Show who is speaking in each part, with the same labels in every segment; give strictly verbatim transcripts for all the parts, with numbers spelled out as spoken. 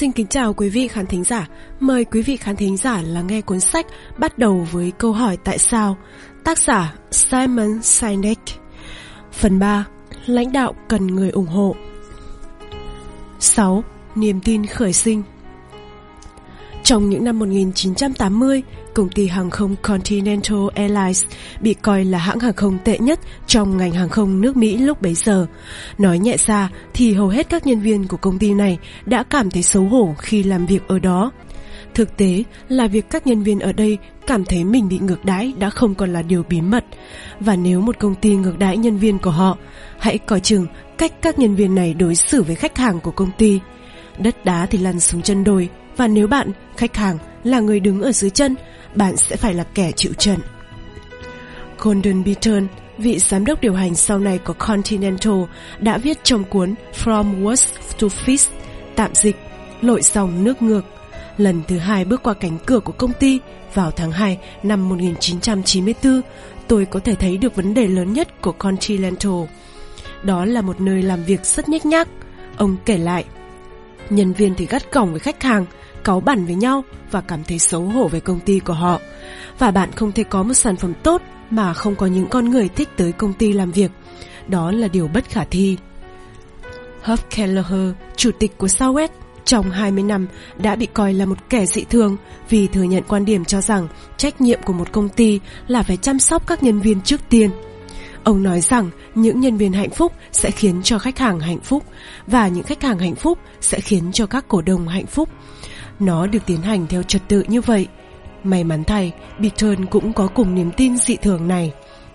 Speaker 1: Xin kính chào quý vị khán thính giả. Mời quý vị khán thính giả lắng nghe cuốn sách bắt đầu với câu hỏi tại sao. Tác giả Simon Sinek. Phần ba. Lãnh đạo cần người ủng hộ. sáu. Niềm tin khởi sinh. Trong những năm một nghìn chín trăm tám mươi, công ty hàng không Continental Airlines bị coi là hãng hàng không tệ nhất trong ngành hàng không nước Mỹ lúc bấy giờ. Nói nhẹ ra thì hầu hết các nhân viên của công ty này đã cảm thấy xấu hổ khi làm việc ở đó. Thực tế là việc các nhân viên ở đây cảm thấy mình bị ngược đãi đã không còn là điều bí mật. Và nếu một công ty ngược đãi nhân viên của họ, hãy coi chừng cách các nhân viên này đối xử với khách hàng của công ty. Đất đá thì lăn xuống chân đồi, và nếu bạn, khách hàng, là người đứng ở dưới chân, bạn sẽ phải là kẻ chịu trận. Gordon Beaton, vị giám đốc điều hành sau này của Continental, đã viết trong cuốn From Worst to Fifth, tạm dịch, lội dòng nước ngược, lần thứ hai bước qua cánh cửa của công ty vào tháng hai năm một nghìn chín trăm chín mươi tư, tôi có thể thấy được vấn đề lớn nhất của Continental. Đó là một nơi làm việc rất nhếch nhác. Ông kể lại, nhân viên thì gắt gỏng với khách hàng, cáu bẳn với nhau và cảm thấy xấu hổ về công ty của họ. Và bạn không thể có một sản phẩm tốt mà không có những con người thích tới công ty làm việc. Đó là điều bất khả thi. Herb Kelleher, chủ tịch của Southwest, trong hai mươi năm đã bị coi là một kẻ dị thường vì thừa nhận quan điểm cho rằng trách nhiệm của một công ty là phải chăm sóc các nhân viên trước tiên. Ông nói rằng những nhân viên hạnh phúc sẽ khiến cho khách hàng hạnh phúc, và những khách hàng hạnh phúc sẽ khiến cho các cổ đông hạnh phúc. Nó được tiến hành theo trật tự như vậy. May mắn thay, Beaton cũng có cùng niềm tin dị thường này.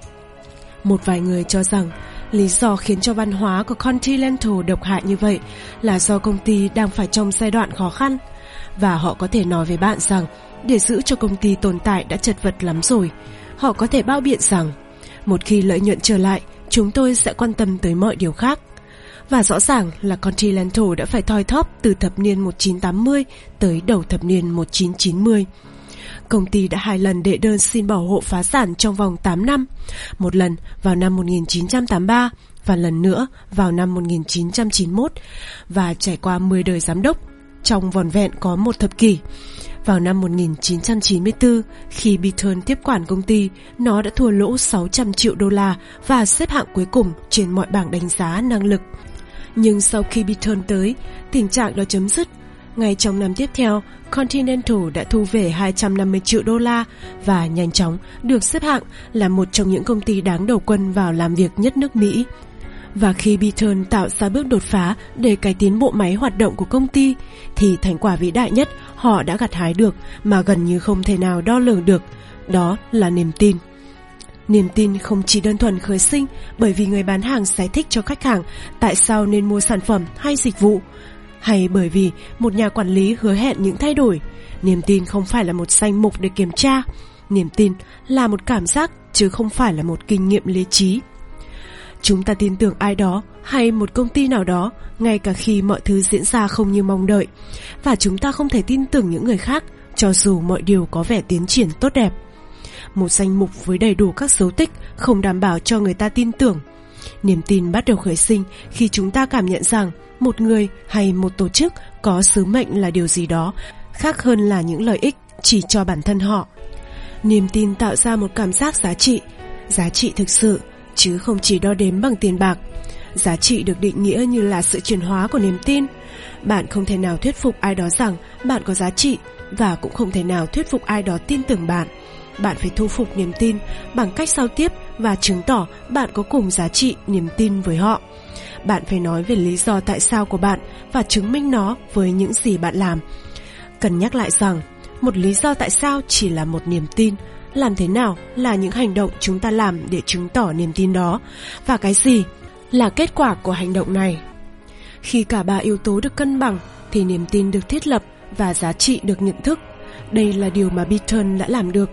Speaker 1: Một vài người cho rằng lý do khiến cho văn hóa của Continental độc hại như vậy là do công ty đang phải trong giai đoạn khó khăn. Và họ có thể nói với bạn rằng để giữ cho công ty tồn tại đã chật vật lắm rồi. Họ có thể bao biện rằng một khi lợi nhuận trở lại, chúng tôi sẽ quan tâm tới mọi điều khác. Và rõ ràng là Continental đã phải thoi thóp từ thập niên một nghìn chín trăm tám mươi tới đầu thập niên một nghìn chín trăm chín mươi. Công ty đã hai lần đệ đơn xin bảo hộ phá sản trong vòng tám năm. Một lần vào năm một nghìn chín trăm tám mươi ba và lần nữa vào năm một nghìn chín trăm chín mươi mốt. Và trải qua mười đời giám đốc, trong vỏn vẹn có một thập kỷ. Vào năm một nghìn chín trăm chín mươi tư, khi Beaton tiếp quản công ty, nó đã thua lỗ sáu trăm triệu đô la và xếp hạng cuối cùng trên mọi bảng đánh giá năng lực. Nhưng sau khi Beaton tới, tình trạng đó chấm dứt. Ngay trong năm tiếp theo, Continental đã thu về hai trăm năm mươi triệu đô la và nhanh chóng được xếp hạng là một trong những công ty đáng đầu quân vào làm việc nhất nước Mỹ. Và khi Beaton tạo ra bước đột phá để cải tiến bộ máy hoạt động của công ty, thì thành quả vĩ đại nhất họ đã gặt hái được mà gần như không thể nào đo lường được, đó là niềm tin. Niềm tin không chỉ đơn thuần khởi sinh bởi vì người bán hàng giải thích cho khách hàng tại sao nên mua sản phẩm hay dịch vụ, hay bởi vì một nhà quản lý hứa hẹn những thay đổi. Niềm tin không phải là một danh mục để kiểm tra. Niềm tin là một cảm giác chứ không phải là một kinh nghiệm lý trí. Chúng ta tin tưởng ai đó hay một công ty nào đó ngay cả khi mọi thứ diễn ra không như mong đợi. Và chúng ta không thể tin tưởng những người khác cho dù mọi điều có vẻ tiến triển tốt đẹp. Một danh mục với đầy đủ các dấu tích không đảm bảo cho người ta tin tưởng. Niềm tin bắt đầu khởi sinh khi chúng ta cảm nhận rằng một người hay một tổ chức có sứ mệnh là điều gì đó khác hơn là những lợi ích chỉ cho bản thân họ. Niềm tin tạo ra một cảm giác giá trị, giá trị thực sự, chứ không chỉ đo đếm bằng tiền bạc. Giá trị được định nghĩa như là sự chuyển hóa của niềm tin. Bạn không thể nào thuyết phục ai đó rằng bạn có giá trị, và cũng không thể nào thuyết phục ai đó tin tưởng bạn. Bạn phải thu phục niềm tin bằng cách giao tiếp và chứng tỏ bạn có cùng giá trị niềm tin với họ. Bạn phải nói về lý do tại sao của bạn và chứng minh nó với những gì bạn làm. Cần nhắc lại rằng, một lý do tại sao chỉ là một niềm tin. Làm thế nào là những hành động chúng ta làm để chứng tỏ niềm tin đó, và cái gì là kết quả của hành động này. Khi cả ba yếu tố được cân bằng thì niềm tin được thiết lập và giá trị được nhận thức. Đây là điều mà Beaton đã làm được.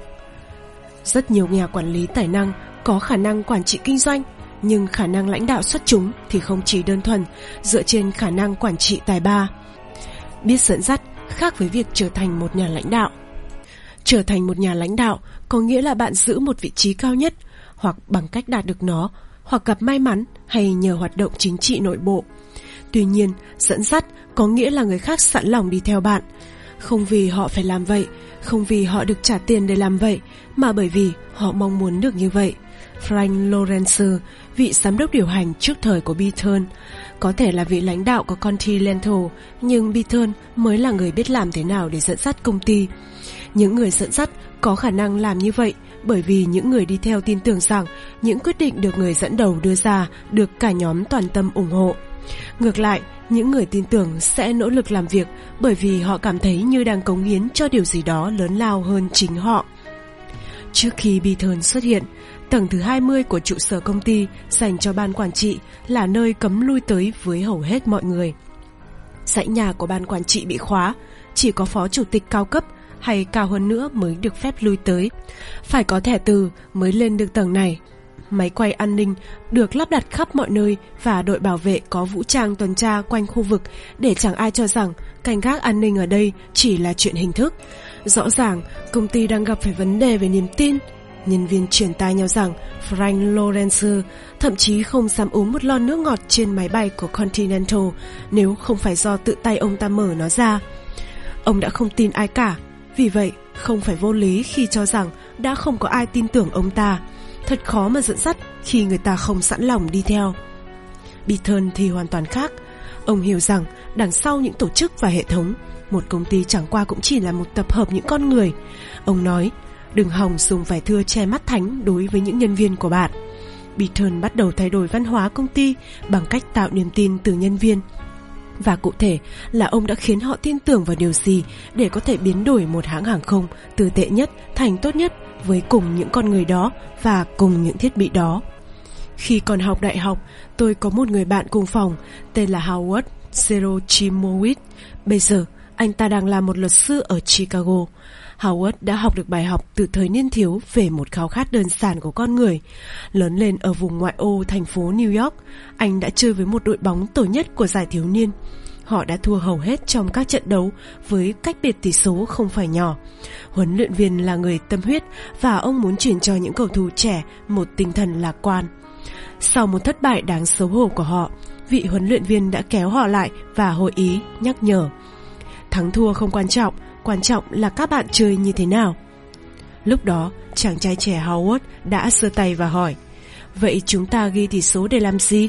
Speaker 1: Rất nhiều nhà quản lý tài năng có khả năng quản trị kinh doanh, nhưng khả năng lãnh đạo xuất chúng thì không chỉ đơn thuần dựa trên khả năng quản trị tài ba. Biết dẫn dắt khác với việc trở thành một nhà lãnh đạo. Trở thành một nhà lãnh đạo có nghĩa là bạn giữ một vị trí cao nhất, hoặc bằng cách đạt được nó, hoặc gặp may mắn hay nhờ hoạt động chính trị nội bộ. Tuy nhiên, dẫn dắt có nghĩa là người khác sẵn lòng đi theo bạn. Không vì họ phải làm vậy, không vì họ được trả tiền để làm vậy, mà bởi vì họ mong muốn được như vậy. Frank Lorenzo, vị giám đốc điều hành trước thời của Beaton, có thể là vị lãnh đạo của Continental, nhưng Beaton mới là người biết làm thế nào để dẫn dắt công ty. Những người dẫn dắt có khả năng làm như vậy bởi vì những người đi theo tin tưởng rằng những quyết định được người dẫn đầu đưa ra được cả nhóm toàn tâm ủng hộ. Ngược lại, những người tin tưởng sẽ nỗ lực làm việc bởi vì họ cảm thấy như đang cống hiến cho điều gì đó lớn lao hơn chính họ. Trước khi Beaton xuất hiện, tầng thứ hai mươi của trụ sở công ty dành cho ban quản trị là nơi cấm lui tới với hầu hết mọi người. Dãy nhà của ban quản trị bị khóa, chỉ có phó chủ tịch cao cấp hay cao hơn nữa mới được phép lui tới. Phải có thẻ từ mới lên được tầng này. Máy quay an ninh được lắp đặt khắp mọi nơi và đội bảo vệ có vũ trang tuần tra quanh khu vực để chẳng ai cho rằng canh gác an ninh ở đây chỉ là chuyện hình thức. Rõ ràng công ty đang gặp phải vấn đề về niềm tin. Nhân viên truyền tai nhau rằng Frank Lorenzo thậm chí không dám uống một lon nước ngọt trên máy bay của Continental nếu không phải do tự tay ông ta mở nó ra. Ông đã không tin ai cả, vì vậy không phải vô lý khi cho rằng đã không có ai tin tưởng ông ta. Thật khó mà dẫn dắt khi người ta không sẵn lòng đi theo. Beaton thì hoàn toàn khác. Ông hiểu rằng đằng sau những tổ chức và hệ thống, một công ty chẳng qua cũng chỉ là một tập hợp những con người. Ông nói, đừng hòng dùng vải thưa che mắt thánh đối với những nhân viên của bạn. Beaton bắt đầu thay đổi văn hóa công ty bằng cách tạo niềm tin từ nhân viên. Và cụ thể là ông đã khiến họ tin tưởng vào điều gì để có thể biến đổi một hãng hàng không từ tệ nhất thành tốt nhất với cùng những con người đó và cùng những thiết bị đó. Khi còn học đại học, tôi có một người bạn cùng phòng tên là Howard Zerochimowicz. Bây giờ, anh ta đang là một luật sư ở Chicago. Howard đã học được bài học từ thời niên thiếu về một khao khát đơn giản của con người. Lớn lên ở vùng ngoại ô thành phố New York, anh đã chơi với một đội bóng tồi nhất của giải thiếu niên. Họ đã thua hầu hết trong các trận đấu với cách biệt tỷ số không phải nhỏ. Huấn luyện viên là người tâm huyết và ông muốn truyền cho những cầu thủ trẻ một tinh thần lạc quan. Sau một thất bại đáng xấu hổ của họ, vị huấn luyện viên đã kéo họ lại và hội ý nhắc nhở. Thắng thua không quan trọng, quan trọng là các bạn chơi như thế nào. Lúc đó, chàng trai trẻ Howard đã giơ tay và hỏi, vậy chúng ta ghi tỷ số để làm gì?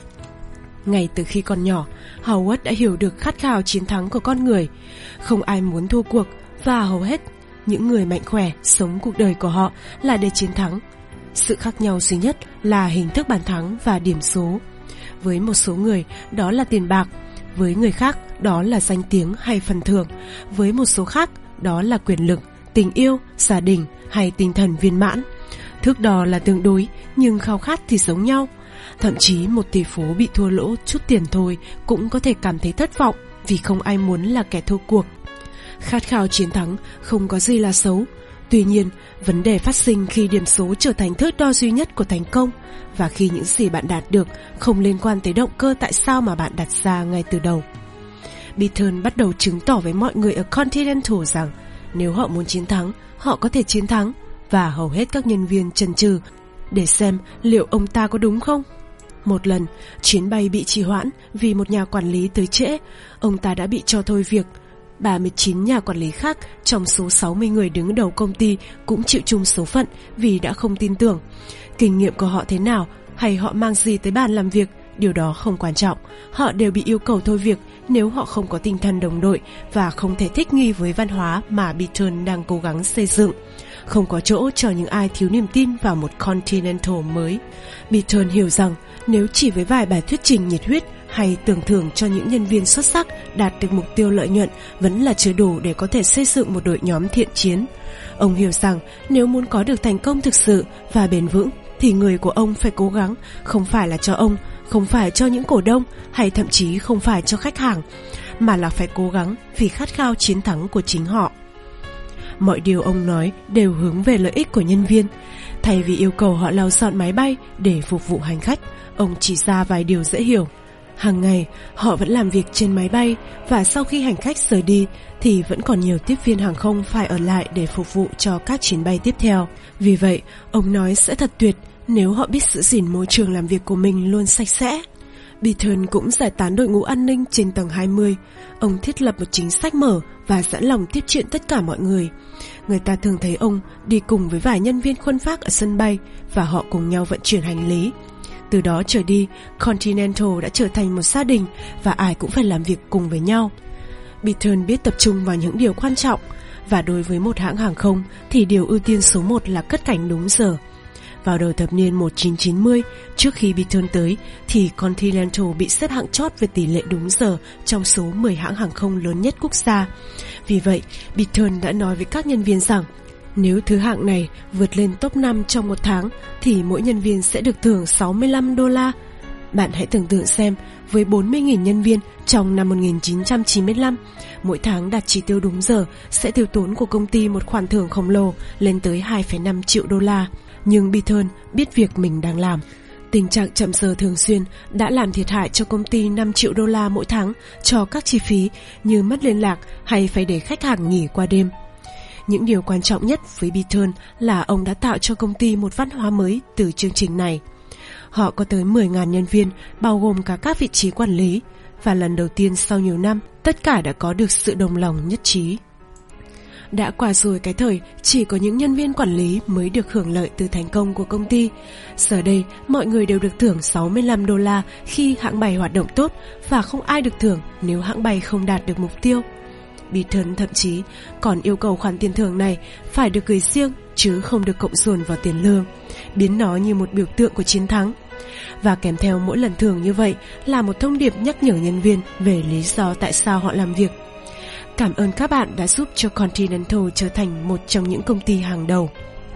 Speaker 1: Ngay từ khi còn nhỏ, Howard đã hiểu được khát khao chiến thắng của con người. Không ai muốn thua cuộc và hầu hết những người mạnh khỏe sống cuộc đời của họ là để chiến thắng. Sự khác nhau duy nhất là hình thức bàn thắng và điểm số. Với một số người, đó là tiền bạc. Với người khác, đó là danh tiếng hay phần thưởng. Với một số khác, đó là quyền lực, tình yêu, gia đình hay tinh thần viên mãn. Thước đo là tương đối, nhưng khao khát thì giống nhau. Thậm chí một tỷ phú bị thua lỗ chút tiền thôi cũng có thể cảm thấy thất vọng vì không ai muốn là kẻ thua cuộc. Khát khao chiến thắng không có gì là xấu. Tuy nhiên, vấn đề phát sinh khi điểm số trở thành thước đo duy nhất của thành công và khi những gì bạn đạt được không liên quan tới động cơ tại sao mà bạn đặt ra ngay từ đầu. Beaton bắt đầu chứng tỏ với mọi người ở Continental rằng nếu họ muốn chiến thắng, họ có thể chiến thắng, và hầu hết các nhân viên chần chừ để xem liệu ông ta có đúng không. Một lần, chuyến bay bị trì hoãn vì một nhà quản lý tới trễ. Ông ta đã bị cho thôi việc. ba mươi chín nhà quản lý khác trong số sáu mươi người đứng đầu công ty cũng chịu chung số phận vì đã không tin tưởng. Kinh nghiệm của họ thế nào hay họ mang gì tới bàn làm việc, điều đó không quan trọng. Họ đều bị yêu cầu thôi việc nếu họ không có tinh thần đồng đội và không thể thích nghi với văn hóa mà Beaton đang cố gắng xây dựng. Không có chỗ cho những ai thiếu niềm tin vào một Continental mới. Beaton hiểu rằng nếu chỉ với vài bài thuyết trình nhiệt huyết hay tưởng thưởng cho những nhân viên xuất sắc đạt được mục tiêu lợi nhuận vẫn là chưa đủ để có thể xây dựng một đội nhóm thiện chiến. Ông hiểu rằng nếu muốn có được thành công thực sự và bền vững thì người của ông phải cố gắng, không phải là cho ông, không phải cho những cổ đông hay thậm chí không phải cho khách hàng, mà là phải cố gắng vì khát khao chiến thắng của chính họ. Mọi điều ông nói đều hướng về lợi ích của nhân viên. Thay vì yêu cầu họ lau dọn máy bay để phục vụ hành khách, ông chỉ ra vài điều dễ hiểu. Hàng ngày, họ vẫn làm việc trên máy bay và sau khi hành khách rời đi thì vẫn còn nhiều tiếp viên hàng không phải ở lại để phục vụ cho các chuyến bay tiếp theo. Vì vậy, ông nói sẽ thật tuyệt nếu họ biết giữ gìn môi trường làm việc của mình luôn sạch sẽ. Beaton cũng giải tán đội ngũ an ninh trên tầng hai mươi. Ông thiết lập một chính sách mở và sẵn lòng tiếp chuyện tất cả mọi người. Người ta thường thấy ông đi cùng với vài nhân viên khuân vác ở sân bay và họ cùng nhau vận chuyển hành lý. Từ đó trở đi, Continental đã trở thành một gia đình và ai cũng phải làm việc cùng với nhau. Beaton biết tập trung vào những điều quan trọng, và đối với một hãng hàng không thì điều ưu tiên số một là cất cánh đúng giờ. Vào đầu thập niên một nghìn chín trăm chín mươi, trước khi Beaton tới, thì Continental bị xếp hạng chót về tỷ lệ đúng giờ trong số mười hãng hàng không lớn nhất quốc gia. Vì vậy, Beaton đã nói với các nhân viên rằng, nếu thứ hạng này vượt lên top năm trong một tháng, thì mỗi nhân viên sẽ được thưởng sáu mươi lăm đô la. Bạn hãy tưởng tượng xem, với bốn mươi nghìn nhân viên trong năm một nghìn chín trăm chín mươi lăm, mỗi tháng đạt chỉ tiêu đúng giờ sẽ tiêu tốn của công ty một khoản thưởng khổng lồ lên tới hai phẩy năm triệu đô la. Nhưng Beaton biết việc mình đang làm. Tình trạng chậm giờ thường xuyên đã làm thiệt hại cho công ty năm triệu đô la mỗi tháng cho các chi phí như mất liên lạc hay phải để khách hàng nghỉ qua đêm. Những điều quan trọng nhất với Beaton là ông đã tạo cho công ty một văn hóa mới từ chương trình này. Họ có tới mười nghìn nhân viên, bao gồm cả các vị trí quản lý, và lần đầu tiên sau nhiều năm, tất cả đã có được sự đồng lòng nhất trí. Đã qua rồi cái thời chỉ có những nhân viên quản lý mới được hưởng lợi từ thành công của công ty. Giờ đây, mọi người đều được thưởng sáu mươi lăm đô la khi hãng bay hoạt động tốt, và không ai được thưởng nếu hãng bay không đạt được mục tiêu. Beaton thậm chí còn yêu cầu khoản tiền thưởng này phải được gửi riêng chứ không được cộng dồn vào tiền lương, biến nó như một biểu tượng của chiến thắng. Và kèm theo mỗi lần thưởng như vậy là một thông điệp nhắc nhở nhân viên về lý do tại sao họ làm việc. Cảm ơn các bạn đã giúp cho Continental trở thành một trong những công ty hàng đầu.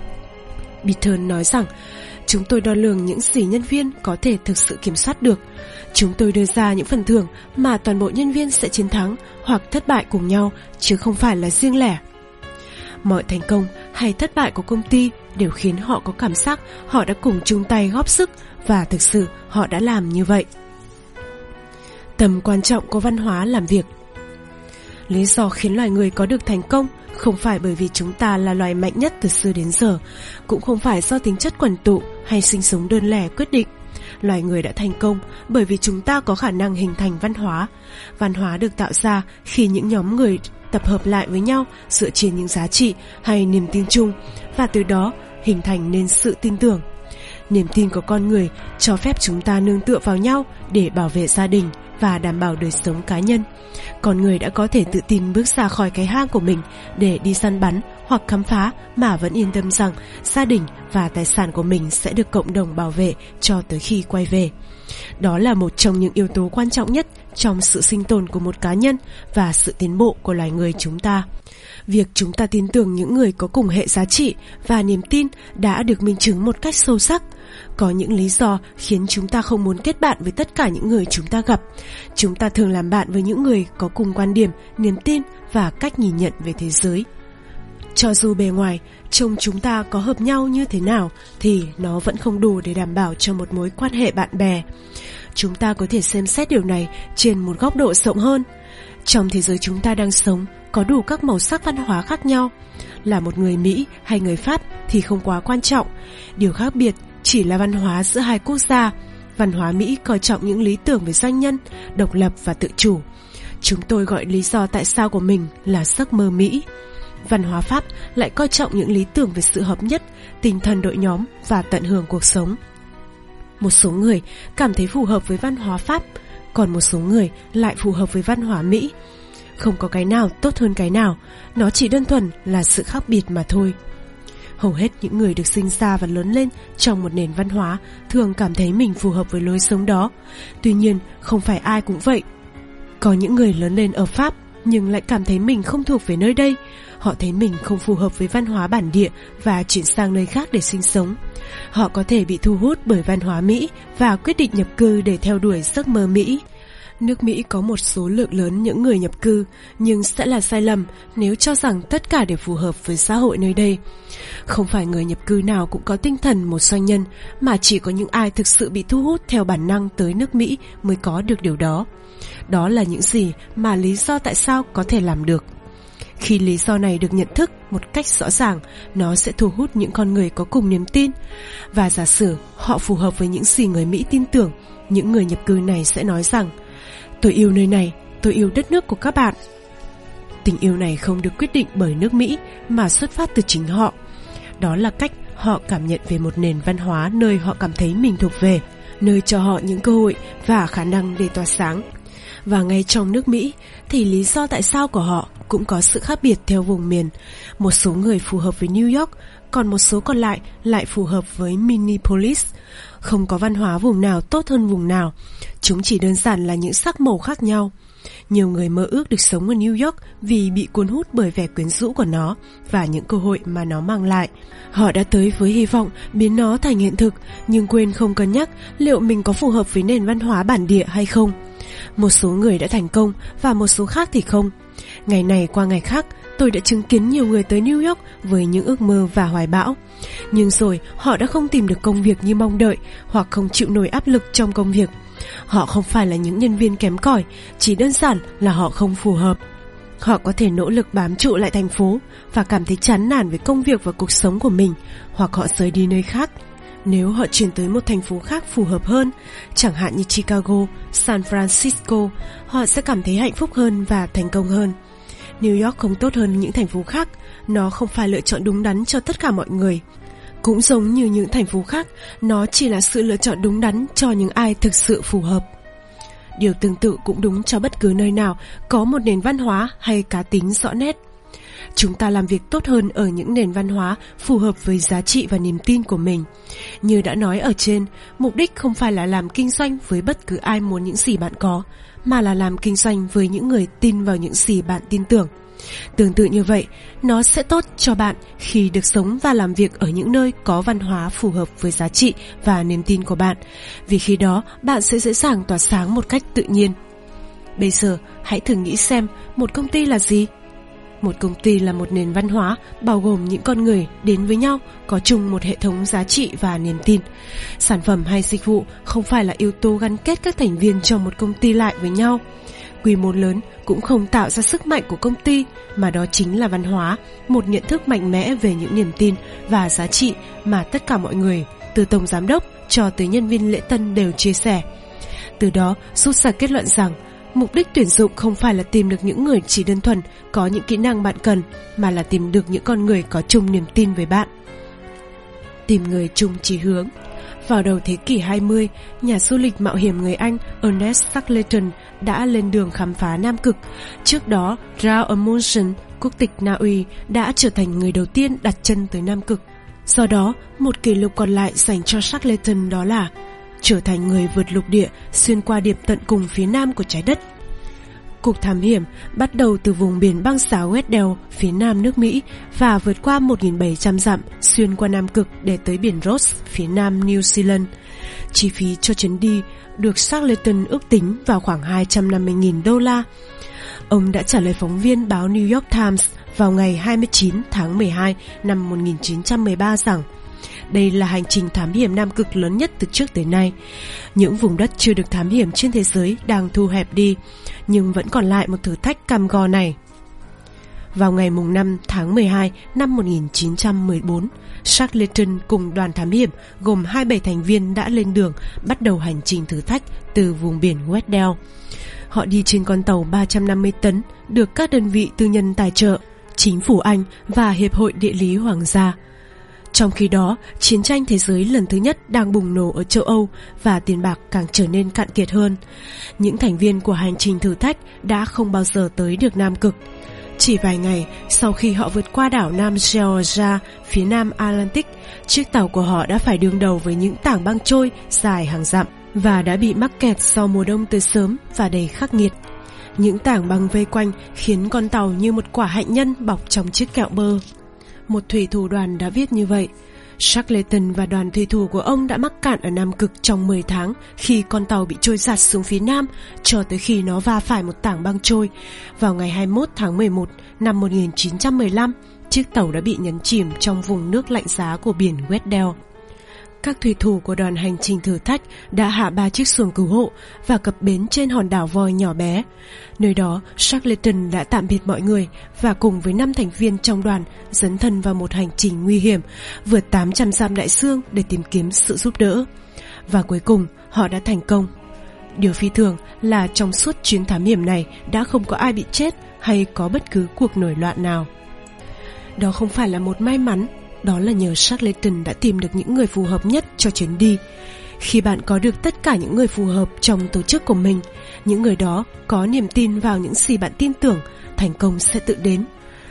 Speaker 1: Beaton nói rằng, chúng tôi đo lường những gì nhân viên có thể thực sự kiểm soát được. Chúng tôi đưa ra những phần thưởng mà toàn bộ nhân viên sẽ chiến thắng hoặc thất bại cùng nhau, chứ không phải là riêng lẻ. Mọi thành công hay thất bại của công ty đều khiến họ có cảm giác họ đã cùng chung tay góp sức, và thực sự họ đã làm như vậy. Tầm quan trọng của văn hóa làm việc. Lý do khiến loài người có được thành công không phải bởi vì chúng ta là loài mạnh nhất từ xưa đến giờ, cũng không phải do tính chất quần tụ hay sinh sống đơn lẻ quyết định. Loài người đã thành công bởi vì chúng ta có khả năng hình thành văn hóa. Văn hóa được tạo ra khi những nhóm người tập hợp lại với nhau dựa trên những giá trị hay niềm tin chung, và từ đó hình thành nên sự tin tưởng. Niềm tin của con người cho phép chúng ta nương tựa vào nhau để bảo vệ gia đình và đảm bảo đời sống cá nhân. Con người đã có thể tự tin bước ra khỏi cái hang của mình để đi săn bắn hoặc khám phá mà vẫn yên tâm rằng gia đình và tài sản của mình sẽ được cộng đồng bảo vệ cho tới khi quay về. Đó là một trong những yếu tố quan trọng nhất trong sự sinh tồn của một cá nhân và sự tiến bộ của loài người chúng ta. Việc chúng ta tin tưởng những người có cùng hệ giá trị và niềm tin đã được minh chứng một cách sâu sắc. Có những lý do khiến chúng ta không muốn kết bạn với tất cả những người chúng ta gặp. Chúng ta thường làm bạn với những người có cùng quan điểm, niềm tin và cách nhìn nhận về thế giới. Cho dù bề ngoài trông chúng ta có hợp nhau như thế nào thì nó vẫn không đủ để đảm bảo cho một mối quan hệ bạn bè. Chúng ta có thể xem xét điều này trên một góc độ rộng hơn. Trong thế giới chúng ta đang sống, có đủ các màu sắc văn hóa khác nhau. Là một người Mỹ hay người Pháp thì không quá quan trọng. Điều khác biệt chỉ là văn hóa giữa hai quốc gia. Văn hóa Mỹ coi trọng những lý tưởng về doanh nhân, độc lập và tự chủ. Chúng tôi gọi lý do tại sao của mình là giấc mơ Mỹ. Văn hóa Pháp lại coi trọng những lý tưởng về sự hợp nhất, tinh thần đội nhóm và tận hưởng cuộc sống. Một số người cảm thấy phù hợp với văn hóa Pháp, còn một số người lại phù hợp với văn hóa Mỹ. Không có cái nào tốt hơn cái nào, nó chỉ đơn thuần là sự khác biệt mà thôi. Hầu hết những người được sinh ra và lớn lên trong một nền văn hóa thường cảm thấy mình phù hợp với lối sống đó. Tuy nhiên, không phải ai cũng vậy. Có những người lớn lên ở Pháp nhưng lại cảm thấy mình không thuộc về nơi đây. Họ thấy mình không phù hợp với văn hóa bản địa và chuyển sang nơi khác để sinh sống. Họ có thể bị thu hút bởi văn hóa Mỹ và quyết định nhập cư để theo đuổi giấc mơ Mỹ. Nước Mỹ có một số lượng lớn những người nhập cư, nhưng sẽ là sai lầm nếu cho rằng tất cả đều phù hợp với xã hội nơi đây. Không phải người nhập cư nào cũng có tinh thần một doanh nhân, mà chỉ có những ai thực sự bị thu hút theo bản năng tới nước Mỹ mới có được điều đó. Đó là những gì mà lý do tại sao có thể làm được. Khi lý do này được nhận thức một cách rõ ràng, nó sẽ thu hút những con người có cùng niềm tin. Và giả sử họ phù hợp với những gì người Mỹ tin tưởng, những người nhập cư này sẽ nói rằng: tôi yêu nơi này, tôi yêu đất nước của các bạn. Tình yêu này không được quyết định bởi nước Mỹ mà xuất phát từ chính họ. Đó là cách họ cảm nhận về một nền văn hóa nơi họ cảm thấy mình thuộc về, nơi cho họ những cơ hội và khả năng để tỏa sáng. Và ngay trong nước Mỹ thì lý do tại sao của họ cũng có sự khác biệt theo vùng miền. Một số người phù hợp với New York, còn một số còn lại lại phù hợp với Minneapolis. Không có văn hóa vùng nào tốt hơn vùng nào, chúng chỉ đơn giản là những sắc màu khác nhau. Nhiều người mơ ước được sống ở New York vì bị cuốn hút bởi vẻ quyến rũ của nó và những cơ hội mà nó mang lại. Họ đã tới với hy vọng biến nó thành hiện thực, nhưng quên không cân nhắc liệu mình có phù hợp với nền văn hóa bản địa hay không. Một số người đã thành công và một số khác thì không. Ngày này qua ngày khác, tôi đã chứng kiến nhiều người tới New York với những ước mơ và hoài bão. Nhưng rồi họ đã không tìm được công việc như mong đợi hoặc không chịu nổi áp lực trong công việc. Họ không phải là những nhân viên kém cỏi, chỉ đơn giản là họ không phù hợp. Họ có thể nỗ lực bám trụ lại thành phố và cảm thấy chán nản với công việc và cuộc sống của mình, hoặc họ rời đi nơi khác. Nếu họ chuyển tới một thành phố khác phù hợp hơn, chẳng hạn như Chicago, San Francisco, họ sẽ cảm thấy hạnh phúc hơn và thành công hơn. New York không tốt hơn những thành phố khác, nó không phải lựa chọn đúng đắn cho tất cả mọi người. Cũng giống như những thành phố khác, nó chỉ là sự lựa chọn đúng đắn cho những ai thực sự phù hợp. Điều tương tự cũng đúng cho bất cứ nơi nào có một nền văn hóa hay cá tính rõ nét. Chúng ta làm việc tốt hơn ở những nền văn hóa phù hợp với giá trị và niềm tin của mình. Như đã nói ở trên, mục đích không phải là làm kinh doanh với bất cứ ai muốn những gì bạn có, mà là làm kinh doanh với những người tin vào những gì bạn tin tưởng. Tương tự như vậy, nó sẽ tốt cho bạn khi được sống và làm việc ở những nơi có văn hóa phù hợp với giá trị và niềm tin của bạn, vì khi đó bạn sẽ dễ dàng tỏa sáng một cách tự nhiên. Bây giờ, hãy thử nghĩ xem một công ty là gì? Một công ty là một nền văn hóa bao gồm những con người đến với nhau có chung một hệ thống giá trị và niềm tin. Sản phẩm hay dịch vụ không phải là yếu tố gắn kết các thành viên trong một công ty lại với nhau. Quy mô lớn cũng không tạo ra sức mạnh của công ty, mà đó chính là văn hóa, một nhận thức mạnh mẽ về những niềm tin và giá trị mà tất cả mọi người, từ tổng giám đốc cho tới nhân viên lễ tân đều chia sẻ. Từ đó rút ra kết luận rằng mục đích tuyển dụng không phải là tìm được những người chỉ đơn thuần có những kỹ năng bạn cần, mà là tìm được những con người có chung niềm tin với bạn. Tìm người chung chí hướng. Vào đầu thế kỷ hai mươi, nhà du lịch mạo hiểm người Anh Ernest Shackleton đã lên đường khám phá Nam Cực. Trước đó, Roald Amundsen, quốc tịch Na Uy, đã trở thành người đầu tiên đặt chân tới Nam Cực. Do đó, một kỷ lục còn lại dành cho Shackleton đó là trở thành người vượt lục địa xuyên qua điểm tận cùng phía nam của trái đất. Cuộc thám hiểm bắt đầu từ vùng biển băng giá Weddell phía nam nước Mỹ và vượt qua một nghìn bảy trăm dặm xuyên qua Nam Cực để tới biển Ross phía nam New Zealand. Chi phí cho chuyến đi được Shackleton ước tính vào khoảng hai trăm năm mươi nghìn đô la. Ông đã trả lời phóng viên báo New York Times vào ngày hai mươi chín tháng mười hai năm một nghìn chín trăm mười ba rằng đây là hành trình thám hiểm Nam Cực lớn nhất từ trước tới nay. Những vùng đất chưa được thám hiểm trên thế giới đang thu hẹp đi, nhưng vẫn còn lại một thử thách cam go này. Vào ngày năm tháng mười hai năm một nghìn chín trăm mười bốn, Shackleton cùng đoàn thám hiểm gồm hai mươi bảy thành viên đã lên đường bắt đầu hành trình thử thách từ vùng biển Weddell. Họ đi trên con tàu ba trăm năm mươi tấn được các đơn vị tư nhân tài trợ, chính phủ Anh và Hiệp hội Địa lý Hoàng gia. Trong khi đó, chiến tranh thế giới lần thứ nhất đang bùng nổ ở châu Âu và tiền bạc càng trở nên cạn kiệt hơn. Những thành viên của hành trình thử thách đã không bao giờ tới được Nam Cực. Chỉ vài ngày sau khi họ vượt qua đảo Nam Georgia phía nam Atlantic, chiếc tàu của họ đã phải đương đầu với những tảng băng trôi dài hàng dặm và đã bị mắc kẹt sau mùa đông tới sớm và đầy khắc nghiệt. Những tảng băng vây quanh khiến con tàu như một quả hạnh nhân bọc trong chiếc kẹo bơ. Một thủy thủ đoàn đã viết như vậy. Shackleton và đoàn thủy thủ của ông đã mắc cạn ở Nam Cực trong mười tháng khi con tàu bị trôi giạt xuống phía nam cho tới khi nó va phải một tảng băng trôi. Vào ngày hai mươi mốt tháng mười một năm một nghìn chín trăm mười lăm, chiếc tàu đã bị nhấn chìm trong vùng nước lạnh giá của biển Weddell. Các thủy thủ của đoàn hành trình thử thách đã hạ ba chiếc xuồng cứu hộ và cập bến trên hòn đảo voi nhỏ bé. Nơi đó, Shackleton đã tạm biệt mọi người và cùng với năm thành viên trong đoàn dấn thân vào một hành trình nguy hiểm, vượt tám trăm dặm đại dương để tìm kiếm sự giúp đỡ. Và cuối cùng, họ đã thành công. Điều phi thường là trong suốt chuyến thám hiểm này đã không có ai bị chết hay có bất cứ cuộc nổi loạn nào. Đó không phải là một may mắn, đó là nhờ Shackleton đã tìm được những người phù hợp nhất cho chuyến đi. Khi bạn có được tất cả những người phù hợp trong tổ chức của mình, những người đó có niềm tin vào những gì bạn tin tưởng, thành công sẽ tự đến.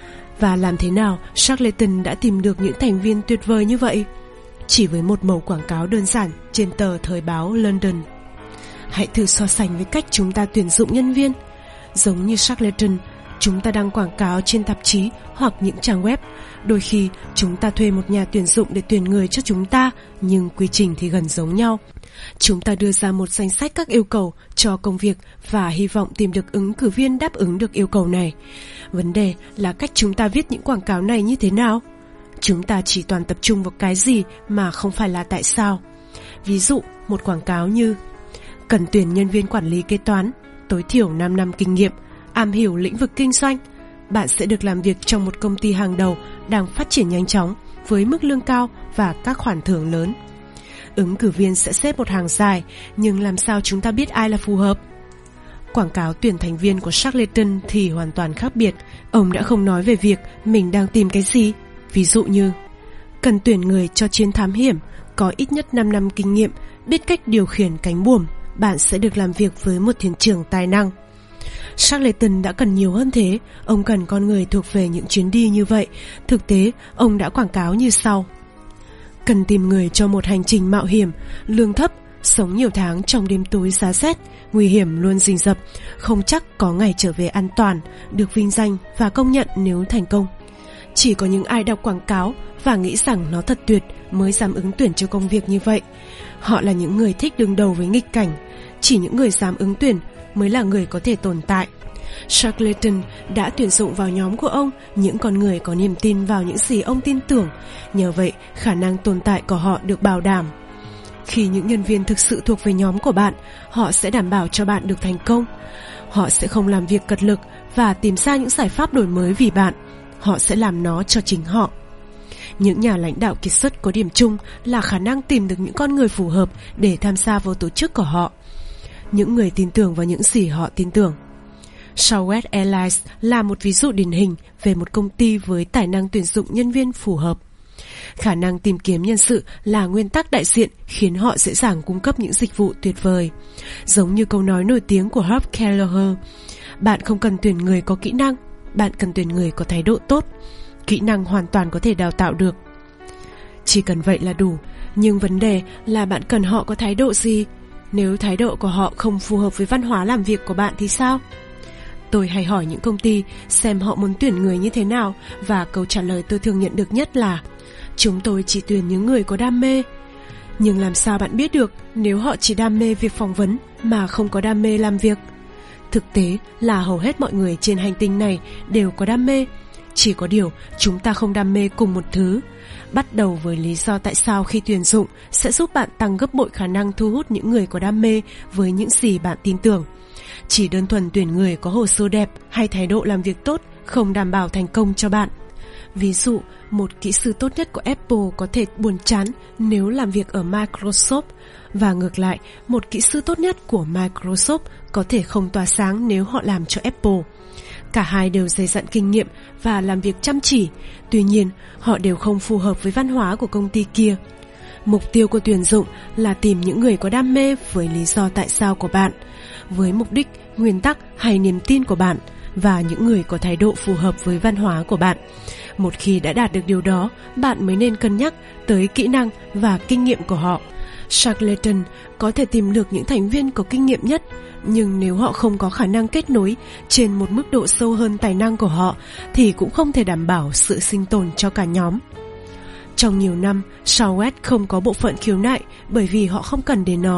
Speaker 1: Và làm thế nào Shackleton đã tìm được những thành viên tuyệt vời như vậy? Chỉ với một mẩu quảng cáo đơn giản trên tờ thời báo London. Hãy thử so sánh với cách chúng ta tuyển dụng nhân viên. Giống như Shackleton, chúng ta đăng quảng cáo trên tạp chí hoặc những trang web. Đôi khi chúng ta thuê một nhà tuyển dụng để tuyển người cho chúng ta, nhưng quy trình thì gần giống nhau. Chúng ta đưa ra một danh sách các yêu cầu cho công việc và hy vọng tìm được ứng cử viên đáp ứng được yêu cầu này. Vấn đề là cách chúng ta viết những quảng cáo này như thế nào? Chúng ta chỉ toàn tập trung vào cái gì mà không phải là tại sao. Ví dụ, một quảng cáo như: cần tuyển nhân viên quản lý kế toán, tối thiểu năm năm kinh nghiệm, am hiểu lĩnh vực kinh doanh. Bạn sẽ được làm việc trong một công ty hàng đầu đang phát triển nhanh chóng với mức lương cao và các khoản thưởng lớn. Ứng cử viên sẽ xếp một hàng dài, nhưng làm sao chúng ta biết ai là phù hợp? Quảng cáo tuyển thành viên của Shackleton thì hoàn toàn khác biệt. Ông đã không nói về việc mình đang tìm cái gì. Ví dụ như: cần tuyển người cho chuyến thám hiểm, có ít nhất năm năm kinh nghiệm, biết cách điều khiển cánh buồm. Bạn sẽ được làm việc với một thuyền trưởng tài năng. Shackleton đã cần nhiều hơn thế. Ông cần con người thuộc về những chuyến đi như vậy. Thực tế, ông đã quảng cáo như sau: cần tìm người cho một hành trình mạo hiểm, lương thấp, sống nhiều tháng trong đêm tối giá rét, nguy hiểm luôn rình rập, không chắc có ngày trở về an toàn, được vinh danh và công nhận nếu thành công. Chỉ có những ai đọc quảng cáo và nghĩ rằng nó thật tuyệt mới dám ứng tuyển cho công việc như vậy. Họ là những người thích đương đầu với nghịch cảnh. Chỉ những người dám ứng tuyển mới là người có thể tồn tại. Shackleton đã tuyển dụng vào nhóm của ông những con người có niềm tin vào những gì ông tin tưởng. Nhờ vậy, khả năng tồn tại của họ được bảo đảm. Khi những nhân viên thực sự thuộc về nhóm của bạn, họ sẽ đảm bảo cho bạn được thành công. Họ sẽ không làm việc cật lực và tìm ra những giải pháp đổi mới vì bạn. Họ sẽ làm nó cho chính họ. Những nhà lãnh đạo kiệt xuất có điểm chung là khả năng tìm được những con người phù hợp để tham gia vào tổ chức của họ. Những người tin tưởng vào những gì họ tin tưởng. Southwest Airlines là một ví dụ điển hình về một công ty với tài năng tuyển dụng nhân viên phù hợp. Khả năng tìm kiếm nhân sự là nguyên tắc đại diện khiến họ dễ dàng cung cấp những dịch vụ tuyệt vời. Giống như câu nói nổi tiếng của Herb Kelleher: bạn không cần tuyển người có kỹ năng, bạn cần tuyển người có thái độ tốt. Kỹ năng hoàn toàn có thể đào tạo được. Chỉ cần vậy là đủ. Nhưng vấn đề là bạn cần họ có thái độ gì? Nếu thái độ của họ không phù hợp với văn hóa làm việc của bạn thì sao? Tôi hay hỏi những công ty xem họ muốn tuyển người như thế nào, và câu trả lời tôi thường nhận được nhất là: chúng tôi chỉ tuyển những người có đam mê. Nhưng làm sao bạn biết được nếu họ chỉ đam mê việc phỏng vấn mà không có đam mê làm việc? Thực tế là hầu hết mọi người trên hành tinh này đều có đam mê. Chỉ có điều chúng ta không đam mê cùng một thứ. Bắt đầu với lý do tại sao khi tuyển dụng sẽ giúp bạn tăng gấp bội khả năng thu hút những người có đam mê với những gì bạn tin tưởng. Chỉ đơn thuần tuyển người có hồ sơ đẹp hay thái độ làm việc tốt không đảm bảo thành công cho bạn. Ví dụ, một kỹ sư tốt nhất của Apple có thể buồn chán nếu làm việc ở Microsoft, và ngược lại, một kỹ sư tốt nhất của Microsoft có thể không tỏa sáng nếu họ làm cho Apple. Cả hai đều dày dặn kinh nghiệm và làm việc chăm chỉ, tuy nhiên họ đều không phù hợp với văn hóa của công ty kia. Mục tiêu của tuyển dụng là tìm những người có đam mê với lý do tại sao của bạn, với mục đích, nguyên tắc hay niềm tin của bạn, và những người có thái độ phù hợp với văn hóa của bạn. Một khi đã đạt được điều đó, bạn mới nên cân nhắc tới kỹ năng và kinh nghiệm của họ. Shackleton có thể tìm được những thành viên có kinh nghiệm nhất, nhưng nếu họ không có khả năng kết nối trên một mức độ sâu hơn tài năng của họ thì cũng không thể đảm bảo sự sinh tồn cho cả nhóm. Trong nhiều năm, Southwest không có bộ phận khiếu nại bởi vì họ không cần đến nó.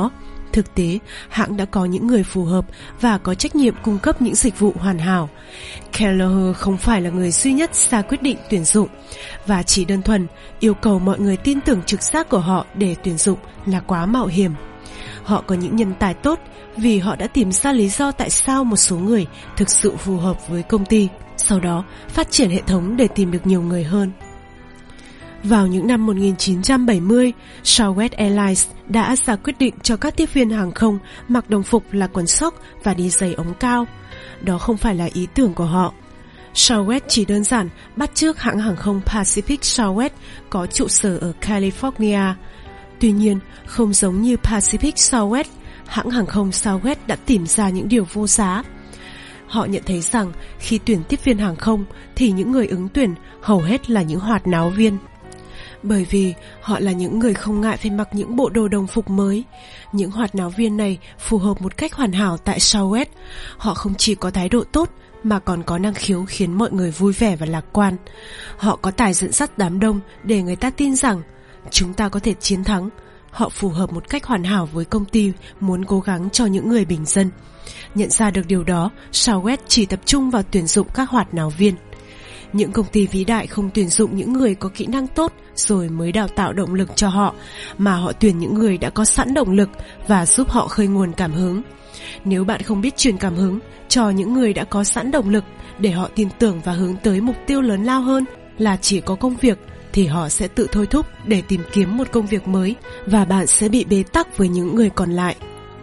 Speaker 1: Thực tế, hãng đã có những người phù hợp và có trách nhiệm cung cấp những dịch vụ hoàn hảo. Kelleher không phải là người duy nhất ra quyết định tuyển dụng, và chỉ đơn thuần yêu cầu mọi người tin tưởng trực giác của họ để tuyển dụng là quá mạo hiểm. Họ có những nhân tài tốt vì họ đã tìm ra lý do tại sao một số người thực sự phù hợp với công ty, sau đó phát triển hệ thống để tìm được nhiều người hơn. Vào những năm một nghìn chín trăm bảy mươi, Southwest Airlines đã ra quyết định cho các tiếp viên hàng không mặc đồng phục là quần sóc và đi giày ống cao. Đó không phải là ý tưởng của họ. Southwest chỉ đơn giản bắt chước hãng hàng không Pacific Southwest có trụ sở ở California. Tuy nhiên, không giống như Pacific Southwest, hãng hàng không Southwest đã tìm ra những điều vô giá. Họ nhận thấy rằng khi tuyển tiếp viên hàng không thì những người ứng tuyển hầu hết là những hoạt náo viên. Bởi vì họ là những người không ngại phải mặc những bộ đồ đồng phục mới. Những hoạt náo viên này phù hợp một cách hoàn hảo tại Southwest. Họ không chỉ có thái độ tốt mà còn có năng khiếu khiến mọi người vui vẻ và lạc quan. Họ có tài dẫn dắt đám đông để người ta tin rằng chúng ta có thể chiến thắng. Họ phù hợp một cách hoàn hảo với công ty muốn cố gắng cho những người bình dân. Nhận ra được điều đó, Southwest chỉ tập trung vào tuyển dụng các hoạt náo viên. Những công ty vĩ đại không tuyển dụng những người có kỹ năng tốt rồi mới đào tạo động lực cho họ, mà họ tuyển những người đã có sẵn động lực và giúp họ khơi nguồn cảm hứng. Nếu bạn không biết truyền cảm hứng cho những người đã có sẵn động lực để họ tin tưởng và hướng tới mục tiêu lớn lao hơn là chỉ có công việc, thì họ sẽ tự thôi thúc để tìm kiếm một công việc mới và bạn sẽ bị bế tắc với những người còn lại.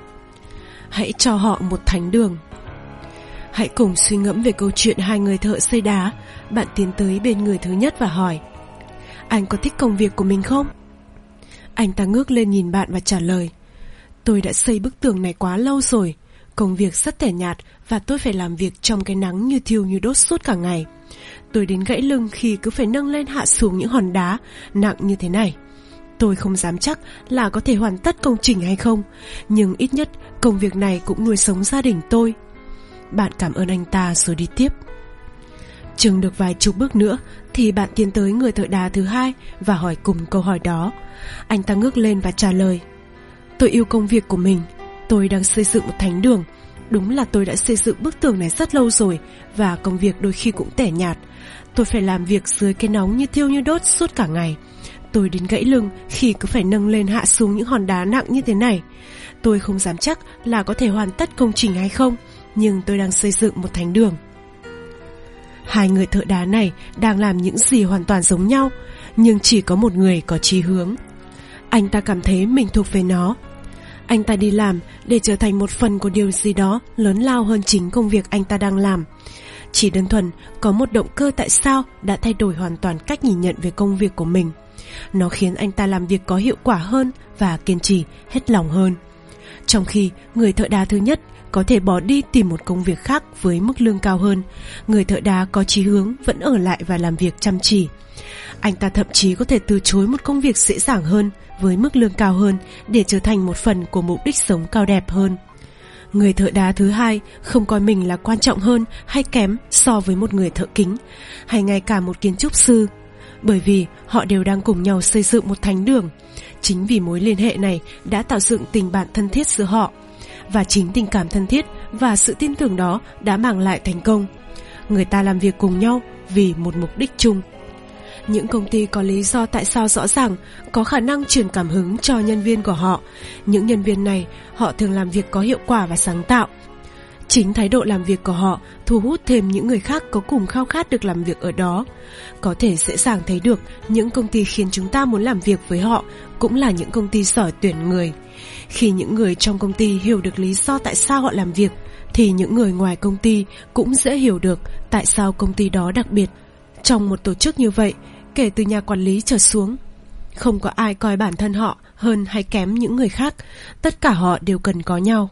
Speaker 1: Hãy cho họ một thánh đường. Hãy cùng suy ngẫm về câu chuyện hai người thợ xây đá. Bạn tiến tới bên người thứ nhất và hỏi: anh có thích công việc của mình không? Anh ta ngước lên nhìn bạn và trả lời: tôi đã xây bức tường này quá lâu rồi. Công việc rất tẻ nhạt và tôi phải làm việc trong cái nắng như thiêu như đốt suốt cả ngày. Tôi đến gãy lưng khi cứ phải nâng lên hạ xuống những hòn đá nặng như thế này. Tôi không dám chắc là có thể hoàn tất công trình hay không, nhưng ít nhất công việc này cũng nuôi sống gia đình tôi. Bạn cảm ơn anh ta rồi đi tiếp. Chừng được vài chục bước nữa thì bạn tiến tới người thợ đá thứ hai và hỏi cùng câu hỏi đó. Anh ta ngước lên và trả lời: tôi yêu công việc của mình. Tôi đang xây dựng một thánh đường. Đúng là tôi đã xây dựng bức tường này rất lâu rồi, và công việc đôi khi cũng tẻ nhạt. Tôi phải làm việc dưới cái nóng như thiêu như đốt suốt cả ngày. Tôi đến gãy lưng khi cứ phải nâng lên hạ xuống những hòn đá nặng như thế này. Tôi không dám chắc là có thể hoàn tất công trình hay không, nhưng tôi đang xây dựng một thánh đường. Hai người thợ đá này đang làm những gì hoàn toàn giống nhau, nhưng chỉ có một người có chí hướng. Anh ta cảm thấy mình thuộc về nó. Anh ta đi làm để trở thành một phần của điều gì đó lớn lao hơn chính công việc anh ta đang làm. Chỉ đơn thuần có một động cơ tại sao đã thay đổi hoàn toàn cách nhìn nhận về công việc của mình. Nó khiến anh ta làm việc có hiệu quả hơn và kiên trì hết lòng hơn. Trong khi người thợ đá thứ nhất có thể bỏ đi tìm một công việc khác với mức lương cao hơn, người thợ đá có chí hướng vẫn ở lại và làm việc chăm chỉ. Anh ta thậm chí có thể từ chối một công việc dễ dàng hơn với mức lương cao hơn để trở thành một phần của mục đích sống cao đẹp hơn. Người thợ đá thứ hai không coi mình là quan trọng hơn hay kém so với một người thợ kính hay ngay cả một kiến trúc sư, bởi vì họ đều đang cùng nhau xây dựng một thánh đường. Chính vì mối liên hệ này đã tạo dựng tình bạn thân thiết giữa họ, và chính tình cảm thân thiết và sự tin tưởng đó đã mang lại thành công. Người ta làm việc cùng nhau vì một mục đích chung. Những công ty có lý do tại sao rõ ràng, có khả năng truyền cảm hứng cho nhân viên của họ. Những nhân viên này, họ thường làm việc có hiệu quả và sáng tạo. Chính thái độ làm việc của họ thu hút thêm những người khác có cùng khao khát được làm việc ở đó. Có thể dễ dàng thấy được những công ty khiến chúng ta muốn làm việc với họ cũng là những công ty giỏi tuyển người. Khi những người trong công ty hiểu được lý do tại sao họ làm việc, thì những người ngoài công ty cũng dễ hiểu được tại sao công ty đó đặc biệt. Trong một tổ chức như vậy, kể từ nhà quản lý trở xuống, không có ai coi bản thân họ hơn hay kém những người khác. Tất cả họ đều cần có nhau.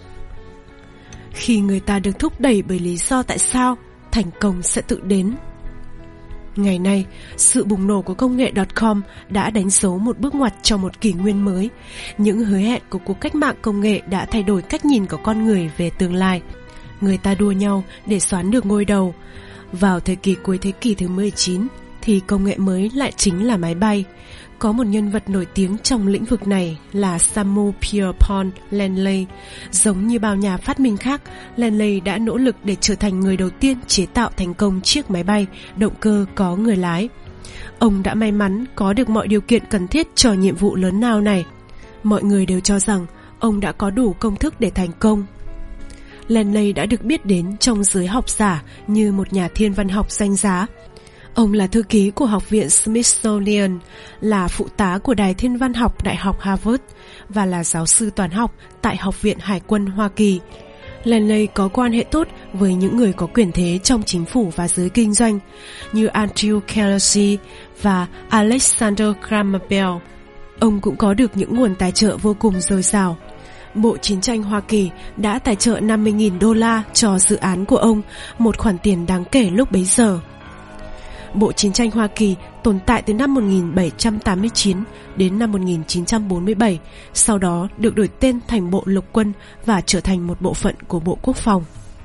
Speaker 1: Khi người ta được thúc đẩy bởi lý do tại sao, thành công sẽ tự đến. Ngày nay, sự bùng nổ của công nghệ .com đã đánh dấu một bước ngoặt cho một kỷ nguyên mới. Những hứa hẹn của cuộc cách mạng công nghệ đã thay đổi cách nhìn của con người về tương lai. Người ta đua nhau để xoán được ngôi đầu. Vào thời kỳ cuối thế kỷ thứ mười chín, thì công nghệ mới lại chính là máy bay. Có một nhân vật nổi tiếng trong lĩnh vực này là Samuel Pierpont Langley. Giống như bao nhà phát minh khác, Langley đã nỗ lực để trở thành người đầu tiên chế tạo thành công chiếc máy bay động cơ có người lái. Ông đã may mắn có được mọi điều kiện cần thiết cho nhiệm vụ lớn lao này. Mọi người đều cho rằng ông đã có đủ công thức để thành công. Langley đã được biết đến trong giới học giả như một nhà thiên văn học danh giá. Ông là thư ký của Học viện Smithsonian, là phụ tá của Đài Thiên văn học Đại học Harvard và là giáo sư toán học tại Học viện Hải quân Hoa Kỳ. Langley có quan hệ tốt với những người có quyền thế trong chính phủ và giới kinh doanh như Andrew Carnegie và Alexander Graham Bell. Ông cũng có được những nguồn tài trợ vô cùng dồi dào. Bộ Chiến tranh Hoa Kỳ đã tài trợ năm mươi nghìn đô la cho dự án của ông, một khoản tiền đáng kể lúc bấy giờ. Bộ Chiến tranh Hoa Kỳ tồn tại từ năm một nghìn bảy trăm tám mươi chín đến năm một nghìn chín trăm bốn mươi bảy, sau đó được đổi tên thành Bộ Lục quân và trở thành một bộ phận của Bộ Quốc phòng.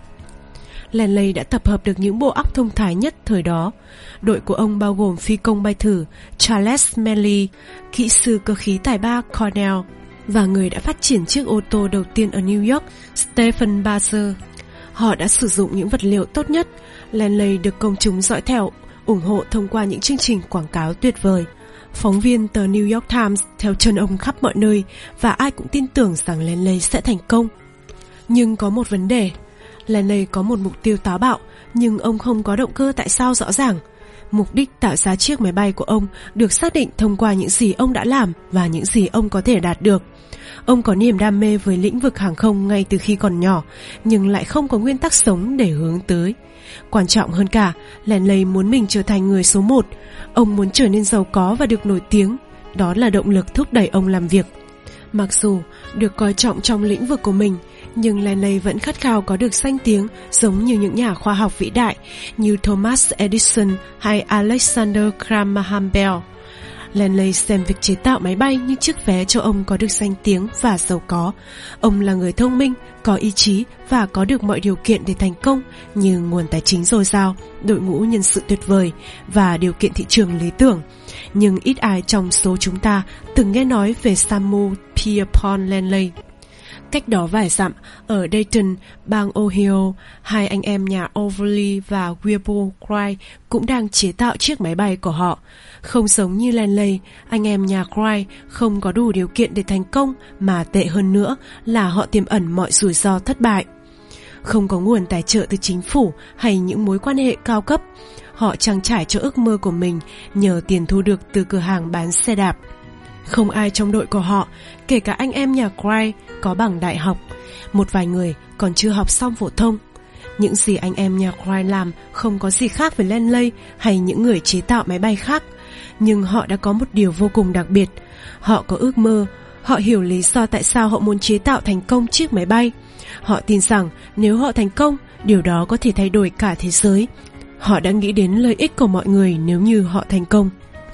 Speaker 1: Langley đã tập hợp được những bộ óc thông thái nhất thời đó. Đội của ông bao gồm phi công bay thử Charles Manley, kỹ sư cơ khí tài ba Cornell và người đã phát triển chiếc ô tô đầu tiên ở New York, Stephen Baker. Họ đã sử dụng những vật liệu tốt nhất. Langley được công chúng dõi theo, ủng hộ thông qua những chương trình quảng cáo tuyệt vời. Phóng viên tờ New York Times theo chân ông khắp mọi nơi và ai cũng tin tưởng rằng Langley sẽ thành công. Nhưng có một vấn đề. Langley có một mục tiêu táo bạo, nhưng ông không có động cơ tại sao rõ ràng. Mục đích tạo ra chiếc máy bay của ông được xác định thông qua những gì ông đã làm và những gì ông có thể đạt được. Ông có niềm đam mê với lĩnh vực hàng không ngay từ khi còn nhỏ, nhưng lại không có nguyên tắc sống để hướng tới. Quan trọng hơn cả, Langley muốn mình trở thành người số một. Ông muốn trở nên giàu có và được nổi tiếng. Đó là động lực thúc đẩy ông làm việc. Mặc dù được coi trọng trong lĩnh vực của mình, nhưng Langley vẫn khát khao có được danh tiếng giống như những nhà khoa học vĩ đại như Thomas Edison hay Alexander Graham Bell. Langley xem việc chế tạo máy bay như chiếc vé cho ông có được danh tiếng và giàu có. Ông là người thông minh, có ý chí và có được mọi điều kiện để thành công như nguồn tài chính dồi dào, đội ngũ nhân sự tuyệt vời và điều kiện thị trường lý tưởng. Nhưng ít ai trong số chúng ta từng nghe nói về Samuel Pierpont Langley. Cách đó vài dặm, ở Dayton, bang Ohio, hai anh em nhà Overly và Wilbur Wright cũng đang chế tạo chiếc máy bay của họ. Không giống như Langley, anh em nhà Wright không có đủ điều kiện để thành công, mà tệ hơn nữa là họ tiềm ẩn mọi rủi ro thất bại. Không có nguồn tài trợ từ chính phủ hay những mối quan hệ cao cấp, họ trang trải cho ước mơ của mình nhờ tiền thu được từ cửa hàng bán xe đạp. Không ai trong đội của họ, kể cả anh em nhà Wright, có bằng đại học. Một vài người còn chưa học xong phổ thông. Những gì anh em nhà Wright làm không có gì khác với Langley hay những người chế tạo máy bay khác. Nhưng họ đã có một điều vô cùng đặc biệt. Họ có ước mơ. Họ hiểu lý do tại sao họ muốn chế tạo thành công chiếc máy bay. Họ tin rằng nếu họ thành công, điều đó có thể thay đổi cả thế giới. Họ đã nghĩ đến lợi ích của mọi người nếu như họ thành công.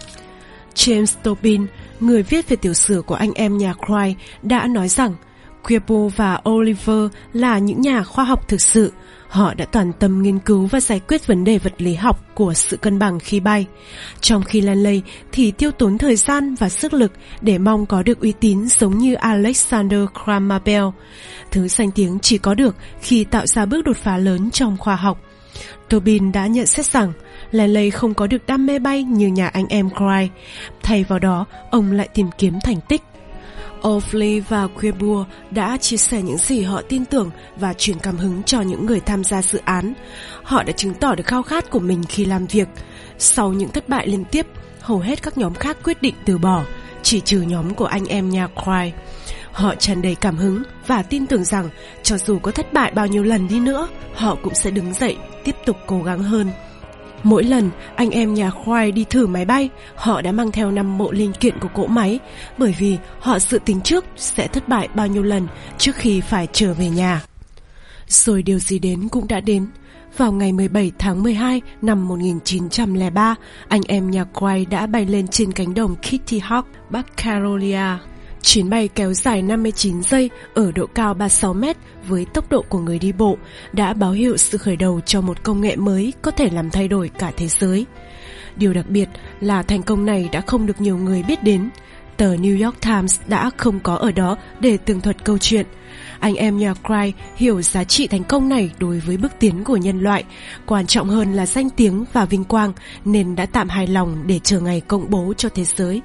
Speaker 1: James Tobin, người viết về tiểu sử của anh em nhà Wright, đã nói rằng Wilbur và Oliver là những nhà khoa học thực sự. Họ đã toàn tâm nghiên cứu và giải quyết vấn đề vật lý học của sự cân bằng khi bay. Trong khi Langley thì tiêu tốn thời gian và sức lực để mong có được uy tín giống như Alexander Graham Bell. Thứ danh tiếng chỉ có được khi tạo ra bước đột phá lớn trong khoa học. Tobin đã nhận xét rằng Langley không có được đam mê bay như nhà anh em Wright. Thay vào đó, ông lại tìm kiếm thành tích. Overly và Wilbur đã chia sẻ những gì họ tin tưởng và truyền cảm hứng cho những người tham gia dự án. Họ đã chứng tỏ được khao khát của mình khi làm việc. Sau những thất bại liên tiếp, hầu hết các nhóm khác quyết định từ bỏ, chỉ trừ nhóm của anh em nhà Wright. Họ tràn đầy cảm hứng và tin tưởng rằng cho dù có thất bại bao nhiêu lần đi nữa, họ cũng sẽ đứng dậy, tiếp tục cố gắng hơn. Mỗi lần anh em nhà Wright đi thử máy bay, họ đã mang theo năm bộ linh kiện của cỗ máy, bởi vì họ dự tính trước sẽ thất bại bao nhiêu lần trước khi phải trở về nhà. Rồi điều gì đến cũng đã đến. Vào ngày mười bảy tháng mười hai năm một nghìn chín trăm lẻ ba, anh em nhà Wright đã bay lên trên cánh đồng Kitty Hawk, Bắc Carolina. Chuyến bay kéo dài năm mươi chín giây ở độ cao ba mươi sáu mét với tốc độ của người đi bộ đã báo hiệu sự khởi đầu cho một công nghệ mới có thể làm thay đổi cả thế giới. Điều đặc biệt là thành công này đã không được nhiều người biết đến. Tờ New York Times đã không có ở đó để tường thuật câu chuyện. Anh em nhà Cry hiểu giá trị thành công này đối với bước tiến của nhân loại, quan trọng hơn là danh tiếng và vinh quang, nên đã tạm hài lòng để chờ ngày công bố cho thế giới.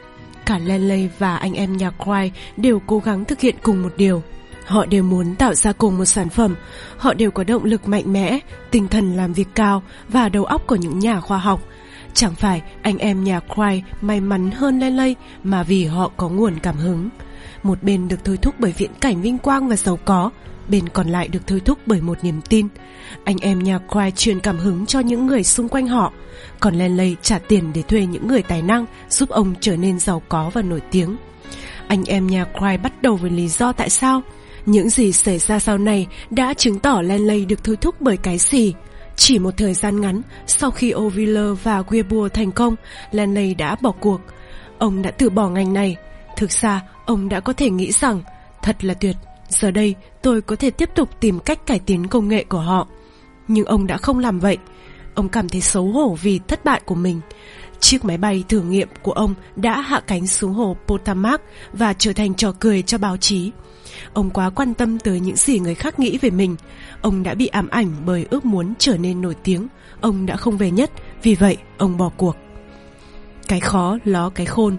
Speaker 1: Cả Langley và anh em nhà Cry đều cố gắng thực hiện cùng một điều. Họ đều muốn tạo ra cùng một sản phẩm. Họ đều có động lực mạnh mẽ, tinh thần làm việc cao và đầu óc của những nhà khoa học. Chẳng phải anh em nhà Cry may mắn hơn Langley, mà vì họ có nguồn cảm hứng. Một bên được thôi thúc bởi viễn cảnh vinh quang và giàu có, bên còn lại được thôi thúc bởi một niềm tin. Anh em nhà Cry truyền cảm hứng cho những người xung quanh họ, còn Langley trả tiền để thuê những người tài năng giúp ông trở nên giàu có và nổi tiếng. Anh em nhà Cry bắt đầu với lý do tại sao. Những gì xảy ra sau này đã chứng tỏ Langley được thôi thúc bởi cái gì. Chỉ một thời gian ngắn sau khi O'Wheeler và Weibull thành công, Langley đã bỏ cuộc. Ông đã từ bỏ ngành này. Thực ra, ông đã có thể nghĩ rằng, thật là tuyệt, giờ đây tôi có thể tiếp tục tìm cách cải tiến công nghệ của họ. Nhưng ông đã không làm vậy. Ông cảm thấy xấu hổ vì thất bại của mình. Chiếc máy bay thử nghiệm của ông đã hạ cánh xuống hồ Potomac và trở thành trò cười cho báo chí. Ông quá quan tâm tới những gì người khác nghĩ về mình. Ông đã bị ám ảnh bởi ước muốn trở nên nổi tiếng. Ông đã không về nhất, vì vậy ông bỏ cuộc. Cái khó ló cái khôn.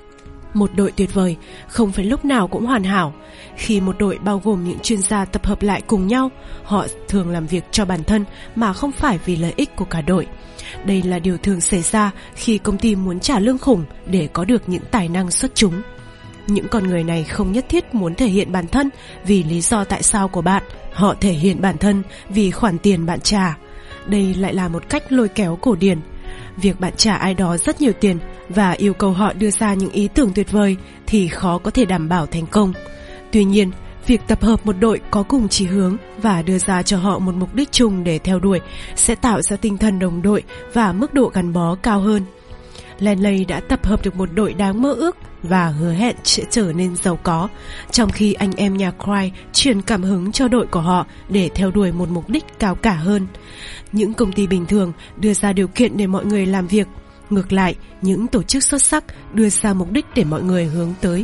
Speaker 1: Một đội tuyệt vời không phải lúc nào cũng hoàn hảo. Khi một đội bao gồm những chuyên gia tập hợp lại cùng nhau, họ thường làm việc cho bản thân mà không phải vì lợi ích của cả đội. Đây là điều thường xảy ra khi công ty muốn trả lương khủng để có được những tài năng xuất chúng. Những con người này không nhất thiết muốn thể hiện bản thân vì lý do tại sao của bạn. Họ thể hiện bản thân vì khoản tiền bạn trả. Đây lại là một cách lôi kéo cổ điển. Việc bạn trả ai đó rất nhiều tiền và yêu cầu họ đưa ra những ý tưởng tuyệt vời thì khó có thể đảm bảo thành công. Tuy nhiên, việc tập hợp một đội có cùng chí hướng và đưa ra cho họ một mục đích chung để theo đuổi sẽ tạo ra tinh thần đồng đội và mức độ gắn bó cao hơn. Langley đã tập hợp được một đội đáng mơ ước và hứa hẹn sẽ trở nên giàu có, trong khi anh em nhà Cry truyền cảm hứng cho đội của họ để theo đuổi một mục đích cao cả hơn. Những công ty bình thường đưa ra điều kiện để mọi người làm việc, ngược lại, những tổ chức xuất sắc đưa ra mục đích để mọi người hướng tới.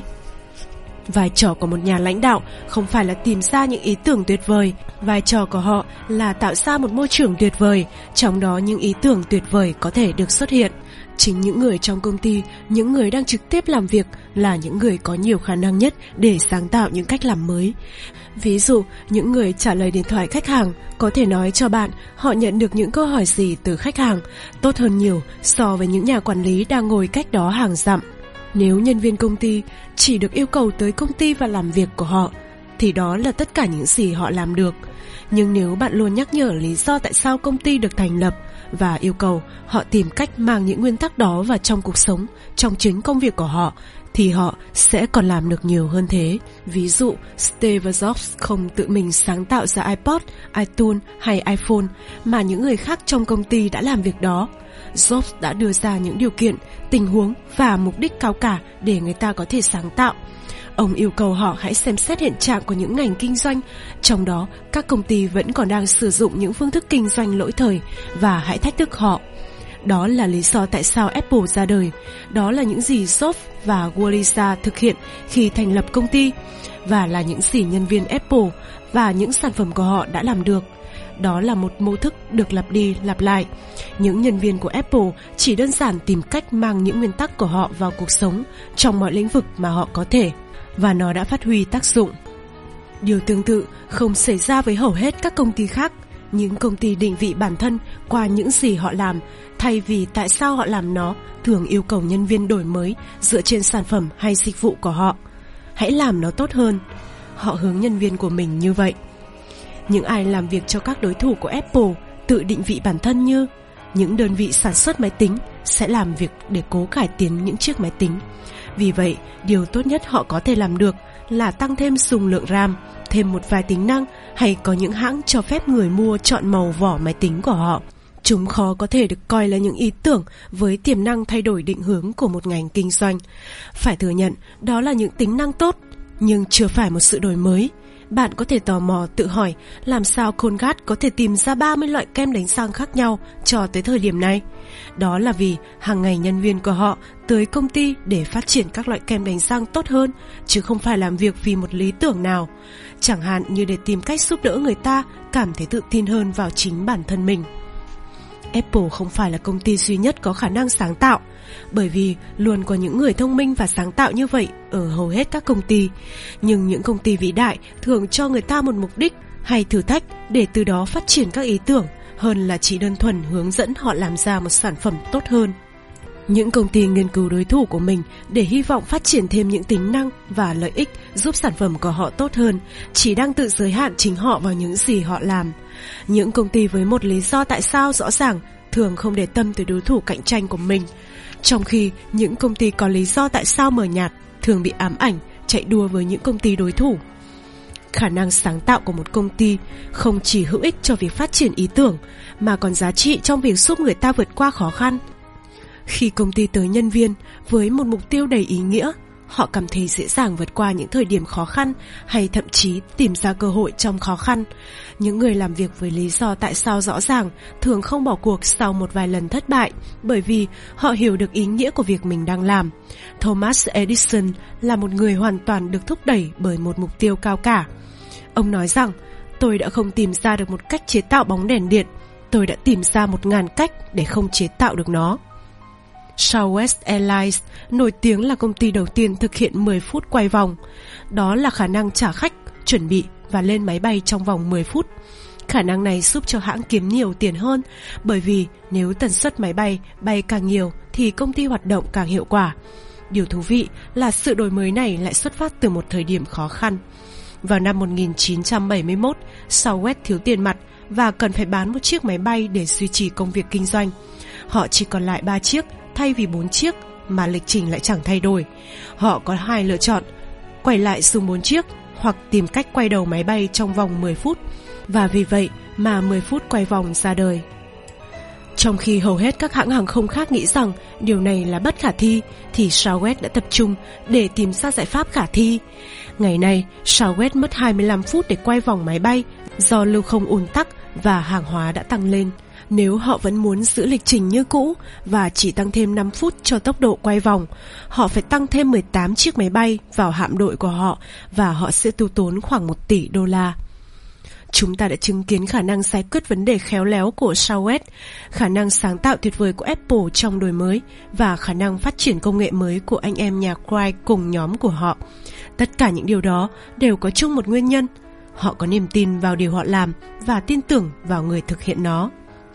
Speaker 1: Vai trò của một nhà lãnh đạo không phải là tìm ra những ý tưởng tuyệt vời, vai trò của họ là tạo ra một môi trường tuyệt vời, trong đó những ý tưởng tuyệt vời có thể được xuất hiện. Chính những người trong công ty, những người đang trực tiếp làm việc là những người có nhiều khả năng nhất để sáng tạo những cách làm mới. Ví dụ, những người trả lời điện thoại khách hàng có thể nói cho bạn họ nhận được những câu hỏi gì từ khách hàng, tốt hơn nhiều so với những nhà quản lý đang ngồi cách đó hàng dặm. Nếu nhân viên công ty chỉ được yêu cầu tới công ty và làm việc của họ, thì đó là tất cả những gì họ làm được. Nhưng nếu bạn luôn nhắc nhở lý do tại sao công ty được thành lập và yêu cầu họ tìm cách mang những nguyên tắc đó vào trong cuộc sống, trong chính công việc của họ, thì họ sẽ còn làm được nhiều hơn thế. Ví dụ, Steve Jobs không tự mình sáng tạo ra iPod, iTunes hay iPhone, mà những người khác trong công ty đã làm việc đó. Jobs đã đưa ra những điều kiện, tình huống và mục đích cao cả để người ta có thể sáng tạo. Ông yêu cầu họ hãy xem xét hiện trạng của những ngành kinh doanh, trong đó các công ty vẫn còn đang sử dụng những phương thức kinh doanh lỗi thời, và hãy thách thức họ. Đó là lý do tại sao Apple ra đời. Đó là những gì Jobs và Walesa thực hiện khi thành lập công ty, và là những gì nhân viên Apple và những sản phẩm của họ đã làm được. Đó là một mô thức được lặp đi lặp lại. Những nhân viên của Apple chỉ đơn giản tìm cách mang những nguyên tắc của họ vào cuộc sống trong mọi lĩnh vực mà họ có thể, và nó đã phát huy tác dụng. Điều tương tự không xảy ra với hầu hết các công ty khác. Những công ty định vị bản thân qua những gì họ làm, thay vì tại sao họ làm nó, thường yêu cầu nhân viên đổi mới dựa trên sản phẩm hay dịch vụ của họ. Hãy làm nó tốt hơn. Họ hướng nhân viên của mình như vậy. Những ai làm việc cho các đối thủ của Apple tự định vị bản thân như những đơn vị sản xuất máy tính sẽ làm việc để cố cải tiến những chiếc máy tính. Vì vậy, điều tốt nhất họ có thể làm được là tăng thêm dung lượng RAM, thêm một vài tính năng, hay có những hãng cho phép người mua chọn màu vỏ máy tính của họ. Chúng khó có thể được coi là những ý tưởng với tiềm năng thay đổi định hướng của một ngành kinh doanh. Phải thừa nhận, đó là những tính năng tốt, nhưng chưa phải một sự đổi mới. bạn có thể tò mò tự hỏi làm sao Colgate có thể tìm ra ba mươi loại kem đánh răng khác nhau cho tới thời điểm này. Đó là vì hàng ngày nhân viên của họ tới công ty để phát triển các loại kem đánh răng tốt hơn, chứ không phải làm việc vì một lý tưởng nào, chẳng hạn như để tìm cách giúp đỡ người ta cảm thấy tự tin hơn vào chính bản thân mình. Apple không phải là công ty duy nhất có khả năng sáng tạo, bởi vì luôn có những người thông minh và sáng tạo như vậy ở hầu hết các công ty. Nhưng những công ty vĩ đại thường cho người ta một mục đích hay thử thách để từ đó phát triển các ý tưởng, hơn là chỉ đơn thuần hướng dẫn họ làm ra một sản phẩm tốt hơn. Những công ty nghiên cứu đối thủ của mình để hy vọng phát triển thêm những tính năng và lợi ích giúp sản phẩm của họ tốt hơn, chỉ đang tự giới hạn chính họ vào những gì họ làm. Những công ty với một lý do tại sao rõ ràng thường không để tâm tới đối thủ cạnh tranh của mình, trong khi những công ty có lý do tại sao mờ nhạt thường bị ám ảnh chạy đua với những công ty đối thủ. Khả năng sáng tạo của một công ty không chỉ hữu ích cho việc phát triển ý tưởng, mà còn giá trị trong việc giúp người ta vượt qua khó khăn. Khi công ty tới nhân viên với một mục tiêu đầy ý nghĩa, họ cảm thấy dễ dàng vượt qua những thời điểm khó khăn hay thậm chí tìm ra cơ hội trong khó khăn. Những người làm việc với lý do tại sao rõ ràng thường không bỏ cuộc sau một vài lần thất bại, bởi vì họ hiểu được ý nghĩa của việc mình đang làm. Thomas Edison là một người hoàn toàn được thúc đẩy bởi một mục tiêu cao cả. Ông nói rằng, tôi đã không tìm ra được một cách chế tạo bóng đèn điện, tôi đã tìm ra một ngàn cách để không chế tạo được nó. Southwest Airlines nổi tiếng là công ty đầu tiên thực hiện mười phút quay vòng. Đó là khả năng trả khách, chuẩn bị và lên máy bay trong vòng mười phút. Khả năng này giúp cho hãng kiếm nhiều tiền hơn, bởi vì nếu tần suất máy bay bay càng nhiều thì công ty hoạt động càng hiệu quả. Điều thú vị là sự đổi mới này lại xuất phát từ một thời điểm khó khăn. Vào năm một nghìn chín trăm bảy mươi mốt, Southwest thiếu tiền mặt và cần phải bán một chiếc máy bay để duy trì công việc kinh doanh. Họ chỉ còn lại ba chiếc thay vì bốn chiếc, mà lịch trình lại chẳng thay đổi. Họ có hai lựa chọn: quay lại dùng bốn chiếc hoặc tìm cách quay đầu máy bay trong vòng mười phút. Và vì vậy mà mười phút quay vòng ra đời. Trong khi hầu hết các hãng hàng không khác nghĩ rằng điều này là bất khả thi, thì Southwest đã tập trung để tìm ra giải pháp khả thi. Ngày nay, Southwest mất hai mươi lăm phút để quay vòng máy bay do lưu không ùn tắc và hàng hóa đã tăng lên. Nếu họ vẫn muốn giữ lịch trình như cũ và chỉ tăng thêm năm phút cho tốc độ quay vòng, họ phải tăng thêm mười tám chiếc máy bay vào hạm đội của họ và họ sẽ tiêu tốn khoảng một tỷ đô la. Chúng ta đã chứng kiến khả năng giải quyết vấn đề khéo léo của Southwest, khả năng sáng tạo tuyệt vời của Apple trong đổi mới và khả năng phát triển công nghệ mới của anh em nhà Cray cùng nhóm của họ. Tất cả những điều đó đều có chung một nguyên nhân: họ có niềm tin vào điều họ làm và tin tưởng vào người thực hiện nó.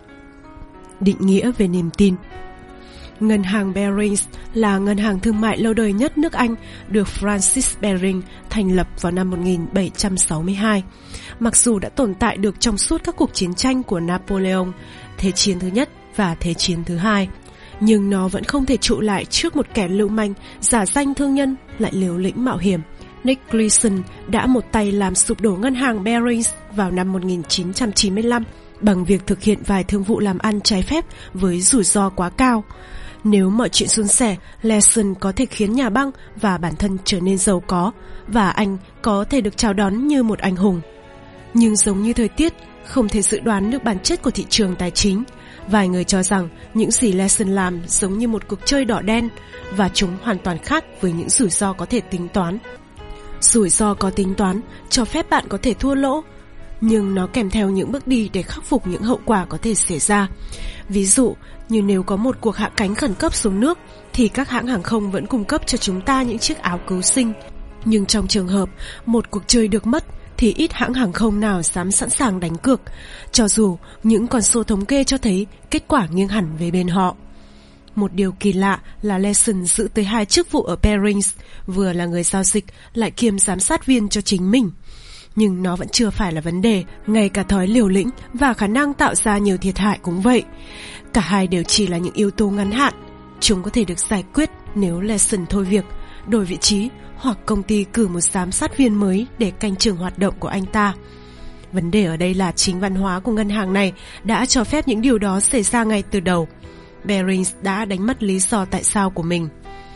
Speaker 1: Định nghĩa về niềm tin. Ngân hàng Barings là ngân hàng thương mại lâu đời nhất nước Anh, được Francis Baring thành lập vào năm một nghìn bảy trăm sáu mươi hai. Mặc dù đã tồn tại được trong suốt các cuộc chiến tranh của Napoleon, Thế chiến thứ nhất và Thế chiến thứ hai, nhưng nó vẫn không thể trụ lại trước một kẻ lưu manh, giả danh thương nhân, lại liều lĩnh mạo hiểm. Nick Gleason đã một tay làm sụp đổ ngân hàng Barings vào năm một nghìn chín trăm chín mươi lăm bằng việc thực hiện vài thương vụ làm ăn trái phép với rủi ro quá cao. Nếu mọi chuyện suôn sẻ, Gleason có thể khiến nhà băng và bản thân trở nên giàu có, và anh có thể được chào đón như một anh hùng. Nhưng giống như thời tiết, không thể dự đoán được bản chất của thị trường tài chính. Vài người cho rằng những gì Gleason làm giống như một cuộc chơi đỏ đen, và chúng hoàn toàn khác với những rủi ro có thể tính toán. Rủi ro có tính toán cho phép bạn có thể thua lỗ, nhưng nó kèm theo những bước đi để khắc phục những hậu quả có thể xảy ra. Ví dụ như nếu có một cuộc hạ cánh khẩn cấp xuống nước, thì các hãng hàng không vẫn cung cấp cho chúng ta những chiếc áo cứu sinh. Nhưng trong trường hợp một cuộc chơi được mất, thì ít hãng hàng không nào dám sẵn sàng đánh cược, cho dù những con số thống kê cho thấy kết quả nghiêng hẳn về bên họ. Một điều kỳ lạ là Gleason giữ tới hai chức vụ ở Barings, vừa là người giao dịch lại kiêm giám sát viên cho chính mình. Nhưng nó vẫn chưa phải là vấn đề, ngay cả thói liều lĩnh và khả năng tạo ra nhiều thiệt hại cũng vậy. Cả hai đều chỉ là những yếu tố ngắn hạn. Chúng có thể được giải quyết nếu Gleason thôi việc, đổi vị trí, hoặc công ty cử một giám sát viên mới để canh chừng hoạt động của anh ta. Vấn đề ở đây là chính văn hóa của ngân hàng này đã cho phép những điều đó xảy ra ngay từ đầu. Barings đã đánh mất lý do tại sao của mình.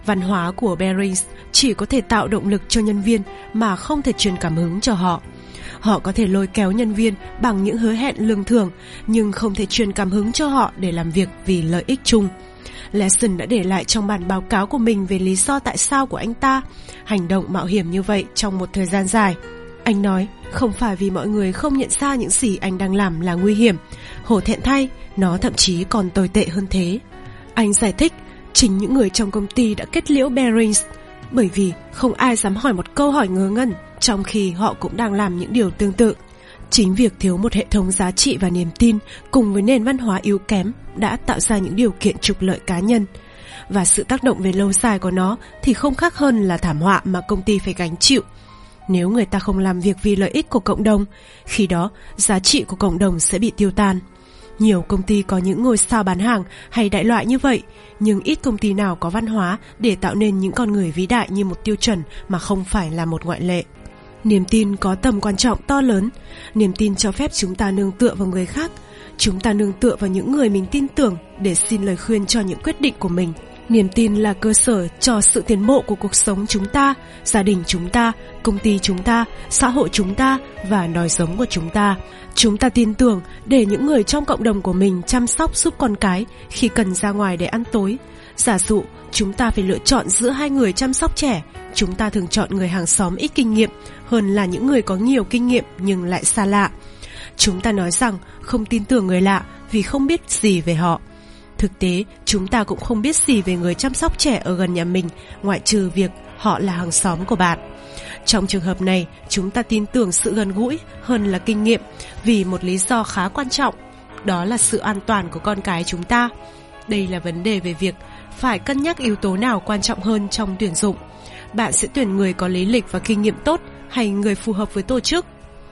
Speaker 1: Văn hóa của Barings chỉ có thể tạo động lực cho nhân viên mà không thể truyền cảm hứng cho họ. Họ có thể lôi kéo nhân viên bằng những hứa hẹn lương thưởng, nhưng không thể truyền cảm hứng cho họ để làm việc vì lợi ích chung. Lesson đã để lại trong bản báo cáo của mình về lý do tại sao của anh ta hành động mạo hiểm như vậy trong một thời gian dài. Anh nói, không phải vì mọi người không nhận ra những gì anh đang làm là nguy hiểm. Hổ thẹn thay, nó thậm chí còn tồi tệ hơn thế. Anh giải thích, chính những người trong công ty đã kết liễu Barings, bởi vì không ai dám hỏi một câu hỏi ngớ ngẩn, trong khi họ cũng đang làm những điều tương tự. Chính việc thiếu một hệ thống giá trị và niềm tin cùng với nền văn hóa yếu kém đã tạo ra những điều kiện trục lợi cá nhân. Và sự tác động về lâu dài của nó thì không khác hơn là thảm họa mà công ty phải gánh chịu. Nếu người ta không làm việc vì lợi ích của cộng đồng, khi đó giá trị của cộng đồng sẽ bị tiêu tan. Nhiều công ty có những ngôi sao bán hàng hay đại loại như vậy, nhưng ít công ty nào có văn hóa để tạo nên những con người vĩ đại như một tiêu chuẩn mà không phải là một ngoại lệ. Niềm tin có tầm quan trọng to lớn. Niềm tin cho phép chúng ta nương tựa vào người khác. Chúng ta nương tựa vào những người mình tin tưởng để xin lời khuyên cho những quyết định của mình. Niềm tin là cơ sở cho sự tiến bộ của cuộc sống chúng ta, gia đình chúng ta, công ty chúng ta, xã hội chúng ta và nòi giống của chúng ta. Chúng ta tin tưởng để những người trong cộng đồng của mình chăm sóc giúp con cái khi cần ra ngoài để ăn tối. Giả dụ chúng ta phải lựa chọn giữa hai người chăm sóc trẻ, chúng ta thường chọn người hàng xóm ít kinh nghiệm hơn là những người có nhiều kinh nghiệm nhưng lại xa lạ. Chúng ta nói rằng không tin tưởng người lạ vì không biết gì về họ. Thực tế, chúng ta cũng không biết gì về người chăm sóc trẻ ở gần nhà mình, ngoại trừ việc họ là hàng xóm của bạn. Trong trường hợp này, chúng ta tin tưởng sự gần gũi hơn là kinh nghiệm vì một lý do khá quan trọng, đó là sự an toàn của con cái chúng ta. Đây là vấn đề về việc phải cân nhắc yếu tố nào quan trọng hơn trong tuyển dụng. Bạn sẽ tuyển người có lý lịch và kinh nghiệm tốt hay người phù hợp với tổ chức?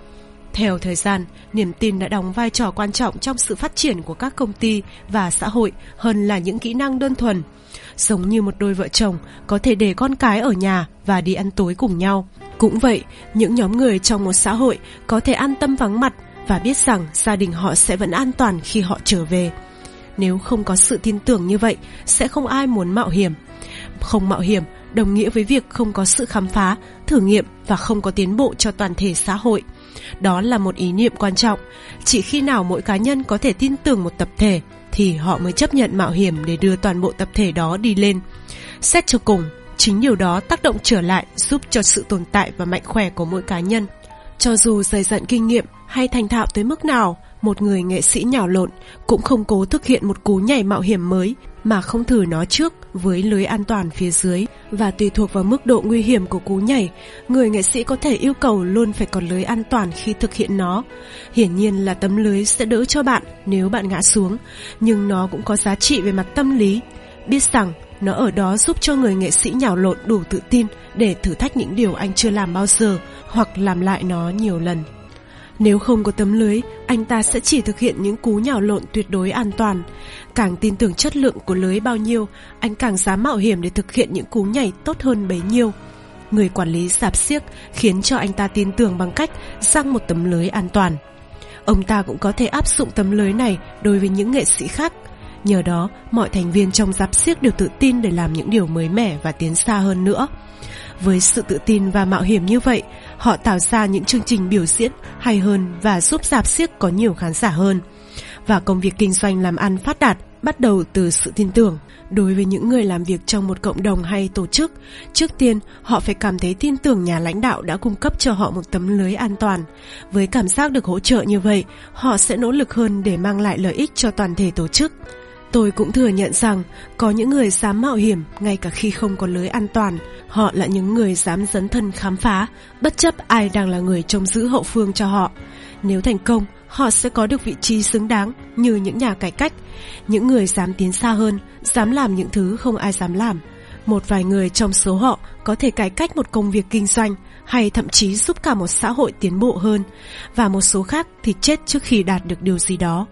Speaker 1: Theo thời gian, niềm tin đã đóng vai trò quan trọng trong sự phát triển của các công ty và xã hội hơn là những kỹ năng đơn thuần. Giống như một đôi vợ chồng có thể để con cái ở nhà và đi ăn tối cùng nhau. Cũng vậy, những nhóm người trong một xã hội có thể an tâm vắng mặt và biết rằng gia đình họ sẽ vẫn an toàn khi họ trở về. Nếu không có sự tin tưởng như vậy, sẽ không ai muốn mạo hiểm. Không mạo hiểm đồng nghĩa với việc không có sự khám phá, thử nghiệm và không có tiến bộ cho toàn thể xã hội. Đó là một ý niệm quan trọng. Chỉ khi nào mỗi cá nhân có thể tin tưởng một tập thể thì họ mới chấp nhận mạo hiểm để đưa toàn bộ tập thể đó đi lên. Xét cho cùng, chính điều đó tác động trở lại giúp cho sự tồn tại và mạnh khỏe của mỗi cá nhân. Cho dù dày dặn kinh nghiệm hay thành thạo tới mức nào, một người nghệ sĩ nhào lộn cũng không cố thực hiện một cú nhảy mạo hiểm mới mà không thử nó trước với lưới an toàn phía dưới. Và tùy thuộc vào mức độ nguy hiểm của cú nhảy, người nghệ sĩ có thể yêu cầu luôn phải có lưới an toàn khi thực hiện nó. Hiển nhiên là tấm lưới sẽ đỡ cho bạn nếu bạn ngã xuống, nhưng nó cũng có giá trị về mặt tâm lý. Biết rằng nó ở đó giúp cho người nghệ sĩ nhào lộn đủ tự tin để thử thách những điều anh chưa làm bao giờ hoặc làm lại nó nhiều lần. Nếu không có tấm lưới, anh ta sẽ chỉ thực hiện những cú nhào lộn tuyệt đối an toàn. Càng tin tưởng chất lượng của lưới bao nhiêu, anh càng dám mạo hiểm để thực hiện những cú nhảy tốt hơn bấy nhiêu. Người quản lý rạp xiếc khiến cho anh ta tin tưởng bằng cách giăng một tấm lưới an toàn. Ông ta cũng có thể áp dụng tấm lưới này đối với những nghệ sĩ khác. Nhờ đó, mọi thành viên trong rạp xiếc đều tự tin để làm những điều mới mẻ và tiến xa hơn nữa. Với sự tự tin và mạo hiểm như vậy, họ tạo ra những chương trình biểu diễn hay hơn và giúp rạp xiếc có nhiều khán giả hơn. Và công việc kinh doanh làm ăn phát đạt bắt đầu từ sự tin tưởng. Đối với những người làm việc trong một cộng đồng hay tổ chức, trước tiên họ phải cảm thấy tin tưởng nhà lãnh đạo đã cung cấp cho họ một tấm lưới an toàn. Với cảm giác được hỗ trợ như vậy, họ sẽ nỗ lực hơn để mang lại lợi ích cho toàn thể tổ chức. Tôi cũng thừa nhận rằng có những người dám mạo hiểm ngay cả khi không có lưới an toàn. Họ là những người dám dấn thân khám phá, bất chấp ai đang là người trông giữ hậu phương cho họ. Nếu thành công, họ sẽ có được vị trí xứng đáng như những nhà cải cách, những người dám tiến xa hơn, dám làm những thứ không ai dám làm. Một vài người trong số họ có thể cải cách một công việc kinh doanh hay thậm chí giúp cả một xã hội tiến bộ hơn, và một số khác thì chết trước khi đạt được điều gì đó.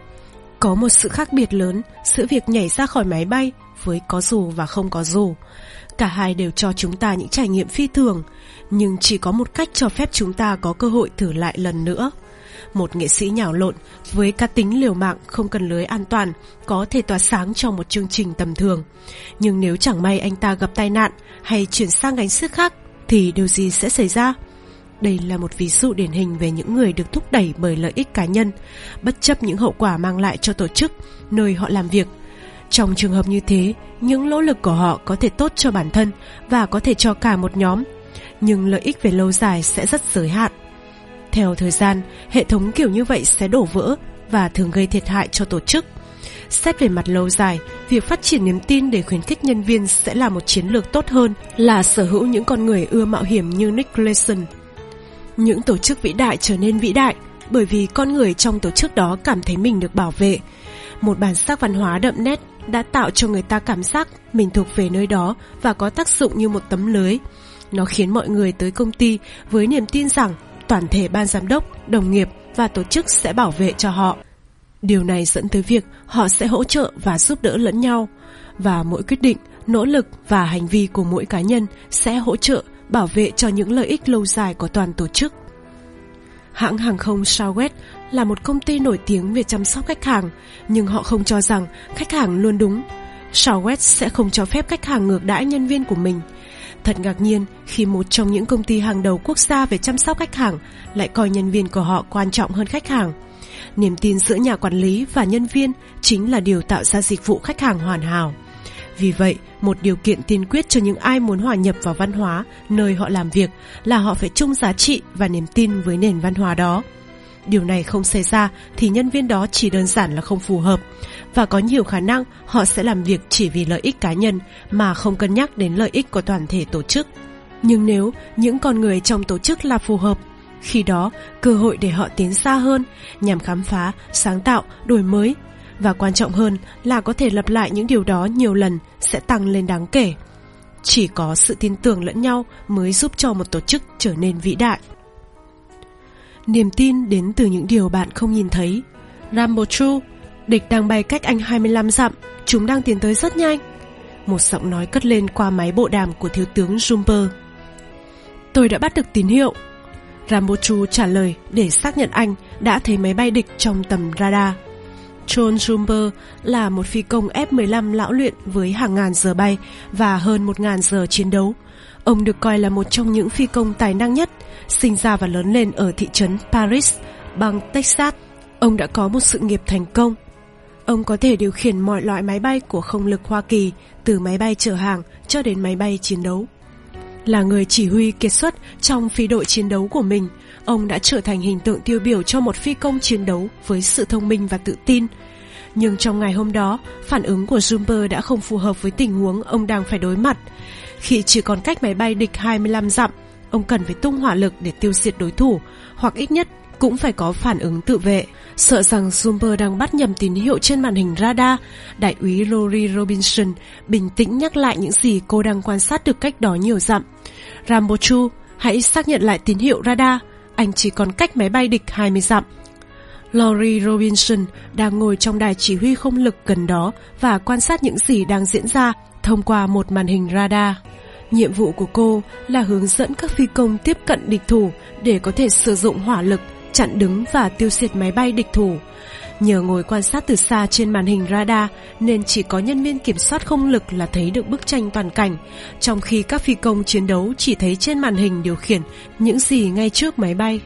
Speaker 1: Có một sự khác biệt lớn giữa việc nhảy ra khỏi máy bay với có dù và không có dù. Cả hai đều cho chúng ta những trải nghiệm phi thường, nhưng chỉ có một cách cho phép chúng ta có cơ hội thử lại lần nữa. một nghệ sĩ nhào lộn với cá tính liều mạng không cần lưới an toàn có thể tỏa sáng trong một chương trình tầm thường. Nhưng nếu chẳng may anh ta gặp tai nạn hay chuyển sang gánh xiếc khác thì điều gì sẽ xảy ra? Đây là một ví dụ điển hình về những người được thúc đẩy bởi lợi ích cá nhân, bất chấp những hậu quả mang lại cho tổ chức nơi họ làm việc. Trong trường hợp như thế, những nỗ lực của họ có thể tốt cho bản thân và có thể cho cả một nhóm, nhưng lợi ích về lâu dài sẽ rất giới hạn. Theo thời gian, hệ thống kiểu như vậy sẽ đổ vỡ và thường gây thiệt hại cho tổ chức. Xét về mặt lâu dài, việc phát triển niềm tin để khuyến khích nhân viên sẽ là một chiến lược tốt hơn là sở hữu những con người ưa mạo hiểm như Nick Leeson. Những tổ chức vĩ đại trở nên vĩ đại bởi vì con người trong tổ chức đó cảm thấy mình được bảo vệ. Một bản sắc văn hóa đậm nét đã tạo cho người ta cảm giác mình thuộc về nơi đó và có tác dụng như một tấm lưới. Nó khiến mọi người tới công ty với niềm tin rằng toàn thể ban giám đốc, đồng nghiệp và tổ chức sẽ bảo vệ cho họ. Điều này dẫn tới việc họ sẽ hỗ trợ và giúp đỡ lẫn nhau, và mỗi quyết định, nỗ lực và hành vi của mỗi cá nhân sẽ hỗ trợ bảo vệ cho những lợi ích lâu dài của toàn tổ chức. Hãng hàng không Southwest là một công ty nổi tiếng về chăm sóc khách hàng, nhưng họ không cho rằng khách hàng luôn đúng. Southwest sẽ không cho phép khách hàng ngược đãi nhân viên của mình. Thật ngạc nhiên khi một trong những công ty hàng đầu quốc gia về chăm sóc khách hàng lại coi nhân viên của họ quan trọng hơn khách hàng. Niềm tin giữa nhà quản lý và nhân viên chính là điều tạo ra dịch vụ khách hàng hoàn hảo. Vì vậy, một điều kiện tiên quyết cho những ai muốn hòa nhập vào văn hóa nơi họ làm việc là họ phải chung giá trị và niềm tin với nền văn hóa đó. Điều này không xảy ra thì nhân viên đó chỉ đơn giản là không phù hợp, và có nhiều khả năng họ sẽ làm việc chỉ vì lợi ích cá nhân mà không cân nhắc đến lợi ích của toàn thể tổ chức. Nhưng nếu những con người trong tổ chức là phù hợp, khi đó cơ hội để họ tiến xa hơn nhằm khám phá, sáng tạo, đổi mới, và quan trọng hơn là có thể lặp lại những điều đó nhiều lần sẽ tăng lên đáng kể. Chỉ có sự tin tưởng lẫn nhau mới giúp cho một tổ chức trở nên vĩ đại. Niềm tin đến từ những điều bạn không nhìn thấy. Rambo True, địch đang bay cách anh hai mươi lăm dặm, chúng đang tiến tới rất nhanh. Một giọng nói cất lên qua máy bộ đàm của thiếu tướng Jumper. Tôi đã bắt được tín hiệu. Rambo True trả lời để xác nhận anh đã thấy máy bay địch trong tầm radar. John Jumper là một phi công F mười lăm lão luyện với hàng ngàn giờ bay và hơn một ngàn giờ chiến đấu. Ông được coi là một trong những phi công tài năng nhất, sinh ra và lớn lên ở thị trấn Paris, bang Texas. Ông đã có một sự nghiệp thành công. Ông có thể điều khiển mọi loại máy bay của không lực Hoa Kỳ, từ máy bay chở hàng cho đến máy bay chiến đấu. Là người chỉ huy kiệt xuất trong phi đội chiến đấu của mình, ông đã trở thành hình tượng tiêu biểu cho một phi công chiến đấu với sự thông minh và tự tin. Nhưng trong ngày hôm đó, phản ứng của Jumper đã không phù hợp với tình huống ông đang phải đối mặt. Khi chỉ còn cách máy bay địch hai mươi lăm dặm, ông cần phải tung hỏa lực để tiêu diệt đối thủ, hoặc ít nhất cũng phải có phản ứng tự vệ. Sợ rằng Jumper đang bắt nhầm tín hiệu trên màn hình radar, đại úy Lori Robinson bình tĩnh nhắc lại những gì cô đang quan sát được cách đó nhiều dặm. Rambo True, hãy xác nhận lại tín hiệu radar, anh chỉ còn cách máy bay địch hai mươi dặm. Lori Robinson đang ngồi trong đài chỉ huy không lực gần đó và quan sát những gì đang diễn ra thông qua một màn hình radar. Nhiệm vụ của cô là hướng dẫn các phi công tiếp cận địch thủ để có thể sử dụng hỏa lực, chặn đứng và tiêu diệt máy bay địch thủ. Nhờ ngồi quan sát từ xa trên màn hình radar nên chỉ có nhân viên kiểm soát không lực là thấy được bức tranh toàn cảnh, trong khi các phi công chiến đấu chỉ thấy trên màn hình điều khiển những gì ngay trước máy bay.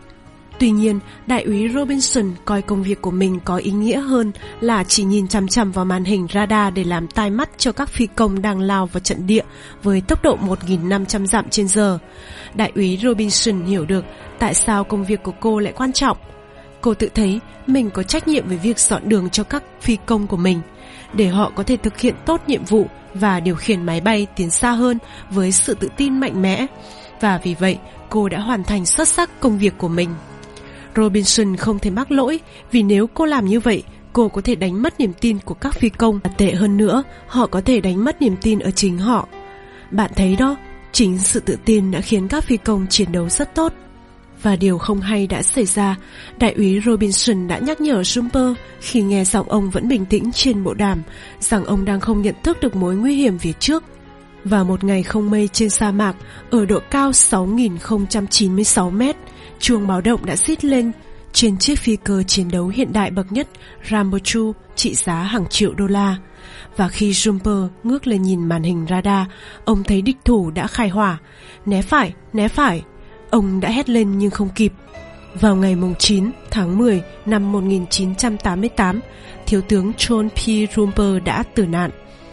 Speaker 1: Tuy nhiên, đại úy Robinson coi công việc của mình có ý nghĩa hơn là chỉ nhìn chằm chằm vào màn hình radar để làm tai mắt cho các phi công đang lao vào trận địa với tốc độ một nghìn năm trăm dặm trên giờ. Đại úy Robinson hiểu được tại sao công việc của cô lại quan trọng. Cô tự thấy mình có trách nhiệm với việc dọn đường cho các phi công của mình, để họ có thể thực hiện tốt nhiệm vụ và điều khiển máy bay tiến xa hơn với sự tự tin mạnh mẽ. Và vì vậy, cô đã hoàn thành xuất sắc công việc của mình. Robinson không thể mắc lỗi, vì nếu cô làm như vậy, cô có thể đánh mất niềm tin của các phi công. Tệ hơn nữa, họ có thể đánh mất niềm tin ở chính họ. Bạn thấy đó, chính sự tự tin đã khiến các phi công chiến đấu rất tốt. Và điều không hay đã xảy ra, đại úy Robinson đã nhắc nhở Jumper khi nghe giọng ông vẫn bình tĩnh trên bộ đàm rằng ông đang không nhận thức được mối nguy hiểm phía trước. Vào một ngày không mây trên sa mạc, ở độ cao sáu nghìn không trăm chín mươi sáu mét, chuông báo động đã rít lên trên chiếc phi cơ chiến đấu hiện đại bậc nhất Rambochu trị giá hàng triệu đô la. Và khi Jumper ngước lên nhìn màn hình radar, ông thấy địch thủ đã khai hỏa. Né phải, né phải. Ông đã hét lên nhưng không kịp. Vào ngày chín tháng mười năm một nghìn chín trăm tám mươi tám, Thiếu tướng John P. Jumper đã tử nạn.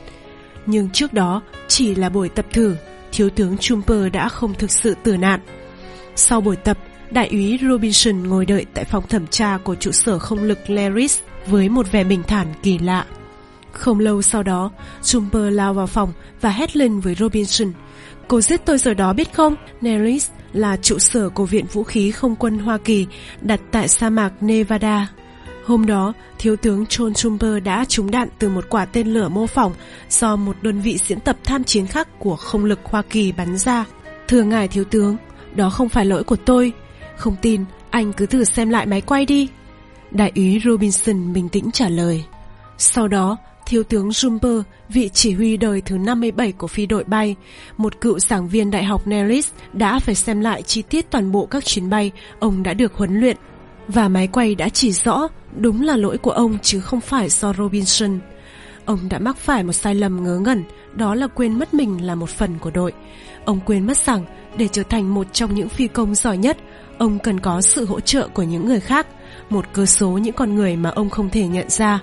Speaker 1: Nhưng trước đó, chỉ là buổi tập thử, Thiếu tướng Jumper đã không thực sự tử nạn. Sau buổi tập, Đại úy Robinson ngồi đợi tại phòng thẩm tra của trụ sở không lực Laris với một vẻ bình thản kỳ lạ. Không lâu sau đó, Jumper lao vào phòng và hét lên với Robinson: "Cô giết tôi rồi đó biết không?" Laris là trụ sở của Viện Vũ khí Không quân Hoa Kỳ đặt tại sa mạc Nevada. Hôm đó, Thiếu tướng John Jumper đã trúng đạn từ một quả tên lửa mô phỏng do một đơn vị diễn tập tham chiến khác của không lực Hoa Kỳ bắn ra. "Thưa ngài Thiếu tướng, đó không phải lỗi của tôi. Không tin, anh cứ thử xem lại máy quay đi." Đại úy Robinson bình tĩnh trả lời. Sau đó, Thiếu tướng Jumper, vị chỉ huy đời thứ năm mươi bảy của phi đội bay, một cựu giảng viên Đại học Nellis, đã phải xem lại chi tiết toàn bộ các chuyến bay ông đã được huấn luyện. Và máy quay đã chỉ rõ đúng là lỗi của ông chứ không phải do Robinson. Ông đã mắc phải một sai lầm ngớ ngẩn, đó là quên mất mình là một phần của đội. Ông quên mất rằng để trở thành một trong những phi công giỏi nhất, ông cần có sự hỗ trợ của những người khác, một cơ số những con người mà ông không thể nhận ra.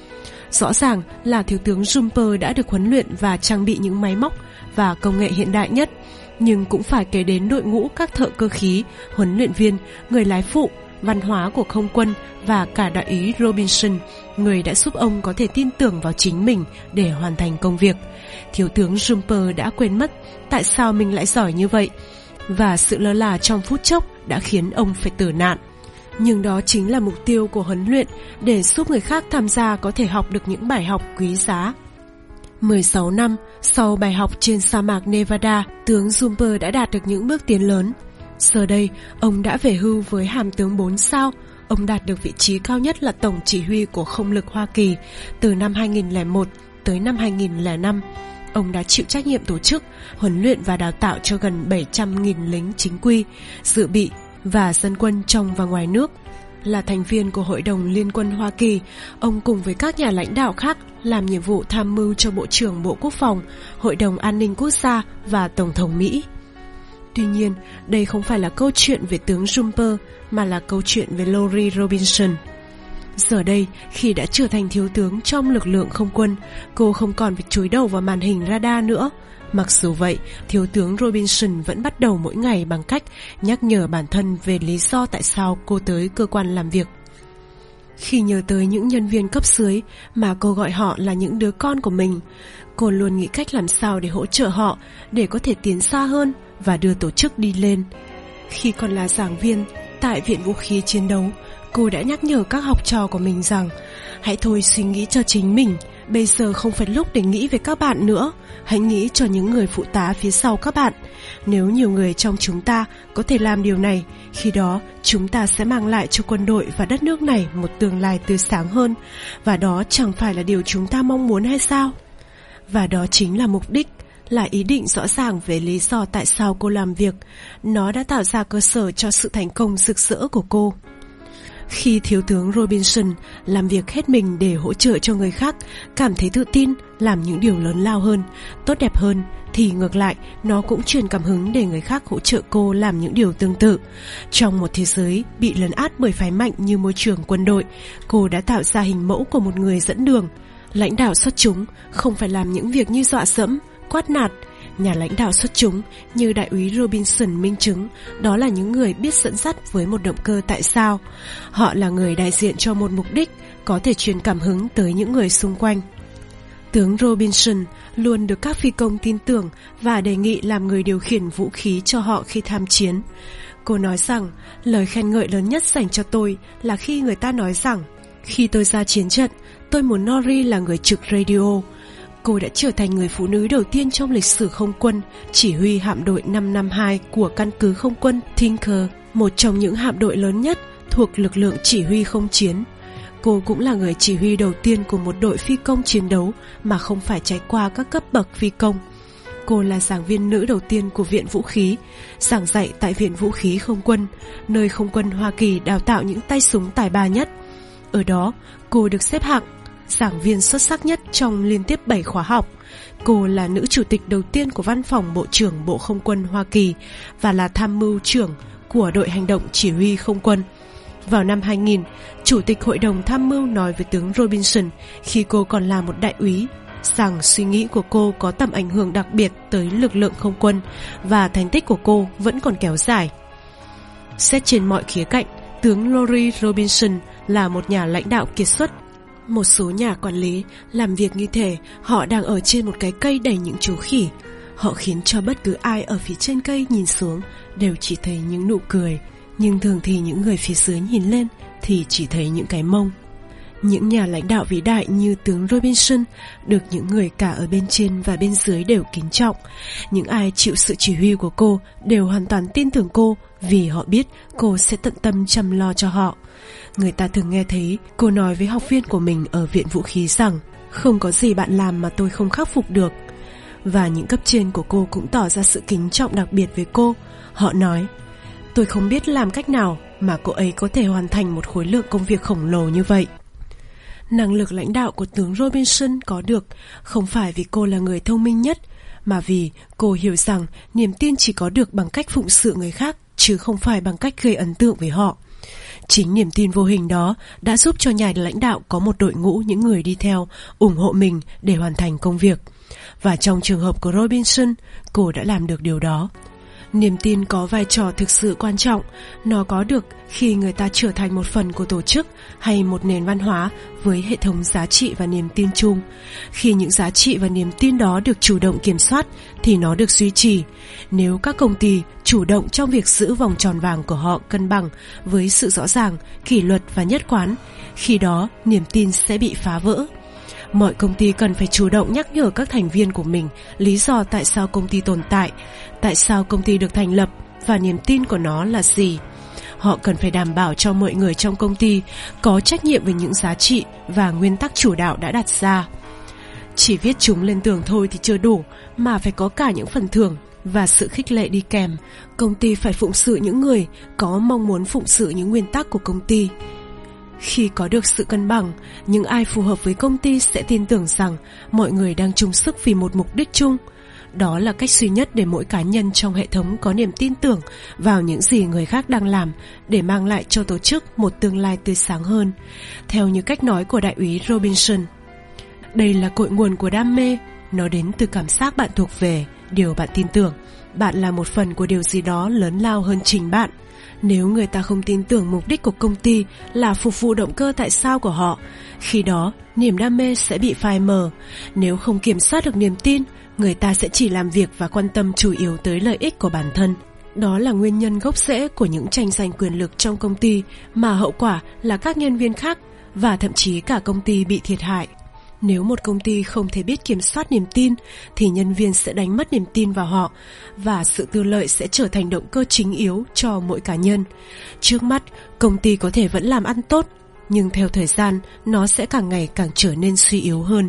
Speaker 1: Rõ ràng là Thiếu tướng Jumper đã được huấn luyện và trang bị những máy móc và công nghệ hiện đại nhất, nhưng cũng phải kể đến đội ngũ các thợ cơ khí, huấn luyện viên, người lái phụ, văn hóa của không quân và cả đại úy Robinson, người đã giúp ông có thể tin tưởng vào chính mình để hoàn thành công việc. Thiếu tướng Jumper đã quên mất tại sao mình lại giỏi như vậy, và sự lơ là trong phút chốc đã khiến ông phải tử nạn. Nhưng đó chính là mục tiêu của huấn luyện, để giúp người khác tham gia có thể học được những bài học quý giá. mười sáu năm sau bài học trên sa mạc Nevada, tướng Jumper đã đạt được những bước tiến lớn. Giờ đây, ông đã về hưu với hàm tướng bốn sao. Ông đạt được vị trí cao nhất là Tổng chỉ huy của không lực Hoa Kỳ từ năm hai nghìn lẻ một tới năm hai nghìn lẻ năm. Ông đã chịu trách nhiệm tổ chức, huấn luyện và đào tạo cho gần bảy trăm nghìn lính chính quy, dự bị và dân quân trong và ngoài nước. Là thành viên của Hội đồng Liên quân Hoa Kỳ, ông cùng với các nhà lãnh đạo khác làm nhiệm vụ tham mưu cho Bộ trưởng Bộ Quốc phòng, Hội đồng An ninh Quốc gia và Tổng thống Mỹ. Tuy nhiên, đây không phải là câu chuyện về tướng Jumper, mà là câu chuyện về Lori Robinson. Giờ đây, khi đã trở thành thiếu tướng trong lực lượng không quân, cô không còn phải chúi đầu vào màn hình radar nữa. Mặc dù vậy, thiếu tướng Robinson vẫn bắt đầu mỗi ngày bằng cách nhắc nhở bản thân về lý do tại sao cô tới cơ quan làm việc. Khi nhớ tới những nhân viên cấp dưới mà cô gọi họ là những đứa con của mình, cô luôn nghĩ cách làm sao để hỗ trợ họ, để có thể tiến xa hơn và đưa tổ chức đi lên. Khi còn là giảng viên tại Viện Vũ khí Chiến đấu, cô đã nhắc nhở các học trò của mình rằng hãy thôi suy nghĩ cho chính mình, bây giờ không phải lúc để nghĩ về các bạn nữa, hãy nghĩ cho những người phụ tá phía sau các bạn. Nếu nhiều người trong chúng ta có thể làm điều này, khi đó chúng ta sẽ mang lại cho quân đội và đất nước này một tương lai tươi sáng hơn, và đó chẳng phải là điều chúng ta mong muốn hay sao? Và đó chính là mục đích, là ý định rõ ràng về lý do tại sao cô làm việc. Nó đã tạo ra cơ sở cho sự thành công rực rỡ của cô. Khi thiếu tướng Robinson làm việc hết mình để hỗ trợ cho người khác, cảm thấy tự tin, làm những điều lớn lao hơn, tốt đẹp hơn, thì ngược lại, nó cũng truyền cảm hứng để người khác hỗ trợ cô làm những điều tương tự. Trong một thế giới bị lấn át bởi phái mạnh như môi trường quân đội, cô đã tạo ra hình mẫu của một người dẫn đường. Lãnh đạo xuất chúng không phải làm những việc như dọa dẫm, quát nạt. Nhà lãnh đạo xuất chúng như đại úy Robinson minh chứng, đó là những người biết dẫn dắt với một động cơ tại sao. Họ là người đại diện cho một mục đích, có thể truyền cảm hứng tới những người xung quanh. Tướng Robinson luôn được các phi công tin tưởng và đề nghị làm người điều khiển vũ khí cho họ khi tham chiến. Cô nói rằng, lời khen ngợi lớn nhất dành cho tôi là khi người ta nói rằng, khi tôi ra chiến trận, tôi muốn Nori là người trực radio. Cô đã trở thành người phụ nữ đầu tiên trong lịch sử không quân chỉ huy hạm đội năm năm hai của căn cứ không quân Tinker, một trong những hạm đội lớn nhất thuộc lực lượng chỉ huy không chiến. Cô cũng là người chỉ huy đầu tiên của một đội phi công chiến đấu mà không phải trải qua các cấp bậc phi công. cô là giảng viên nữ đầu tiên của Viện Vũ khí, giảng dạy tại Viện Vũ khí Không quân, nơi Không quân Hoa Kỳ đào tạo những tay súng tài ba nhất. Ở đó, cô được xếp hạng giảng viên xuất sắc nhất trong liên tiếp bảy khóa học. Cô là nữ chủ tịch đầu tiên của Văn phòng Bộ trưởng Bộ Không quân Hoa Kỳ và là tham mưu trưởng của đội hành động chỉ huy không quân. Vào năm hai nghìn, Chủ tịch Hội đồng Tham mưu nói với tướng Robinson khi cô còn là một đại úy rằng suy nghĩ của cô có tầm ảnh hưởng đặc biệt tới lực lượng không quân và thành tích của cô vẫn còn kéo dài. Xét trên mọi khía cạnh, tướng Lori Robinson là một nhà lãnh đạo kiệt xuất. Một số nhà quản lý làm việc như thể họ đang ở trên một cái cây đầy những chú khỉ. Họ khiến cho bất cứ ai ở phía trên cây nhìn xuống đều chỉ thấy những nụ cười, nhưng thường thì những người phía dưới nhìn lên thì chỉ thấy những cái mông. Những nhà lãnh đạo vĩ đại như tướng Robinson được những người cả ở bên trên và bên dưới đều kính trọng. Những ai chịu sự chỉ huy của cô đều hoàn toàn tin tưởng cô vì họ biết cô sẽ tận tâm chăm lo cho họ. Người ta thường nghe thấy cô nói với học viên của mình ở Viện Vũ khí rằng không có gì bạn làm mà tôi không khắc phục được. Và những cấp trên của cô cũng tỏ ra sự kính trọng đặc biệt với cô. Họ nói, tôi không biết làm cách nào mà cô ấy có thể hoàn thành một khối lượng công việc khổng lồ như vậy. Năng lực lãnh đạo của tướng Robinson có được không phải vì cô là người thông minh nhất, mà vì cô hiểu rằng niềm tin chỉ có được bằng cách phụng sự người khác, chứ không phải bằng cách gây ấn tượng với họ. Chính niềm tin vô hình đó đã giúp cho nhà lãnh đạo có một đội ngũ những người đi theo, ủng hộ mình để hoàn thành công việc. Và trong trường hợp của Robinson, cô đã làm được điều đó. Niềm tin có vai trò thực sự quan trọng. Nó có được khi người ta trở thành một phần của tổ chức hay một nền văn hóa với hệ thống giá trị và niềm tin chung. Khi những giá trị và niềm tin đó được chủ động kiểm soát thì nó được duy trì. Nếu các công ty chủ động trong việc giữ vòng tròn vàng của họ cân bằng với sự rõ ràng, kỷ luật và nhất quán, khi đó niềm tin sẽ bị phá vỡ. Mọi công ty cần phải chủ động nhắc nhở các thành viên của mình lý do tại sao công ty tồn tại, tại sao công ty được thành lập và niềm tin của nó là gì. Họ cần phải đảm bảo cho mọi người trong công ty có trách nhiệm về những giá trị và nguyên tắc chủ đạo đã đặt ra. Chỉ viết chúng lên tường thôi thì chưa đủ, mà phải có cả những phần thưởng và sự khích lệ đi kèm. Công ty phải phụng sự những người có mong muốn phụng sự những nguyên tắc của công ty. Khi có được sự cân bằng, những ai phù hợp với công ty sẽ tin tưởng rằng mọi người đang chung sức vì một mục đích chung. Đó là cách duy nhất để mỗi cá nhân trong hệ thống có niềm tin tưởng vào những gì người khác đang làm để mang lại cho tổ chức một tương lai tươi sáng hơn. Theo như cách nói của đại úy Robinson, đây là cội nguồn của đam mê, nó đến từ cảm giác bạn thuộc về điều bạn tin tưởng. Bạn là một phần của điều gì đó lớn lao hơn chính bạn. Nếu người ta không tin tưởng mục đích của công ty là phục vụ động cơ tại sao của họ, khi đó niềm đam mê sẽ bị phai mờ. Nếu không kiểm soát được niềm tin, người ta sẽ chỉ làm việc và quan tâm chủ yếu tới lợi ích của bản thân. Đó là nguyên nhân gốc rễ của những tranh giành quyền lực trong công ty, mà hậu quả là các nhân viên khác và thậm chí cả công ty bị thiệt hại. Nếu một công ty không thể biết kiểm soát niềm tin thì nhân viên sẽ đánh mất niềm tin vào họ và sự tư lợi sẽ trở thành động cơ chính yếu cho mỗi cá nhân. Trước mắt, công ty có thể vẫn làm ăn tốt, nhưng theo thời gian nó sẽ càng ngày càng trở nên suy yếu hơn.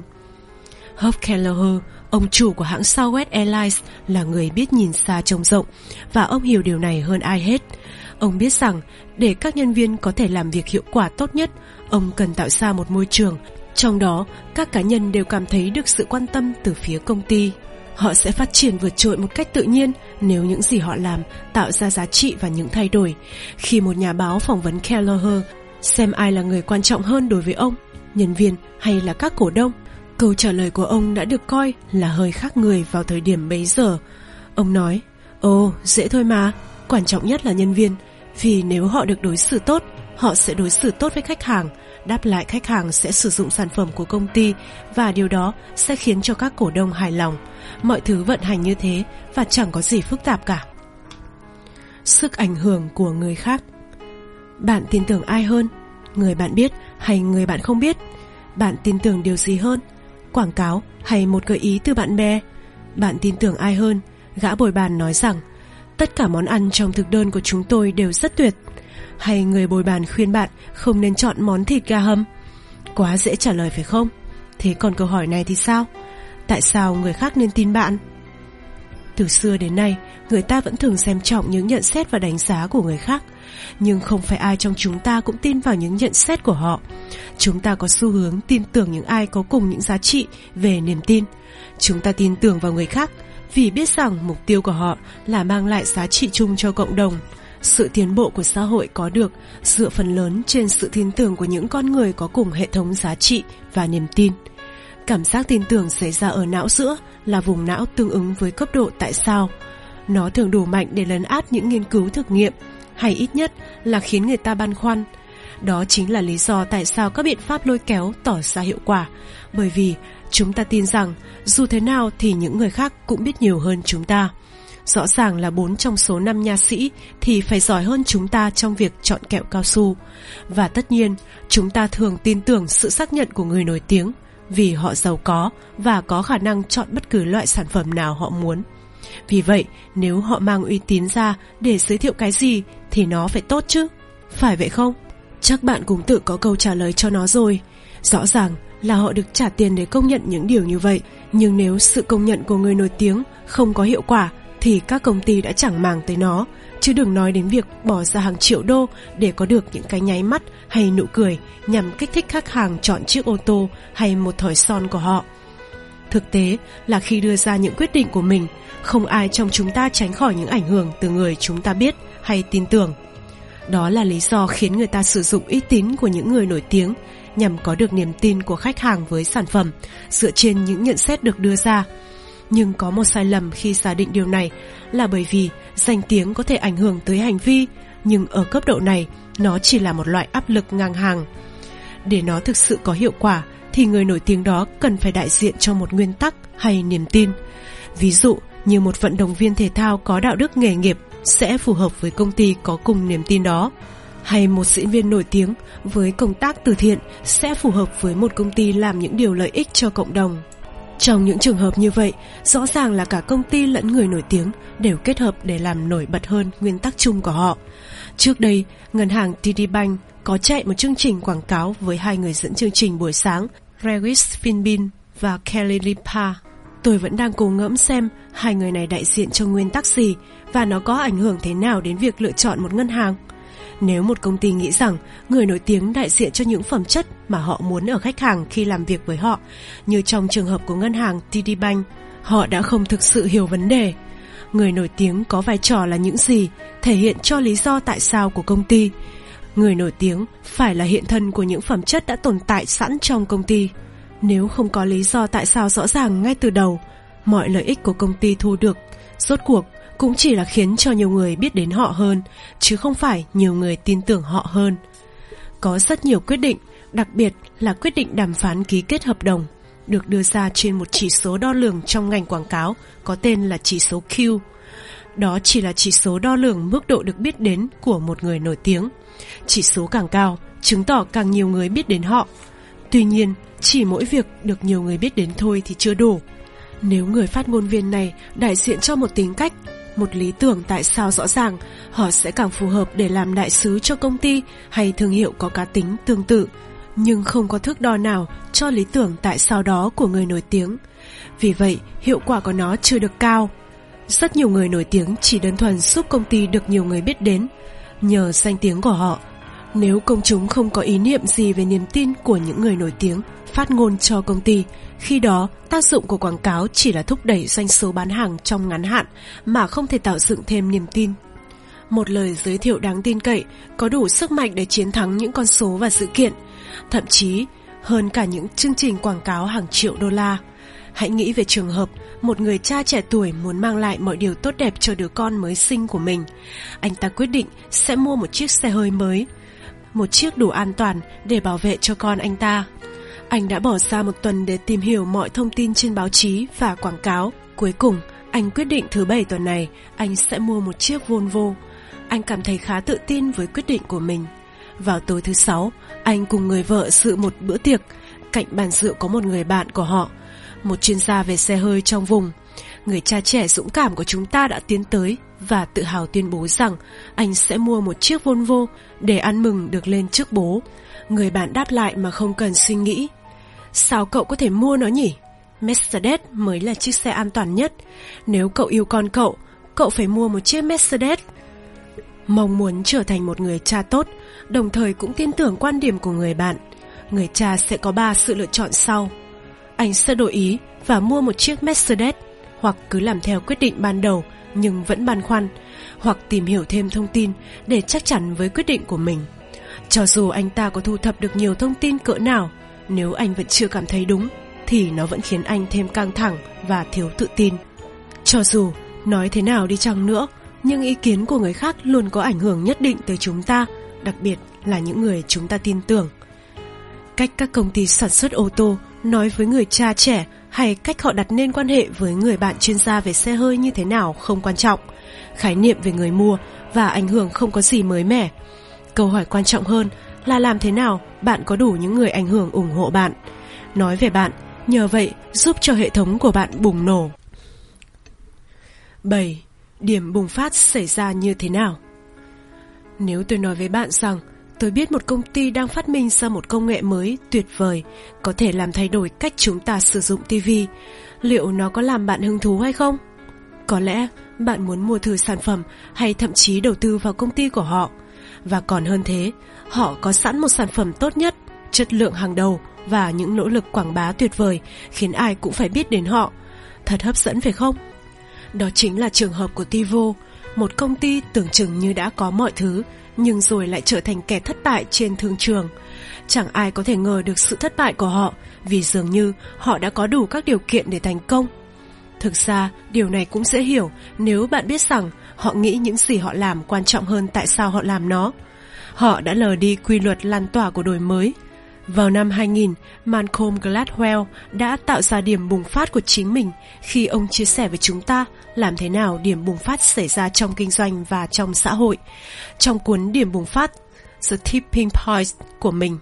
Speaker 1: Huff Kelleher, ông chủ của hãng Southwest Airlines, là người biết nhìn xa trông rộng và ông hiểu điều này hơn ai hết. Ông biết rằng để các nhân viên có thể làm việc hiệu quả tốt nhất, ông cần tạo ra một môi trường trong đó các cá nhân đều cảm thấy được sự quan tâm từ phía công ty. Họ sẽ phát triển vượt trội một cách tự nhiên nếu những gì họ làm tạo ra giá trị và những thay đổi. Khi một nhà báo phỏng vấn Kelleher xem ai là người quan trọng hơn đối với ông, nhân viên hay là các cổ đông, câu trả lời của ông đã được coi là hơi khác người vào thời điểm bấy giờ. Ông nói, ồ, dễ thôi mà, quan trọng nhất là nhân viên, vì nếu họ được đối xử tốt, họ sẽ đối xử tốt với khách hàng. Đáp lại, khách hàng sẽ sử dụng sản phẩm của công ty và điều đó sẽ khiến cho các cổ đông hài lòng. Mọi thứ vận hành như thế và chẳng có gì phức tạp cả. Sức ảnh hưởng của người khác. Bạn tin tưởng ai hơn? Người bạn biết hay người bạn không biết? Bạn tin tưởng điều gì hơn? Quảng cáo hay một gợi ý từ bạn bè? Bạn tin tưởng ai hơn? Gã bồi bàn nói rằng tất cả món ăn trong thực đơn của chúng tôi đều rất tuyệt. Hay người bồi bàn khuyên bạn không nên chọn món thịt gà hầm? Quá dễ trả lời phải không? Thế còn câu hỏi này thì sao? Tại sao người khác nên tin bạn? Từ xưa đến nay, người ta vẫn thường xem trọng những nhận xét và đánh giá của người khác. Nhưng không phải ai trong chúng ta cũng tin vào những nhận xét của họ. Chúng ta có xu hướng tin tưởng những ai có cùng những giá trị về niềm tin. Chúng ta tin tưởng vào người khác vì biết rằng mục tiêu của họ là mang lại giá trị chung cho cộng đồng. Sự tiến bộ của xã hội có được dựa phần lớn trên sự tin tưởng của những con người có cùng hệ thống giá trị và niềm tin. Cảm giác tin tưởng xảy ra ở não giữa là vùng não tương ứng với cấp độ tại sao. Nó thường đủ mạnh để lấn át những nghiên cứu thực nghiệm, hay ít nhất là khiến người ta băn khoăn. Đó chính là lý do tại sao các biện pháp lôi kéo tỏ ra hiệu quả, bởi vì chúng ta tin rằng dù thế nào thì những người khác cũng biết nhiều hơn chúng ta. Rõ ràng là bốn trong số năm nha sĩ thì phải giỏi hơn chúng ta trong việc chọn kẹo cao su. Và tất nhiên, chúng ta thường tin tưởng sự xác nhận của người nổi tiếng vì họ giàu có và có khả năng chọn bất cứ loại sản phẩm nào họ muốn. Vì vậy, nếu họ mang uy tín ra để giới thiệu cái gì thì nó phải tốt chứ, phải vậy không? Chắc bạn cũng tự có câu trả lời cho nó rồi. Rõ ràng là họ được trả tiền để công nhận những điều như vậy. Nhưng nếu sự công nhận của người nổi tiếng không có hiệu quả thì các công ty đã chẳng màng tới nó, chứ đừng nói đến việc bỏ ra hàng triệu đô để có được những cái nháy mắt hay nụ cười nhằm kích thích khách hàng chọn chiếc ô tô hay một thỏi son của họ. Thực tế là khi đưa ra những quyết định của mình, không ai trong chúng ta tránh khỏi những ảnh hưởng từ người chúng ta biết hay tin tưởng. Đó là lý do khiến người ta sử dụng uy tín của những người nổi tiếng nhằm có được niềm tin của khách hàng với sản phẩm dựa trên những nhận xét được đưa ra. Nhưng có một sai lầm khi giả định điều này là bởi vì danh tiếng có thể ảnh hưởng tới hành vi, nhưng ở cấp độ này nó chỉ là một loại áp lực ngang hàng. Để nó thực sự có hiệu quả thì người nổi tiếng đó cần phải đại diện cho một nguyên tắc hay niềm tin. Ví dụ như một vận động viên thể thao có đạo đức nghề nghiệp sẽ phù hợp với công ty có cùng niềm tin đó, hay một diễn viên nổi tiếng với công tác từ thiện sẽ phù hợp với một công ty làm những điều lợi ích cho cộng đồng. Trong những trường hợp như vậy, rõ ràng là cả công ty lẫn người nổi tiếng đều kết hợp để làm nổi bật hơn nguyên tắc chung của họ. Trước đây, ngân hàng tê đê Bank có chạy một chương trình quảng cáo với hai người dẫn chương trình buổi sáng, Regis Philbin và Kelly Ripa. Tôi vẫn đang cố ngẫm xem hai người này đại diện cho nguyên tắc gì và nó có ảnh hưởng thế nào đến việc lựa chọn một ngân hàng. Nếu một công ty nghĩ rằng người nổi tiếng đại diện cho những phẩm chất mà họ muốn ở khách hàng khi làm việc với họ, như trong trường hợp của ngân hàng tê đê Bank, họ đã không thực sự hiểu vấn đề. Người nổi tiếng có vai trò là những gì, thể hiện cho lý do tại sao của công ty. Người nổi tiếng phải là hiện thân của những phẩm chất đã tồn tại sẵn trong công ty. Nếu không có lý do tại sao rõ ràng ngay từ đầu, mọi lợi ích của công ty thu được rốt cuộc cũng chỉ là khiến cho nhiều người biết đến họ hơn, chứ không phải nhiều người tin tưởng họ hơn. Có rất nhiều quyết định, đặc biệt là quyết định đàm phán ký kết hợp đồng, được đưa ra trên một chỉ số đo lường trong ngành quảng cáo có tên là chỉ số Q. Đó chỉ là chỉ số đo lường mức độ được biết đến của một người nổi tiếng. Chỉ số càng cao, chứng tỏ càng nhiều người biết đến họ. Tuy nhiên, chỉ mỗi việc được nhiều người biết đến thôi thì chưa đủ. Nếu người phát ngôn viên này đại diện cho một tính cách, một lý tưởng tại sao rõ ràng, họ sẽ càng phù hợp để làm đại sứ cho công ty hay thương hiệu có cá tính tương tự, nhưng không có thước đo nào cho lý tưởng tại sao đó của người nổi tiếng. Vì vậy, hiệu quả của nó chưa được cao. Rất nhiều người nổi tiếng chỉ đơn thuần giúp công ty được nhiều người biết đến, nhờ danh tiếng của họ. Nếu công chúng không có ý niệm gì về niềm tin của những người nổi tiếng phát ngôn cho công ty, khi đó tác dụng của quảng cáo chỉ là thúc đẩy doanh số bán hàng trong ngắn hạn mà không thể tạo dựng thêm niềm tin. Một lời giới thiệu đáng tin cậy có đủ sức mạnh để chiến thắng những con số và sự kiện, thậm chí hơn cả những chương trình quảng cáo hàng triệu đô la. Hãy nghĩ về trường hợp một người cha trẻ tuổi muốn mang lại mọi điều tốt đẹp cho đứa con mới sinh của mình. Anh ta quyết định sẽ mua một chiếc xe hơi mới, một chiếc đủ an toàn để bảo vệ cho con anh ta. Anh đã bỏ ra một tuần để tìm hiểu mọi thông tin trên báo chí và quảng cáo. Cuối cùng, anh quyết định thứ bảy tuần này anh sẽ mua một chiếc Volvo. Anh cảm thấy khá tự tin với quyết định của mình. Vào tối thứ sáu, anh cùng người vợ dự một bữa tiệc. Cạnh bàn rượu có một người bạn của họ, một chuyên gia về xe hơi trong vùng. Người cha trẻ dũng cảm của chúng ta đã tiến tới và tự hào tuyên bố rằng anh sẽ mua một chiếc Volvo để ăn mừng được lên trước bố. Người bạn đáp lại mà không cần suy nghĩ: sao cậu có thể mua nó nhỉ? Mercedes mới là chiếc xe an toàn nhất. Nếu cậu yêu con cậu, cậu phải mua một chiếc Mercedes. Mong muốn trở thành một người cha tốt, đồng thời cũng tin tưởng quan điểm của người bạn. Người cha sẽ có ba sự lựa chọn sau. Anh sẽ đổi ý và mua một chiếc Mercedes, hoặc cứ làm theo quyết định ban đầu nhưng vẫn băn khoăn, hoặc tìm hiểu thêm thông tin để chắc chắn với quyết định của mình. Cho dù anh ta có thu thập được nhiều thông tin cỡ nào, nếu anh vẫn chưa cảm thấy đúng thì nó vẫn khiến anh thêm căng thẳng và thiếu tự tin. Cho dù nói thế nào đi chăng nữa, nhưng ý kiến của người khác luôn có ảnh hưởng nhất định tới chúng ta, đặc biệt là những người chúng ta tin tưởng. Cách các công ty sản xuất ô tô nói với người cha trẻ hay cách họ đặt nên quan hệ với người bạn chuyên gia về xe hơi như thế nào không quan trọng. Khái niệm về người mua và ảnh hưởng không có gì mới mẻ. Câu hỏi quan trọng hơn là làm thế nào bạn có đủ những người ảnh hưởng ủng hộ bạn. Nói về bạn, nhờ vậy giúp cho hệ thống của bạn bùng nổ. bảy. Điểm bùng phát xảy ra như thế nào? Nếu tôi nói với bạn rằng tôi biết một công ty đang phát minh ra một công nghệ mới tuyệt vời, có thể làm thay đổi cách chúng ta sử dụng ti vi, liệu nó có làm bạn hứng thú hay không? Có lẽ bạn muốn mua thử sản phẩm hay thậm chí đầu tư vào công ty của họ. Và còn hơn thế, họ có sẵn một sản phẩm tốt nhất, chất lượng hàng đầu và những nỗ lực quảng bá tuyệt vời khiến ai cũng phải biết đến họ. Thật hấp dẫn phải không? Đó chính là trường hợp của Tivo, một công ty tưởng chừng như đã có mọi thứ, nhưng rồi lại trở thành kẻ thất bại trên thương trường. Chẳng ai có thể ngờ được sự thất bại của họ, vì dường như họ đã có đủ các điều kiện để thành công. Thực ra, điều này cũng dễ hiểu nếu bạn biết rằng họ nghĩ những gì họ làm quan trọng hơn tại sao họ làm nó. Họ đã lờ đi quy luật lan tỏa của đổi mới. Vào năm hai nghìn, Malcolm Gladwell đã tạo ra điểm bùng phát của chính mình khi ông chia sẻ với chúng ta làm thế nào điểm bùng phát xảy ra trong kinh doanh và trong xã hội. Trong cuốn Điểm bùng phát, The Tipping Point của mình,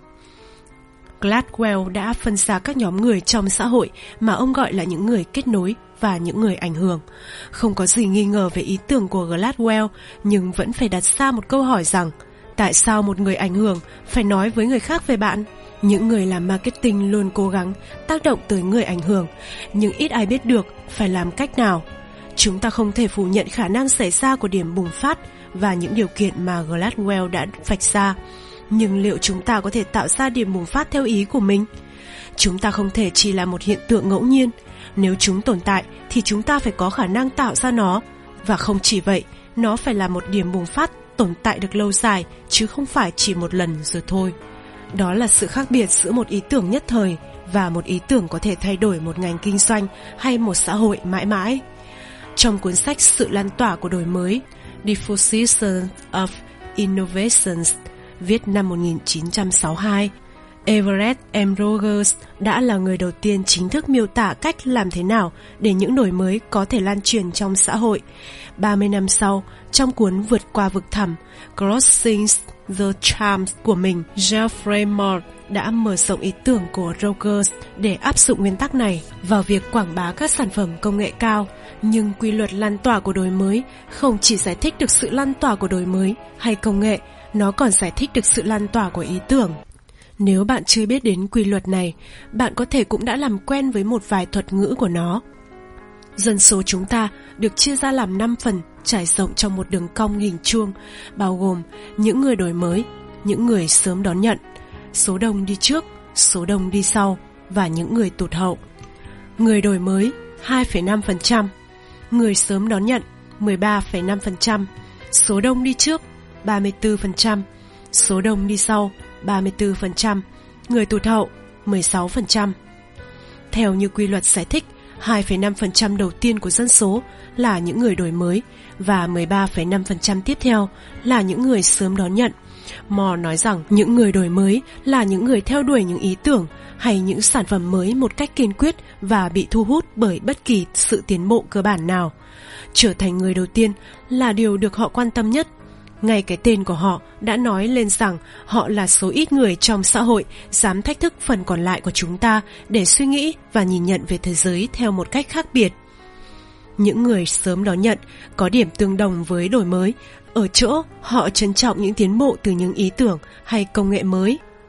Speaker 1: Gladwell đã phân ra các nhóm người trong xã hội mà ông gọi là những người kết nối và những người ảnh hưởng. Không có gì nghi ngờ về ý tưởng của Gladwell, nhưng vẫn phải đặt ra một câu hỏi rằng tại sao một người ảnh hưởng phải nói với người khác về bạn? Những người làm marketing luôn cố gắng tác động tới người ảnh hưởng, nhưng ít ai biết được phải làm cách nào. Chúng ta không thể phủ nhận khả năng xảy ra của điểm bùng phát và những điều kiện mà Gladwell đã vạch ra. Nhưng liệu chúng ta có thể tạo ra điểm bùng phát theo ý của mình? Chúng ta không thể chỉ là một hiện tượng ngẫu nhiên. Nếu chúng tồn tại thì chúng ta phải có khả năng tạo ra nó. Và không chỉ vậy, nó phải là một điểm bùng phát tồn tại được lâu dài, chứ không phải chỉ một lần rồi thôi. Đó là sự khác biệt giữa một ý tưởng nhất thời và một ý tưởng có thể thay đổi một ngành kinh doanh hay một xã hội mãi mãi. Trong cuốn sách Sự lan tỏa của đổi mới, Diffusion of Innovations, viết năm một nghìn chín trăm sáu mươi hai, Everett M. Rogers đã là người đầu tiên chính thức miêu tả cách làm thế nào để những đổi mới có thể lan truyền trong xã hội. ba mươi năm sau, trong cuốn Vượt qua vực thẳm, Crossing the Chasm của mình, Geoffrey Moore đã mở rộng ý tưởng của Rogers để áp dụng nguyên tắc này vào việc quảng bá các sản phẩm công nghệ cao. Nhưng quy luật lan tỏa của đổi mới không chỉ giải thích được sự lan tỏa của đổi mới hay công nghệ, nó còn giải thích được sự lan tỏa của ý tưởng. Nếu bạn chưa biết đến quy luật này, bạn có thể cũng đã làm quen với một vài thuật ngữ của nó. Dân số chúng ta được chia ra làm năm phần trải rộng trong một đường cong hình chuông, bao gồm những người đổi mới, những người sớm đón nhận, số đông đi trước, số đông đi sau và những người tụt hậu. Người đổi mới hai phẩy năm phần trăm, người sớm đón nhận mười ba phẩy năm phần trăm, số đông đi trước ba mươi tư phần trăm, số đông đi sau ba mươi tư phần trăm, người tụt hậu mười sáu phần trăm. Theo như quy luật giải thích, hai phẩy năm phần trăm đầu tiên của dân số là những người đổi mới và mười ba phẩy năm phần trăm tiếp theo là những người sớm đón nhận. Moore nói rằng những người đổi mới là những người theo đuổi những ý tưởng hay những sản phẩm mới một cách kiên quyết và bị thu hút bởi bất kỳ sự tiến bộ cơ bản nào. Trở thành người đầu tiên là điều được họ quan tâm nhất. Ngay cái tên của họ đã nói lên rằng họ là số ít người trong xã hội dám thách thức phần còn lại của chúng ta để suy nghĩ và nhìn nhận về thế giới theo một cách khác biệt. Những người sớm đón nhận có điểm tương đồng với đổi mới ở chỗ họ trân trọng những tiến bộ từ những ý tưởng hay công nghệ mới.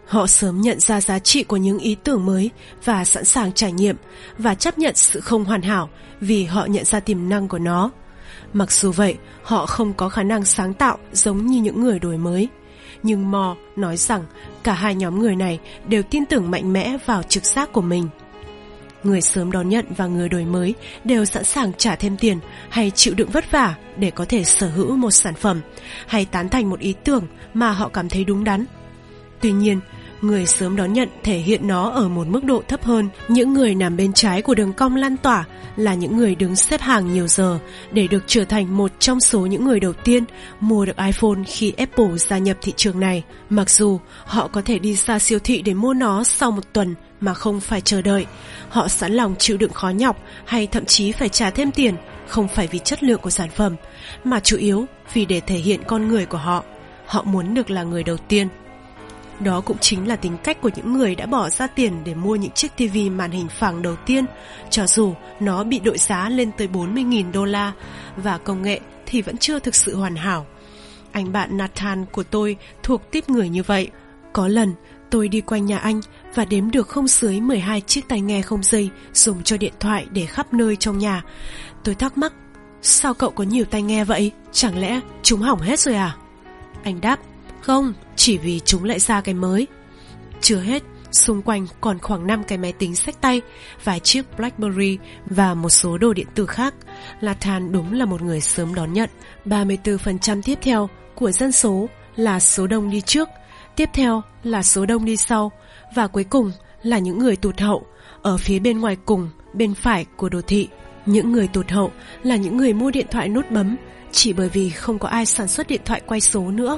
Speaker 1: Họ sớm nhận ra giá trị của những ý tưởng mới và sẵn sàng trải nghiệm và chấp nhận sự không hoàn hảo vì họ nhận ra tiềm năng của nó. Mặc dù vậy, họ không có khả năng sáng tạo giống như những người đổi mới. Nhưng Moore nói rằng cả hai nhóm người này đều tin tưởng mạnh mẽ vào trực giác của mình. Người sớm đón nhận và người đổi mới đều sẵn sàng trả thêm tiền hay chịu đựng vất vả để có thể sở hữu một sản phẩm hay tán thành một ý tưởng mà họ cảm thấy đúng đắn. Tuy nhiên, người sớm đón nhận thể hiện nó ở một mức độ thấp hơn. Những người nằm bên trái của đường cong lan tỏa là những người đứng xếp hàng nhiều giờ để được trở thành một trong số những người đầu tiên mua được iPhone khi Apple gia nhập thị trường này. Mặc dù họ có thể đi ra siêu thị để mua nó sau một tuần mà không phải chờ đợi, họ sẵn lòng chịu đựng khó nhọc hay thậm chí phải trả thêm tiền, không phải vì chất lượng của sản phẩm, mà chủ yếu vì để thể hiện con người của họ. Họ muốn được là người đầu tiên. Đó cũng chính là tính cách của những người đã bỏ ra tiền để mua những chiếc ti vi màn hình phẳng đầu tiên, cho dù nó bị đội giá lên tới bốn mươi nghìn đô la và công nghệ thì vẫn chưa thực sự hoàn hảo. Anh bạn Nathan của tôi thuộc típ người như vậy. Có lần tôi đi quanh nhà anh và đếm được không dưới mười hai chiếc tai nghe không dây dùng cho điện thoại để khắp nơi trong nhà. Tôi thắc mắc, sao cậu có nhiều tai nghe vậy? Chẳng lẽ chúng hỏng hết rồi à? Anh đáp, không, chỉ vì chúng lại ra cái mới. Chưa hết, xung quanh còn khoảng năm cái máy tính xách tay, vài chiếc BlackBerry và một số đồ điện tử khác. Nathan đúng là một người sớm đón nhận. ba mươi tư phần trăm tiếp theo của dân số là số đông đi trước, tiếp theo là số đông đi sau, và cuối cùng là những người tụt hậu, ở phía bên ngoài cùng, bên phải của đồ thị. Những người tụt hậu là những người mua điện thoại nút bấm chỉ bởi vì không có ai sản xuất điện thoại quay số nữa.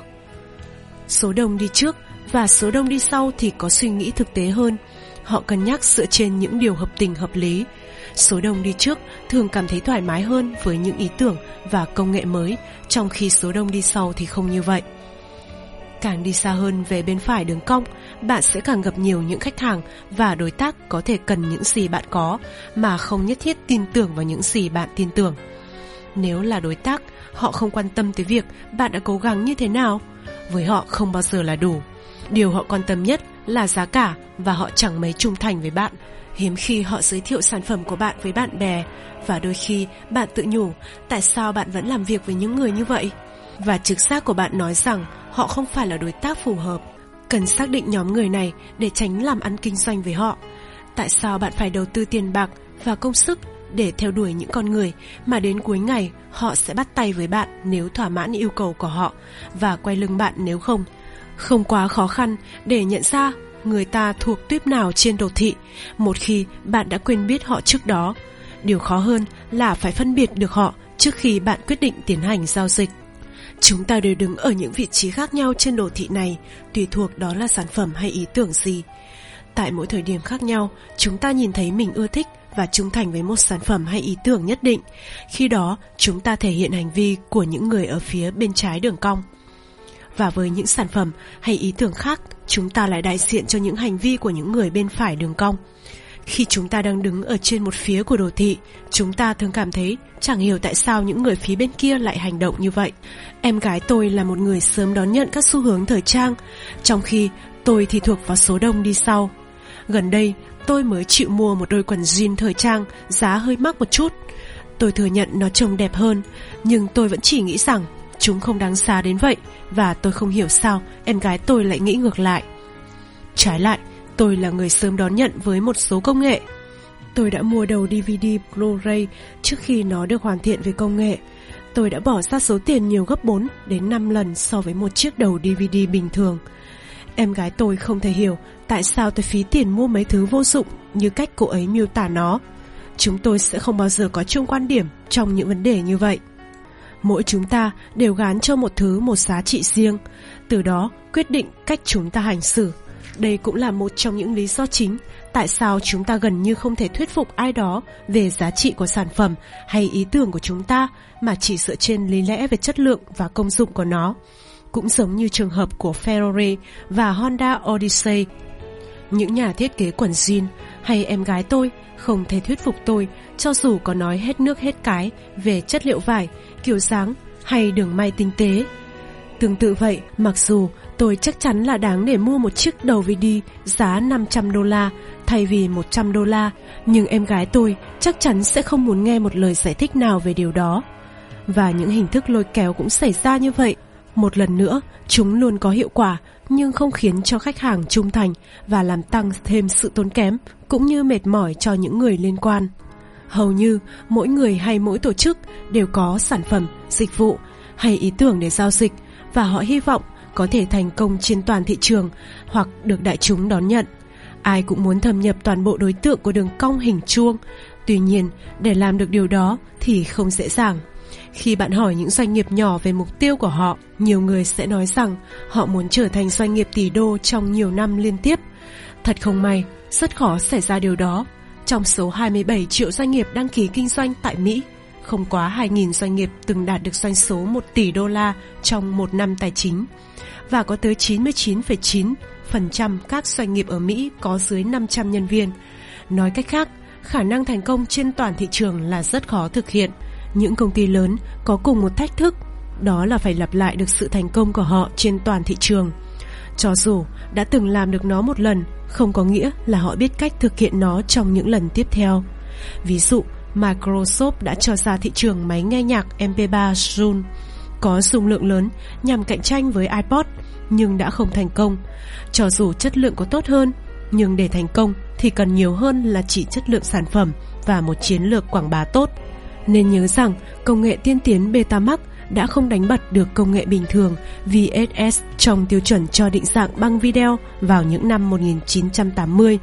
Speaker 1: Số đông đi trước và số đông đi sau thì có suy nghĩ thực tế hơn. Họ cân nhắc dựa trên những điều hợp tình hợp lý. Số đông đi trước thường cảm thấy thoải mái hơn với những ý tưởng và công nghệ mới, trong khi số đông đi sau thì không như vậy. Càng đi xa hơn về bên phải đường cong, bạn sẽ càng gặp nhiều những khách hàng và đối tác có thể cần những gì bạn có mà không nhất thiết tin tưởng vào những gì bạn tin tưởng. Nếu là đối tác, họ không quan tâm tới việc bạn đã cố gắng như thế nào. Với họ không bao giờ là đủ. Điều họ quan tâm nhất là giá cả và họ chẳng mấy trung thành với bạn. Hiếm khi họ giới thiệu sản phẩm của bạn với bạn bè, và đôi khi bạn tự nhủ tại sao bạn vẫn làm việc với những người như vậy. Và trực giác của bạn nói rằng họ không phải là đối tác phù hợp. Cần xác định nhóm người này để tránh làm ăn kinh doanh với họ. Tại sao bạn phải đầu tư tiền bạc và công sức để theo đuổi những con người mà đến cuối ngày họ sẽ bắt tay với bạn nếu thỏa mãn yêu cầu của họ và quay lưng bạn nếu không? Không quá khó khăn để nhận ra người ta thuộc tuýp nào trên đồ thị một khi bạn đã quen biết họ trước đó. Điều khó hơn là phải phân biệt được họ trước khi bạn quyết định tiến hành giao dịch. Chúng ta đều đứng ở những vị trí khác nhau trên đồ thị này, tùy thuộc đó là sản phẩm hay ý tưởng gì. Tại mỗi thời điểm khác nhau, chúng ta nhìn thấy mình ưa thích và trung thành với một sản phẩm hay ý tưởng nhất định. Khi đó, chúng ta thể hiện hành vi của những người ở phía bên trái đường cong. Và với những sản phẩm hay ý tưởng khác, chúng ta lại đại diện cho những hành vi của những người bên phải đường cong. Khi chúng ta đang đứng ở trên một phía của đồ thị, chúng ta thường cảm thấy chẳng hiểu tại sao những người phía bên kia lại hành động như vậy. Em gái tôi là một người sớm đón nhận các xu hướng thời trang, trong khi tôi thì thuộc vào số đông đi sau. Gần đây, tôi mới chịu mua một đôi quần jean thời trang giá hơi mắc một chút. Tôi thừa nhận nó trông đẹp hơn, nhưng tôi vẫn chỉ nghĩ rằng chúng không đáng giá đến vậy, và tôi không hiểu sao em gái tôi lại nghĩ ngược lại. Trái lại, tôi là người sớm đón nhận với một số công nghệ. Tôi đã mua đầu đê vê đê Blu-ray trước khi nó được hoàn thiện về công nghệ. Tôi đã bỏ ra số tiền nhiều gấp bốn đến năm lần so với một chiếc đầu đê vê đê bình thường. Em gái tôi không thể hiểu tại sao tôi phí tiền mua mấy thứ vô dụng như cách cô ấy miêu tả nó. Chúng tôi sẽ không bao giờ có chung quan điểm trong những vấn đề như vậy. Mỗi chúng ta đều gán cho một thứ một giá trị riêng, từ đó quyết định cách chúng ta hành xử. Đây cũng là một trong những lý do chính tại sao chúng ta gần như không thể thuyết phục ai đó về giá trị của sản phẩm hay ý tưởng của chúng ta mà chỉ dựa trên lý lẽ về chất lượng và công dụng của nó. Cũng giống như trường hợp của Ferrari và Honda Odyssey. Những nhà thiết kế quần jean hay em gái tôi không thể thuyết phục tôi cho dù có nói hết nước hết cái về chất liệu vải, kiểu dáng hay đường may tinh tế. Tương tự vậy, mặc dù tôi chắc chắn là đáng để mua một chiếc đầu vi đi giá năm trăm đô la thay vì một trăm đô la, nhưng em gái tôi chắc chắn sẽ không muốn nghe một lời giải thích nào về điều đó. Và những hình thức lôi kéo cũng xảy ra như vậy. Một lần nữa, chúng luôn có hiệu quả, nhưng không khiến cho khách hàng trung thành và làm tăng thêm sự tốn kém cũng như mệt mỏi cho những người liên quan. Hầu như mỗi người hay mỗi tổ chức đều có sản phẩm, dịch vụ hay ý tưởng để giao dịch, và họ hy vọng có thể thành công trên toàn thị trường hoặc được đại chúng đón nhận. Ai cũng muốn thâm nhập toàn bộ đối tượng của đường cong hình chuông. Tuy nhiên, để làm được điều đó thì không dễ dàng. Khi bạn hỏi những doanh nghiệp nhỏ về mục tiêu của họ, nhiều người sẽ nói rằng họ muốn trở thành doanh nghiệp tỷ đô trong nhiều năm liên tiếp. Thật không may, rất khó xảy ra điều đó. Trong số hai mươi bảy triệu doanh nghiệp đăng ký kinh doanh tại Mỹ, không quá hai nghìn doanh nghiệp từng đạt được doanh số một tỷ đô la trong một năm tài chính. Và có tới chín mươi chín phẩy chín phần trăm các doanh nghiệp ở Mỹ có dưới năm trăm nhân viên. Nói cách khác, khả năng thành công trên toàn thị trường là rất khó thực hiện. Những công ty lớn có cùng một thách thức, đó là phải lặp lại được sự thành công của họ trên toàn thị trường. Cho dù đã từng làm được nó một lần, không có nghĩa là họ biết cách thực hiện nó trong những lần tiếp theo. Ví dụ, Microsoft đã cho ra thị trường máy nghe nhạc em pê ba Zune có dung lượng lớn nhằm cạnh tranh với iPod, nhưng đã không thành công. Cho dù chất lượng có tốt hơn, nhưng để thành công thì cần nhiều hơn là chỉ chất lượng sản phẩm và một chiến lược quảng bá tốt. Nên nhớ rằng công nghệ tiên tiến Betamax đã không đánh bật được công nghệ bình thường vê hát ét trong tiêu chuẩn cho định dạng băng video vào những năm một nghìn chín trăm tám mươi.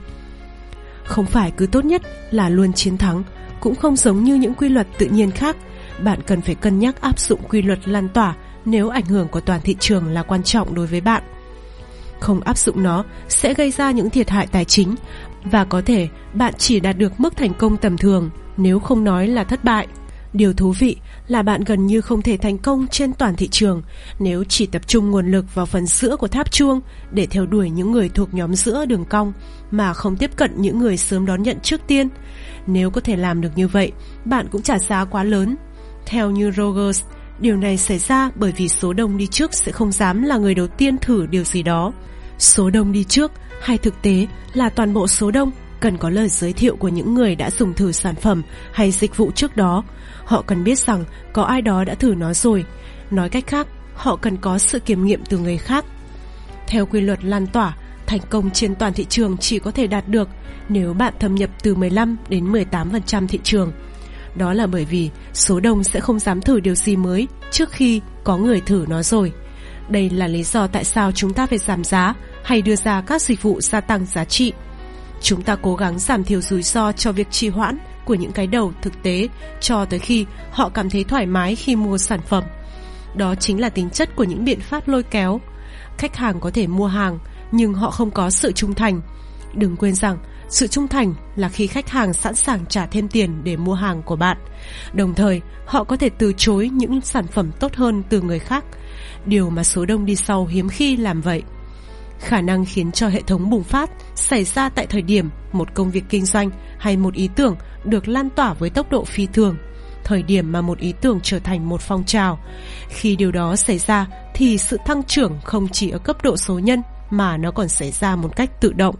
Speaker 1: Không phải cứ tốt nhất là luôn chiến thắng, cũng không giống như những quy luật tự nhiên khác. Bạn cần phải cân nhắc áp dụng quy luật lan tỏa nếu ảnh hưởng của toàn thị trường là quan trọng đối với bạn. Không áp dụng nó sẽ gây ra những thiệt hại tài chính, và có thể bạn chỉ đạt được mức thành công tầm thường, nếu không nói là thất bại. Điều thú vị là bạn gần như không thể thành công trên toàn thị trường nếu chỉ tập trung nguồn lực vào phần giữa của tháp chuông để theo đuổi những người thuộc nhóm giữa đường cong mà không tiếp cận những người sớm đón nhận trước tiên. Nếu có thể làm được như vậy, bạn cũng trả giá quá lớn. Theo như Rogers, điều này xảy ra bởi vì số đông đi trước sẽ không dám là người đầu tiên thử điều gì đó. Số đông đi trước hay thực tế là toàn bộ số đông cần có lời giới thiệu của những người đã dùng thử sản phẩm hay dịch vụ trước đó. Họ cần biết rằng có ai đó đã thử nó rồi. Nói cách khác, họ cần có sự kiểm nghiệm từ người khác. Theo quy luật lan tỏa, thành công trên toàn thị trường chỉ có thể đạt được nếu bạn thâm nhập từ mười lăm đến mười tám phần trăm thị trường. Đó là bởi vì số đông sẽ không dám thử điều gì mới trước khi có người thử nó rồi. Đây là lý do tại sao chúng ta phải giảm giá hay đưa ra các dịch vụ gia tăng giá trị. Chúng ta cố gắng giảm thiểu rủi ro cho việc trì hoãn của những cái đầu thực tế cho tới khi họ cảm thấy thoải mái khi mua sản phẩm. Đó chính là tính chất của những biện pháp lôi kéo. Khách hàng có thể mua hàng, nhưng họ không có sự trung thành. Đừng quên rằng, sự trung thành là khi khách hàng sẵn sàng trả thêm tiền để mua hàng của bạn. Đồng thời, họ có thể từ chối những sản phẩm tốt hơn từ người khác, điều mà số đông đi sau hiếm khi làm vậy. Khả năng khiến cho hệ thống bùng phát xảy ra tại thời điểm một công việc kinh doanh hay một ý tưởng được lan tỏa với tốc độ phi thường, thời điểm mà một ý tưởng trở thành một phong trào. Khi điều đó xảy ra thì sự tăng trưởng không chỉ ở cấp độ số nhân mà nó còn xảy ra một cách tự động.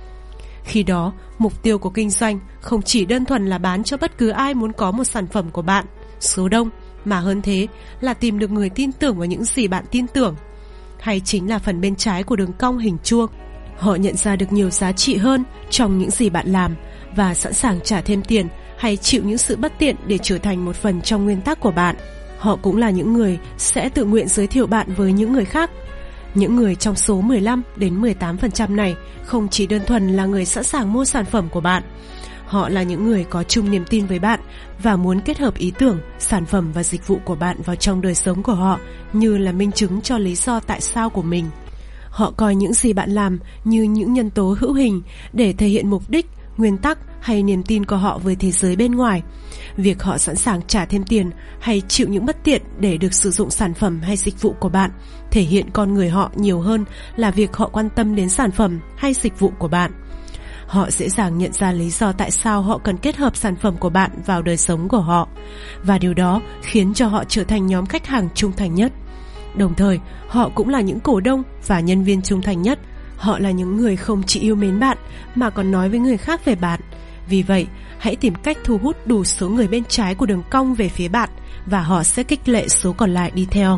Speaker 1: Khi đó, mục tiêu của kinh doanh không chỉ đơn thuần là bán cho bất cứ ai muốn có một sản phẩm của bạn, số đông, mà hơn thế là tìm được người tin tưởng vào những gì bạn tin tưởng. Hay chính là phần bên trái của đường cong hình chuông. Họ nhận ra được nhiều giá trị hơn trong những gì bạn làm và sẵn sàng trả thêm tiền hay chịu những sự bất tiện để trở thành một phần trong nguyên tắc của bạn. Họ cũng là những người sẽ tự nguyện giới thiệu bạn với những người khác. Những người trong số mười lăm đến mười tám phần trăm này không chỉ đơn thuần là người sẵn sàng mua sản phẩm của bạn. Họ là những người có chung niềm tin với bạn và muốn kết hợp ý tưởng, sản phẩm và dịch vụ của bạn vào trong đời sống của họ như là minh chứng cho lý do tại sao của mình. Họ coi những gì bạn làm như những nhân tố hữu hình để thể hiện mục đích, nguyên tắc hay niềm tin của họ với thế giới bên ngoài. Việc họ sẵn sàng trả thêm tiền hay chịu những bất tiện để được sử dụng sản phẩm hay dịch vụ của bạn thể hiện con người họ nhiều hơn là việc họ quan tâm đến sản phẩm hay dịch vụ của bạn. Họ dễ dàng nhận ra lý do tại sao họ cần kết hợp sản phẩm của bạn vào đời sống của họ, và điều đó khiến cho họ trở thành nhóm khách hàng trung thành nhất. Đồng thời, họ cũng là những cổ đông và nhân viên trung thành nhất. Họ là những người không chỉ yêu mến bạn mà còn nói với người khác về bạn. Vì vậy, hãy tìm cách thu hút đủ số người bên trái của đường cong về phía bạn và họ sẽ khích lệ số còn lại đi theo.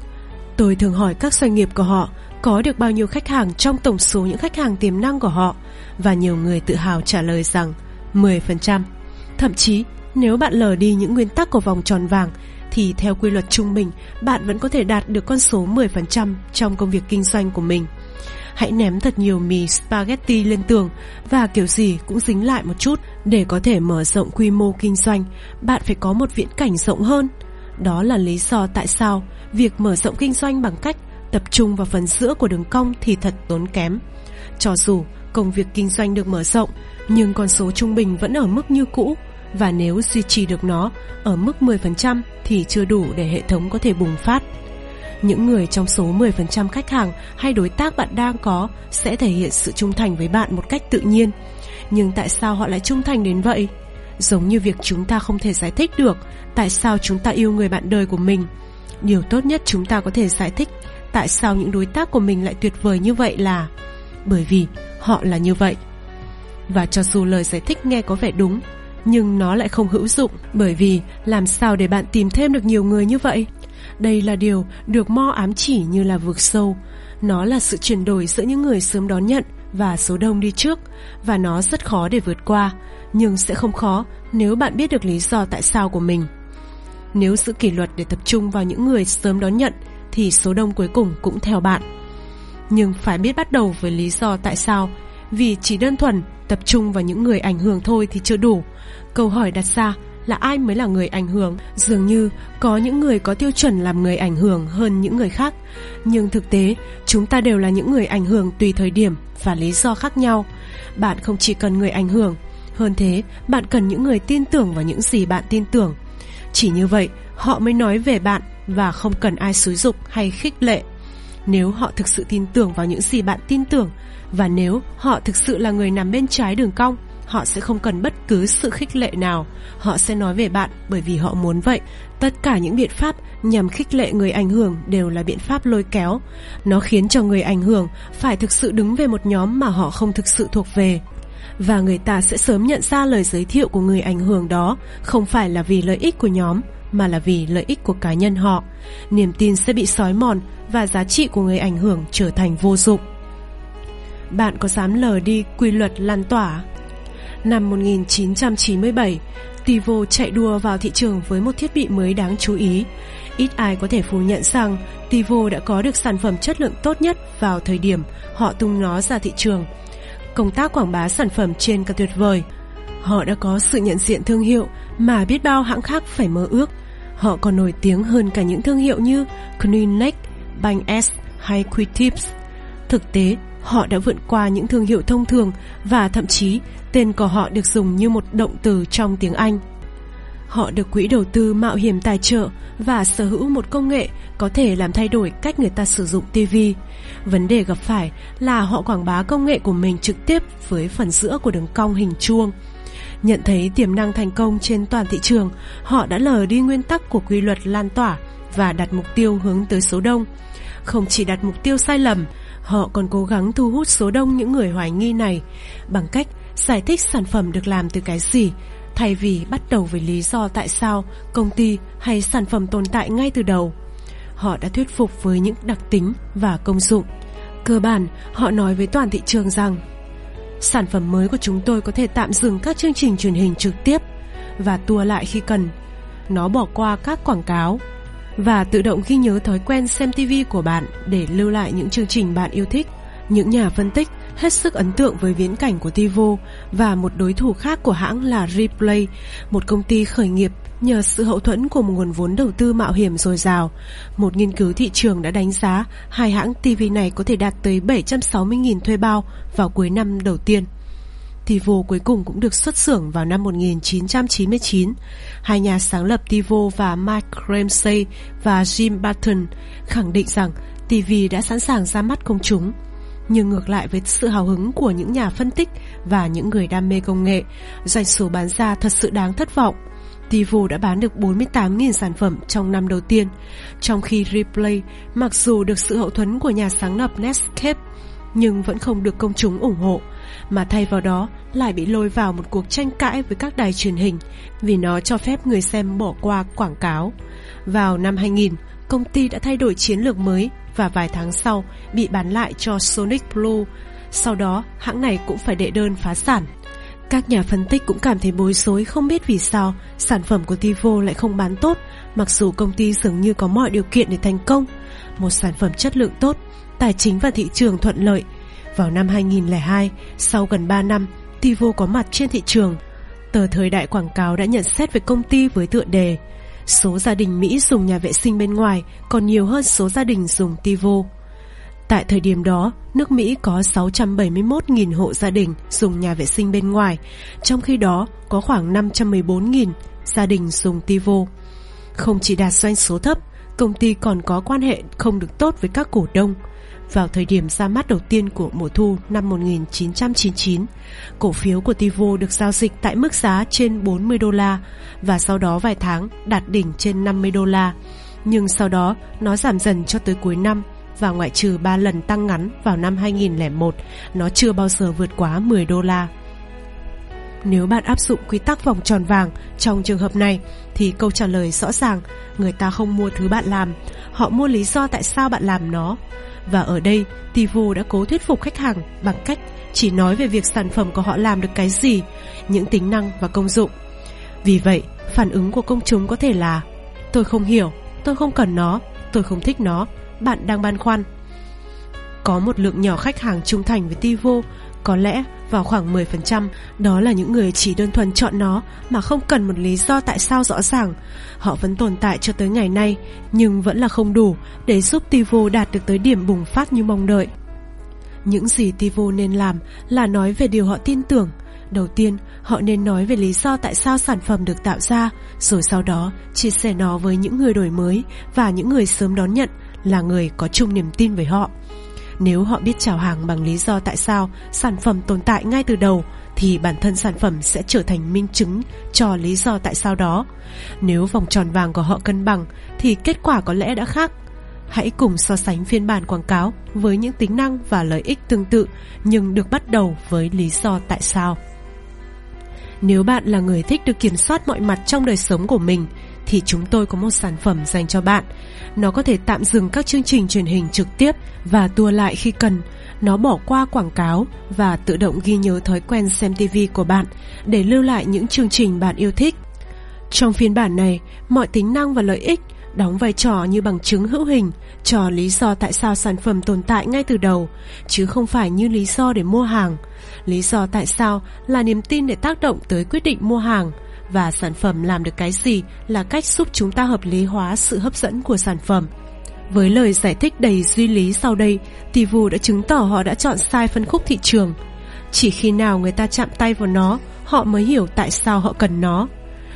Speaker 1: Tôi thường hỏi các doanh nghiệp của họ có được bao nhiêu khách hàng trong tổng số những khách hàng tiềm năng của họ, và nhiều người tự hào trả lời rằng mười phần trăm. Thậm chí, nếu bạn lờ đi những nguyên tắc của vòng tròn vàng thì theo quy luật trung bình, bạn vẫn có thể đạt được con số mười phần trăm trong công việc kinh doanh của mình. Hãy ném thật nhiều mì spaghetti lên tường và kiểu gì cũng dính lại một chút. Để có thể mở rộng quy mô kinh doanh, bạn phải có một viễn cảnh rộng hơn. Đó là lý do tại sao việc mở rộng kinh doanh bằng cách tập trung vào phần giữa của đường cong thì thật tốn kém. Cho dù công việc kinh doanh được mở rộng, nhưng con số trung bình vẫn ở mức như cũ, và nếu duy trì được nó ở mức mười phần trăm thì chưa đủ để hệ thống có thể bùng phát. Những người trong số mười phần trăm khách hàng hay đối tác bạn đang có sẽ thể hiện sự trung thành với bạn một cách tự nhiên. Nhưng tại sao họ lại trung thành đến vậy? Giống như việc chúng ta không thể giải thích được tại sao chúng ta yêu người bạn đời của mình. Điều tốt nhất chúng ta có thể giải thích tại sao những đối tác của mình lại tuyệt vời như vậy là bởi vì họ là như vậy. Và cho dù lời giải thích nghe có vẻ đúng, nhưng nó lại không hữu dụng, bởi vì làm sao để bạn tìm thêm được nhiều người như vậy? Đây là điều được Mo ám chỉ như là vực sâu. Nó là sự chuyển đổi giữa những người sớm đón nhận và số đông đi trước, và nó rất khó để vượt qua, nhưng sẽ không khó nếu bạn biết được lý do tại sao của mình. Nếu giữ kỷ luật để tập trung vào những người sớm đón nhận thì số đông cuối cùng cũng theo bạn. Nhưng phải biết bắt đầu với lý do tại sao, vì chỉ đơn thuần tập trung vào những người ảnh hưởng thôi thì chưa đủ. Câu hỏi đặt ra là ai mới là người ảnh hưởng? Dường như có những người có tiêu chuẩn làm người ảnh hưởng hơn những người khác, nhưng thực tế chúng ta đều là những người ảnh hưởng tùy thời điểm và lý do khác nhau. Bạn không chỉ cần người ảnh hưởng, hơn thế bạn cần những người tin tưởng vào những gì bạn tin tưởng. Chỉ như vậy họ mới nói về bạn và không cần ai xúi giục hay khích lệ. Nếu họ thực sự tin tưởng vào những gì bạn tin tưởng, và nếu họ thực sự là người nằm bên trái đường cong, họ sẽ không cần bất cứ sự khích lệ nào. Họ sẽ nói về bạn bởi vì họ muốn vậy. Tất cả những biện pháp nhằm khích lệ người ảnh hưởng đều là biện pháp lôi kéo. Nó khiến cho người ảnh hưởng phải thực sự đứng về một nhóm mà họ không thực sự thuộc về. Và người ta sẽ sớm nhận ra lời giới thiệu của người ảnh hưởng đó không phải là vì lợi ích của nhóm, mà là vì lợi ích của cá nhân họ. Niềm tin sẽ bị xói mòn và giá trị của người ảnh hưởng trở thành vô dụng. Bạn có dám lờ đi quy luật lan tỏa? Năm một nghìn chín trăm chín mươi bảy, TiVo chạy đua vào thị trường với một thiết bị mới đáng chú ý. Ít ai có thể phủ nhận rằng TiVo đã có được sản phẩm chất lượng tốt nhất vào thời điểm họ tung nó ra thị trường. Công tác quảng bá sản phẩm trên cả tuyệt vời. Họ đã có sự nhận diện thương hiệu mà biết bao hãng khác phải mơ ước. Họ còn nổi tiếng hơn cả những thương hiệu như Kleenex, Bang S hay Q-Tips. Thực tế, họ đã vượt qua những thương hiệu thông thường và thậm chí tên của họ được dùng như một động từ trong tiếng Anh. Họ được quỹ đầu tư mạo hiểm tài trợ và sở hữu một công nghệ có thể làm thay đổi cách người ta sử dụng ti vi. Vấn đề gặp phải là họ quảng bá công nghệ của mình trực tiếp với phần giữa của đường cong hình chuông. Nhận thấy tiềm năng thành công trên toàn thị trường, họ đã lờ đi nguyên tắc của quy luật lan tỏa và đặt mục tiêu hướng tới số đông. Không chỉ đặt mục tiêu sai lầm, họ còn cố gắng thu hút số đông những người hoài nghi này bằng cách giải thích sản phẩm được làm từ cái gì, thay vì bắt đầu với lý do tại sao công ty hay sản phẩm tồn tại ngay từ đầu. Họ đã thuyết phục với những đặc tính và công dụng. Cơ bản, họ nói với toàn thị trường rằng sản phẩm mới của chúng tôi có thể tạm dừng các chương trình truyền hình trực tiếp và tua lại khi cần. Nó bỏ qua các quảng cáo và tự động ghi nhớ thói quen xem ti vi của bạn để lưu lại những chương trình bạn yêu thích. Những nhà phân tích hết sức ấn tượng với viễn cảnh của TiVo và một đối thủ khác của hãng là Replay, một công ty khởi nghiệp nhờ sự hậu thuẫn của một nguồn vốn đầu tư mạo hiểm dồi dào. Một nghiên cứu thị trường đã đánh giá hai hãng ti vi này có thể đạt tới bảy trăm sáu mươi nghìn thuê bao vào cuối năm đầu tiên. TiVo cuối cùng cũng được xuất xưởng vào năm một nghìn chín trăm chín mươi chín. Hai nhà sáng lập TiVo và Mike Ramsey và Jim Barton khẳng định rằng ti vi đã sẵn sàng ra mắt công chúng. Nhưng ngược lại với sự hào hứng của những nhà phân tích và những người đam mê công nghệ, doanh số bán ra thật sự đáng thất vọng. TiVo đã bán được bốn mươi tám nghìn sản phẩm trong năm đầu tiên, trong khi Replay, mặc dù được sự hậu thuẫn của nhà sáng lập Netscape, nhưng vẫn không được công chúng ủng hộ, mà thay vào đó lại bị lôi vào một cuộc tranh cãi với các đài truyền hình vì nó cho phép người xem bỏ qua quảng cáo. Vào năm hai nghìn, công ty đã thay đổi chiến lược mới và vài tháng sau bị bán lại cho Sonic Blue. Sau đó, hãng này cũng phải đệ đơn phá sản. Các nhà phân tích cũng cảm thấy bối rối, không biết vì sao sản phẩm của TiVo lại không bán tốt, mặc dù công ty dường như có mọi điều kiện để thành công. Một sản phẩm chất lượng tốt, tài chính và thị trường thuận lợi. Vào năm hai nghìn lẻ hai, sau gần ba năm, TiVo có mặt trên thị trường. Tờ Thời đại quảng cáo đã nhận xét về công ty với tựa đề: số gia đình Mỹ dùng nhà vệ sinh bên ngoài còn nhiều hơn số gia đình dùng TiVo. Tại thời điểm đó, nước Mỹ có sáu trăm bảy mươi mốt nghìn hộ gia đình dùng nhà vệ sinh bên ngoài, trong khi đó có khoảng năm trăm mười bốn nghìn gia đình dùng TiVo. Không chỉ đạt doanh số thấp, công ty còn có quan hệ không được tốt với các cổ đông. Vào thời điểm ra mắt đầu tiên của mùa thu năm một nghìn chín trăm chín mươi chín, cổ phiếu của TiVo được giao dịch tại mức giá trên bốn mươi đô la và sau đó vài tháng đạt đỉnh trên năm mươi đô la. Nhưng sau đó nó giảm dần cho tới cuối năm, và ngoại trừ ba lần tăng ngắn vào năm hai nghìn lẻ một, nó chưa bao giờ vượt quá mười đô la. Nếu bạn áp dụng quy tắc vòng tròn vàng trong trường hợp này thì câu trả lời rõ ràng: người ta không mua thứ bạn làm, họ mua lý do tại sao bạn làm nó. Và ở đây, TiVo đã cố thuyết phục khách hàng bằng cách chỉ nói về việc sản phẩm của họ làm được cái gì, những tính năng và công dụng. Vì vậy, phản ứng của công chúng có thể là: tôi không hiểu, tôi không cần nó, tôi không thích nó, bạn đang băn khoăn. Có một lượng nhỏ khách hàng trung thành với TiVo, có lẽ vào khoảng mười phần trăm, đó là những người chỉ đơn thuần chọn nó mà không cần một lý do tại sao rõ ràng. Họ vẫn tồn tại cho tới ngày nay, nhưng vẫn là không đủ để giúp TiVo đạt được tới điểm bùng phát như mong đợi. Những gì TiVo nên làm là nói về điều họ tin tưởng. Đầu tiên, họ nên nói về lý do tại sao sản phẩm được tạo ra, rồi sau đó chia sẻ nó với những người đổi mới và những người sớm đón nhận, là người có chung niềm tin với họ. Nếu họ biết chào hàng bằng lý do tại sao sản phẩm tồn tại ngay từ đầu, thì bản thân sản phẩm sẽ trở thành minh chứng cho lý do tại sao đó. Nếu vòng tròn vàng của họ cân bằng, thì kết quả có lẽ đã khác. Hãy cùng so sánh phiên bản quảng cáo với những tính năng và lợi ích tương tự, nhưng được bắt đầu với lý do tại sao. Nếu bạn là người thích được kiểm soát mọi mặt trong đời sống của mình, thì chúng tôi có một sản phẩm dành cho bạn. Nó có thể tạm dừng các chương trình truyền hình trực tiếp và tua lại khi cần. Nó bỏ qua quảng cáo và tự động ghi nhớ thói quen xem ti vi của bạn để lưu lại những chương trình bạn yêu thích. Trong phiên bản này, mọi tính năng và lợi ích đóng vai trò như bằng chứng hữu hình cho lý do tại sao sản phẩm tồn tại ngay từ đầu, chứ không phải như lý do để mua hàng. Lý do tại sao là niềm tin để tác động tới quyết định mua hàng, và sản phẩm làm được cái gì là cách giúp chúng ta hợp lý hóa sự hấp dẫn của sản phẩm. Với lời giải thích đầy duy lý sau đây, TiVo đã chứng tỏ họ đã chọn sai phân khúc thị trường. Chỉ khi nào người ta chạm tay vào nó, họ mới hiểu tại sao họ cần nó.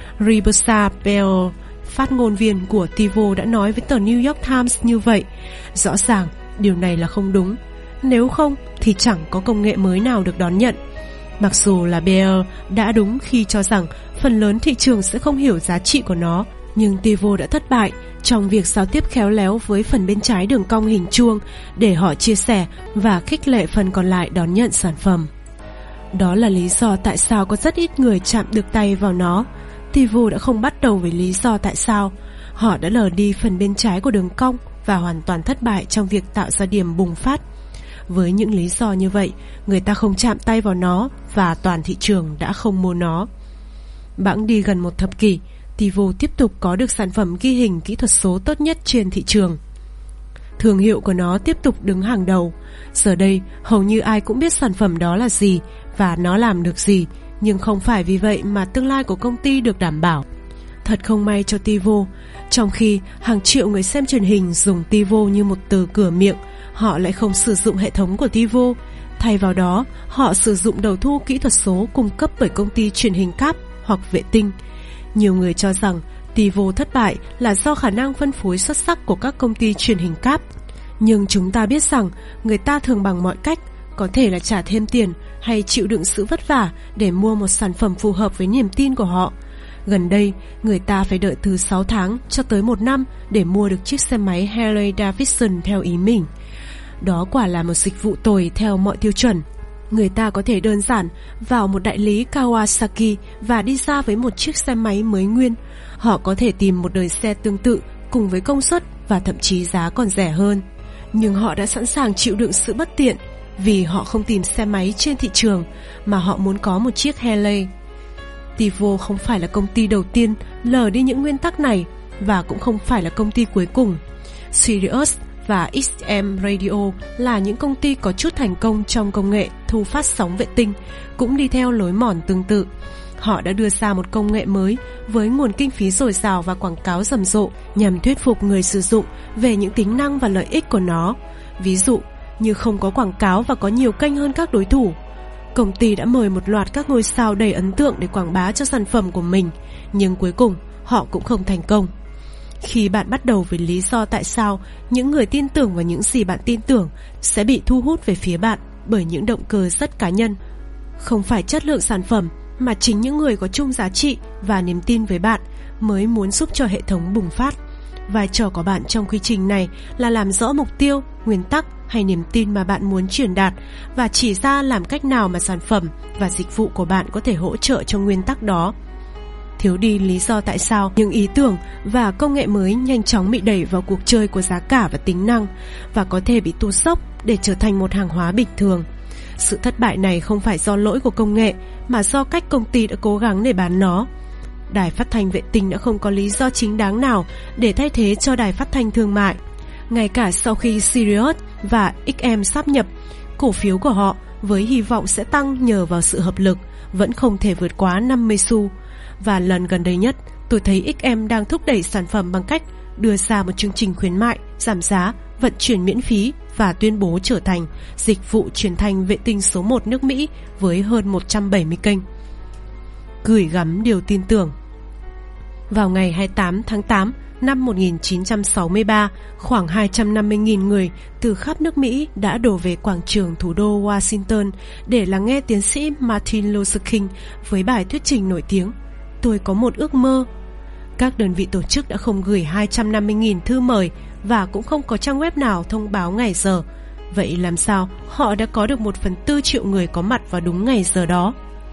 Speaker 1: Rebecca Bell, phát ngôn viên của TiVo, đã nói với tờ New York Times như vậy. Rõ ràng, điều này là không đúng. Nếu không, thì chẳng có công nghệ mới nào được đón nhận. Mặc dù là Bell đã đúng khi cho rằng phần lớn thị trường sẽ không hiểu giá trị của nó, nhưng TiVo đã thất bại trong việc giao tiếp khéo léo với phần bên trái đường cong hình chuông để họ chia sẻ và khích lệ phần còn lại đón nhận sản phẩm. Đó là lý do tại sao có rất ít người chạm được tay vào nó. TiVo đã không bắt đầu với lý do tại sao. Họ đã lờ đi phần bên trái của đường cong và hoàn toàn thất bại trong việc tạo ra điểm bùng phát. Với những lý do như vậy, người ta không chạm tay vào nó và toàn thị trường đã không mua nó. Bẵng đi gần một thập kỷ, TiVo tiếp tục có được sản phẩm ghi hình kỹ thuật số tốt nhất trên thị trường. Thương hiệu của nó tiếp tục đứng hàng đầu. Giờ đây, hầu như ai cũng biết sản phẩm đó là gì và nó làm được gì, nhưng không phải vì vậy mà tương lai của công ty được đảm bảo. Thật không may cho TiVo, trong khi hàng triệu người xem truyền hình dùng TiVo như một từ cửa miệng, họ lại không sử dụng hệ thống của TiVo. Thay vào đó, họ sử dụng đầu thu kỹ thuật số cung cấp bởi công ty truyền hình cáp hoặc vệ tinh. Nhiều người cho rằng TiVo thất bại là do khả năng phân phối xuất sắc của các công ty truyền hình cáp. Nhưng chúng ta biết rằng người ta thường bằng mọi cách, có thể là trả thêm tiền hay chịu đựng sự vất vả để mua một sản phẩm phù hợp với niềm tin của họ. Gần đây, người ta phải đợi từ sáu tháng cho tới một năm để mua được chiếc xe máy Harley Davidson theo ý mình. Đó quả là một dịch vụ tồi theo mọi tiêu chuẩn. Người ta có thể đơn giản vào một đại lý Kawasaki và đi ra với một chiếc xe máy mới nguyên. Họ có thể tìm một đời xe tương tự cùng với công suất và thậm chí giá còn rẻ hơn. Nhưng họ đã sẵn sàng chịu đựng sự bất tiện vì họ không tìm xe máy trên thị trường mà họ muốn có một chiếc Harley. Tivo không phải là công ty đầu tiên lờ đi những nguyên tắc này và cũng không phải là công ty cuối cùng. Sirius và ích em Radio là những công ty có chút thành công trong công nghệ thu phát sóng vệ tinh, cũng đi theo lối mòn tương tự. Họ đã đưa ra một công nghệ mới với nguồn kinh phí dồi dào và quảng cáo rầm rộ nhằm thuyết phục người sử dụng về những tính năng và lợi ích của nó. Ví dụ như không có quảng cáo và có nhiều kênh hơn các đối thủ. Công ty đã mời một loạt các ngôi sao đầy ấn tượng để quảng bá cho sản phẩm của mình, nhưng cuối cùng họ cũng không thành công. Khi bạn bắt đầu với lý do tại sao, những người tin tưởng vào những gì bạn tin tưởng sẽ bị thu hút về phía bạn bởi những động cơ rất cá nhân. Không phải chất lượng sản phẩm, mà chính những người có chung giá trị và niềm tin với bạn mới muốn giúp cho hệ thống bùng phát. Vai trò của bạn trong quy trình này là làm rõ mục tiêu, nguyên tắc hay niềm tin mà bạn muốn truyền đạt và chỉ ra làm cách nào mà sản phẩm và dịch vụ của bạn có thể hỗ trợ cho nguyên tắc đó. Thiếu đi lý do tại sao, những ý tưởng và công nghệ mới nhanh chóng bị đẩy vào cuộc chơi của giá cả và tính năng và có thể bị tụt dốc để trở thành một hàng hóa bình thường. Sự thất bại này không phải do lỗi của công nghệ mà do cách công ty đã cố gắng để bán nó. Đài phát thanh vệ tinh đã không có lý do chính đáng nào để thay thế cho đài phát thanh thương mại. Ngay cả sau khi Sirius và ích em sáp nhập, cổ phiếu của họ với hy vọng sẽ tăng nhờ vào sự hợp lực vẫn không thể vượt quá năm mươi xu. Và lần gần đây nhất, tôi thấy ích em đang thúc đẩy sản phẩm bằng cách đưa ra một chương trình khuyến mại, giảm giá, vận chuyển miễn phí và tuyên bố trở thành dịch vụ truyền thanh vệ tinh số một nước Mỹ với hơn một trăm bảy mươi kênh. Gửi gắm điều tin tưởng. Vào ngày hai mươi tám tháng tám năm một nghìn chín trăm sáu mươi ba, khoảng hai trăm năm mươi nghìn người từ khắp nước Mỹ đã đổ về quảng trường thủ đô Washington để lắng nghe tiến sĩ Martin Luther King với bài thuyết trình nổi tiếng "Tôi có một ước mơ". Các đơn vị tổ chức đã không gửi hai trăm năm mươi nghìn thư mời và cũng không có trang web nào thông báo ngày giờ. Vậy làm sao họ đã có được một phần tư triệu người có mặt vào đúng ngày giờ đó?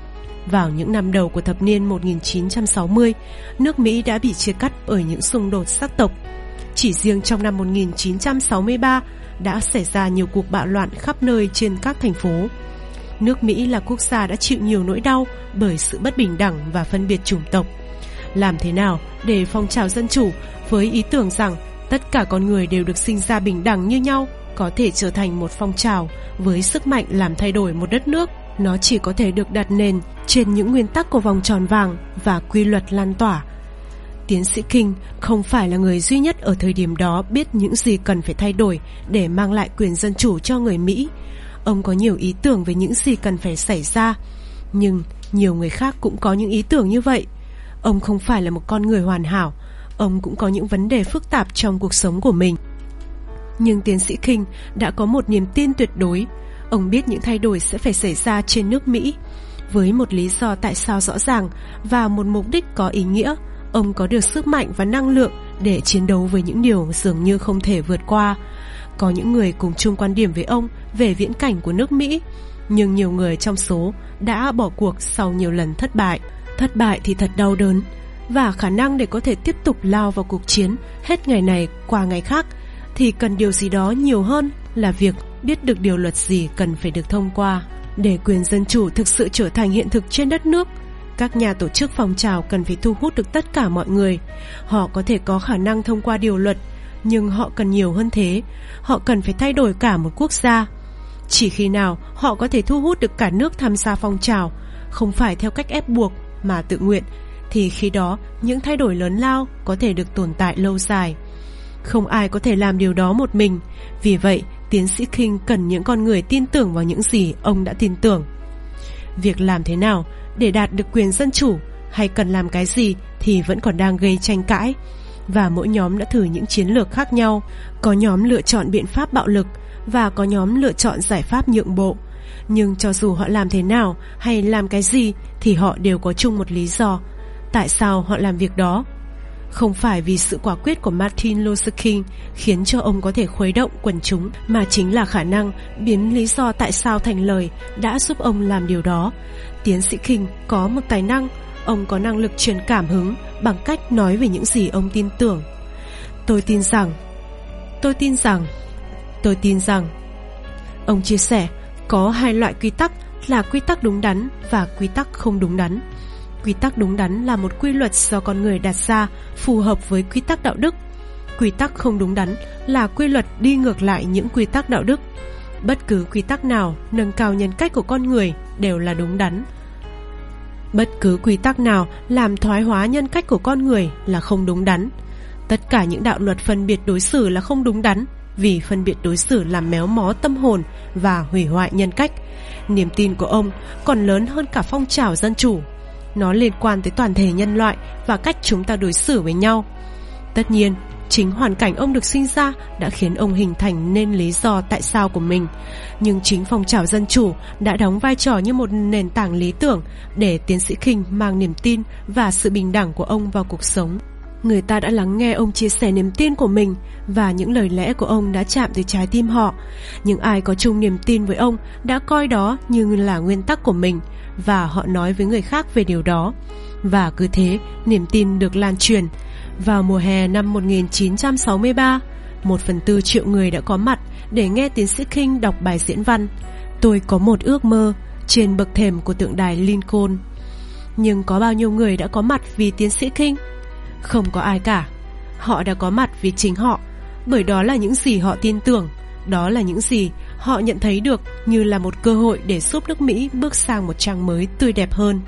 Speaker 1: Vào những năm đầu của thập niên một nghìn chín trăm sáu mươi, nước Mỹ đã bị chia cắt bởi những xung đột sắc tộc. Chỉ riêng trong năm một nghìn chín trăm sáu mươi ba đã xảy ra nhiều cuộc bạo loạn khắp nơi trên các thành phố. Nước Mỹ là quốc gia đã chịu nhiều nỗi đau bởi sự bất bình đẳng và phân biệt chủng tộc. Làm thế nào để phong trào dân chủ với ý tưởng rằng tất cả con người đều được sinh ra bình đẳng như nhau có thể trở thành một phong trào với sức mạnh làm thay đổi một đất nước? Nó chỉ có thể được đặt nền trên những nguyên tắc của vòng tròn vàng và quy luật lan tỏa. Tiến sĩ King không phải là người duy nhất ở thời điểm đó biết những gì cần phải thay đổi để mang lại quyền dân chủ cho người Mỹ. Ông có nhiều ý tưởng về những gì cần phải xảy ra, nhưng nhiều người khác cũng có những ý tưởng như vậy. Ông không phải là một con người hoàn hảo, ông cũng có những vấn đề phức tạp trong cuộc sống của mình. Nhưng tiến sĩ King đã có một niềm tin tuyệt đối. Ông biết những thay đổi sẽ phải xảy ra trên nước Mỹ. Với một lý do tại sao rõ ràng và một mục đích có ý nghĩa, ông có được sức mạnh và năng lượng để chiến đấu với những điều dường như không thể vượt qua. Có những người cùng chung quan điểm với ông về viễn cảnh của nước Mỹ, nhưng nhiều người trong số đã bỏ cuộc sau nhiều lần thất bại. Thất bại thì thật đau đớn, và khả năng để có thể tiếp tục lao vào cuộc chiến hết ngày này qua ngày khác thì cần điều gì đó nhiều hơn là việc biết được điều luật gì cần phải được thông qua. Để quyền dân chủ thực sự trở thành hiện thực trên đất nước, các nhà tổ chức phong trào cần phải thu hút được tất cả mọi người. Họ có thể có khả năng thông qua điều luật, nhưng họ cần nhiều hơn thế. Họ cần phải thay đổi cả một quốc gia. Chỉ khi nào họ có thể thu hút được cả nước tham gia phong trào, không phải theo cách ép buộc mà tự nguyện, thì khi đó những thay đổi lớn lao có thể được tồn tại lâu dài. Không ai có thể làm điều đó một mình. Vì vậy, tiến sĩ King cần những con người tin tưởng vào những gì ông đã tin tưởng. Việc làm thế nào để đạt được quyền dân chủ hay cần làm cái gì thì vẫn còn đang gây tranh cãi. Và mỗi nhóm đã thử những chiến lược khác nhau. Có nhóm lựa chọn biện pháp bạo lực và có nhóm lựa chọn giải pháp nhượng bộ. Nhưng cho dù họ làm thế nào hay làm cái gì thì họ đều có chung một lý do. tại sao họ làm việc đó. Không phải vì sự quả quyết của Martin Luther King khiến cho ông có thể khuấy động quần chúng, mà chính là khả năng biến lý do tại sao thành lời đã giúp ông làm điều đó. Tiến sĩ King có một tài năng, ông có năng lực truyền cảm hứng bằng cách nói về những gì ông tin tưởng. Tôi tin rằng, tôi tin rằng, tôi tin rằng. Ông chia sẻ, có hai loại quy tắc là quy tắc đúng đắn và quy tắc không đúng đắn. Quy tắc đúng đắn là một quy luật do con người đặt ra phù hợp với quy tắc đạo đức. Quy tắc không đúng đắn là quy luật đi ngược lại những quy tắc đạo đức. Bất cứ quy tắc nào nâng cao nhân cách của con người đều là đúng đắn. Bất cứ quy tắc nào làm thoái hóa nhân cách của con người là không đúng đắn. Tất cả những đạo luật phân biệt đối xử là không đúng đắn, vì phân biệt đối xử làm méo mó tâm hồn và hủy hoại nhân cách. Niềm tin của ông còn lớn hơn cả phong trào dân chủ. Nó liên quan tới toàn thể nhân loại và cách chúng ta đối xử với nhau. Tất nhiên, chính hoàn cảnh ông được sinh ra đã khiến ông hình thành nên lý do tại sao của mình. Nhưng chính phong trào dân chủ đã đóng vai trò như một nền tảng lý tưởng để tiến sĩ King mang niềm tin và sự bình đẳng của ông vào cuộc sống. Người ta đã lắng nghe ông chia sẻ niềm tin của mình, và những lời lẽ của ông đã chạm tới trái tim họ. Những ai có chung niềm tin với ông đã coi đó như là nguyên tắc của mình, và họ nói với người khác về điều đó. Và cứ thế, niềm tin được lan truyền. Vào mùa hè năm một nghìn chín trăm sáu mươi ba, một phần tư triệu người đã có mặt để nghe tiến sĩ King đọc bài diễn văn "Tôi có một ước mơ" trên bậc thềm của tượng đài Lincoln. Nhưng có bao nhiêu người đã có mặt vì tiến sĩ King? Không có ai cả. Họ đã có mặt vì chính họ, bởi đó là những gì họ tin tưởng, đó là những gì họ nhận thấy được như là một cơ hội để giúp nước Mỹ bước sang một trang mới tươi đẹp hơn.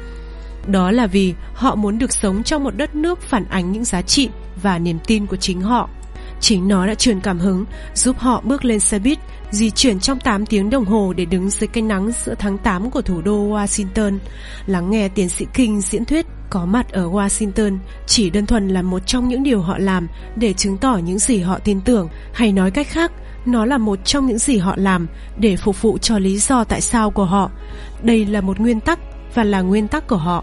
Speaker 1: Đó là vì họ muốn được sống trong một đất nước phản ánh những giá trị và niềm tin của chính họ. Chính nó đã truyền cảm hứng, giúp họ bước lên xe buýt, di chuyển trong tám tiếng đồng hồ để đứng dưới cái nắng giữa tháng tám của thủ đô Washington, lắng nghe tiến sĩ King diễn thuyết. Có mặt ở Washington chỉ đơn thuần là một trong những điều họ làm để chứng tỏ những gì họ tin tưởng, hay nói cách khác, nó là một trong những gì họ làm để phục vụ cho lý do tại sao của họ. Đây là một nguyên tắc và là nguyên tắc của họ.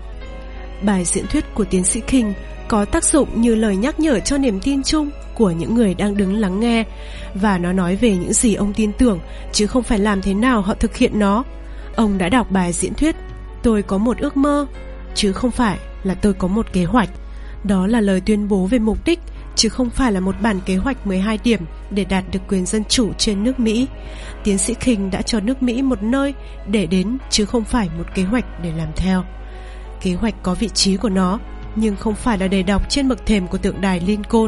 Speaker 1: Bài diễn thuyết của tiến sĩ King có tác dụng như lời nhắc nhở cho niềm tin chung của những người đang đứng lắng nghe, và nó nói về những gì ông tin tưởng, chứ không phải làm thế nào họ thực hiện nó. Ông đã đọc bài diễn thuyết "Tôi có một ước mơ", chứ không phải là "tôi có một kế hoạch". Đó là lời tuyên bố về mục đích, chứ không phải là một bản kế hoạch mười hai điểm để đạt được quyền dân chủ trên nước Mỹ. Tiến sĩ King đã cho nước Mỹ một nơi để đến, chứ không phải một kế hoạch để làm theo. Kế hoạch có vị trí của nó, nhưng không phải là để đọc trên bậc thềm của tượng đài Lincoln.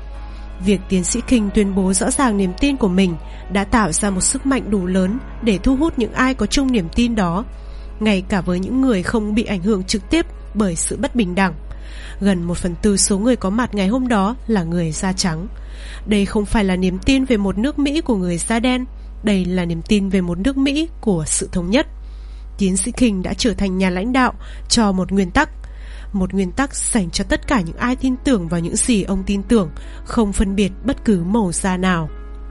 Speaker 1: Việc tiến sĩ King tuyên bố rõ ràng niềm tin của mình đã tạo ra một sức mạnh đủ lớn để thu hút những ai có chung niềm tin đó, ngay cả với những người không bị ảnh hưởng trực tiếp bởi sự bất bình đẳng. Gần một phần tư số người có mặt ngày hôm đó là người da trắng. Đây không phải là niềm tin về một nước Mỹ của người da đen, đây là niềm tin về một nước Mỹ của sự thống nhất. Tiến sĩ King đã trở thành nhà lãnh đạo cho một nguyên tắc, một nguyên tắc dành cho tất cả những ai tin tưởng vào những gì ông tin tưởng, không phân biệt bất cứ màu da nào.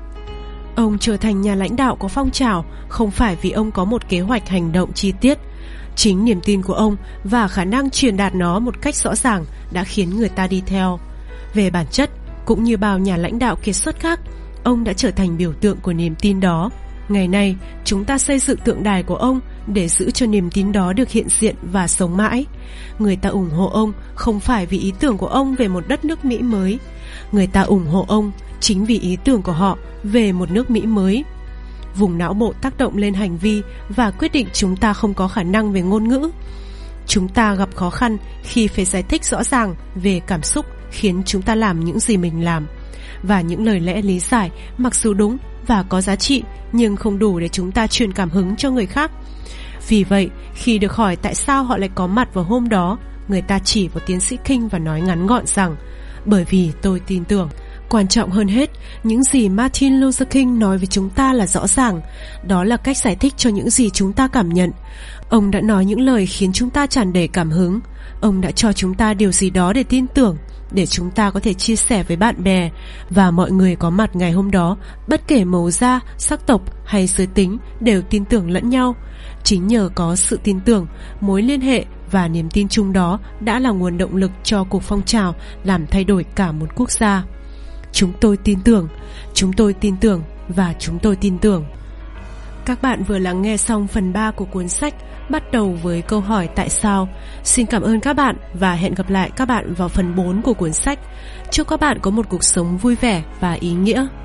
Speaker 1: Ông trở thành nhà lãnh đạo của phong trào không phải vì ông có một kế hoạch hành động chi tiết. Chính niềm tin của ông và khả năng truyền đạt nó một cách rõ ràng đã khiến người ta đi theo. Về bản chất, cũng như bao nhà lãnh đạo kiệt xuất khác, ông đã trở thành biểu tượng của niềm tin đó. Ngày nay, chúng ta xây dựng tượng đài của ông để giữ cho niềm tin đó được hiện diện và sống mãi. Người ta ủng hộ ông không phải vì ý tưởng của ông về một đất nước Mỹ mới. Người ta ủng hộ ông chính vì ý tưởng của họ về một nước Mỹ mới. Vùng não bộ tác động lên hành vi và quyết định chúng ta không có khả năng về ngôn ngữ. Chúng ta gặp khó khăn khi phải giải thích rõ ràng về cảm xúc khiến chúng ta làm những gì mình làm. Và những lời lẽ lý giải mặc dù đúng và có giá trị nhưng không đủ để chúng ta truyền cảm hứng cho người khác. Vì vậy, khi được hỏi tại sao họ lại có mặt vào hôm đó, người ta chỉ vào tiến sĩ King và nói ngắn gọn rằng bởi vì tôi tin tưởng. Quan trọng hơn hết, những gì Martin Luther King nói với chúng ta là rõ ràng, đó là cách giải thích cho những gì chúng ta cảm nhận. Ông đã nói những lời khiến chúng ta tràn đầy cảm hứng. Ông đã cho chúng ta điều gì đó để tin tưởng, để chúng ta có thể chia sẻ với bạn bè. Và mọi người có mặt ngày hôm đó, bất kể màu da, sắc tộc hay giới tính, đều tin tưởng lẫn nhau. Chính nhờ có sự tin tưởng, mối liên hệ và niềm tin chung đó đã là nguồn động lực cho cuộc phong trào làm thay đổi cả một quốc gia. Chúng tôi tin tưởng, chúng tôi tin tưởng và chúng tôi tin tưởng. Các bạn vừa lắng nghe xong phần ba của cuốn sách, bắt đầu với câu hỏi tại sao. Xin cảm ơn các bạn và hẹn gặp lại các bạn vào phần bốn của cuốn sách. Chúc các bạn có một cuộc sống vui vẻ và ý nghĩa.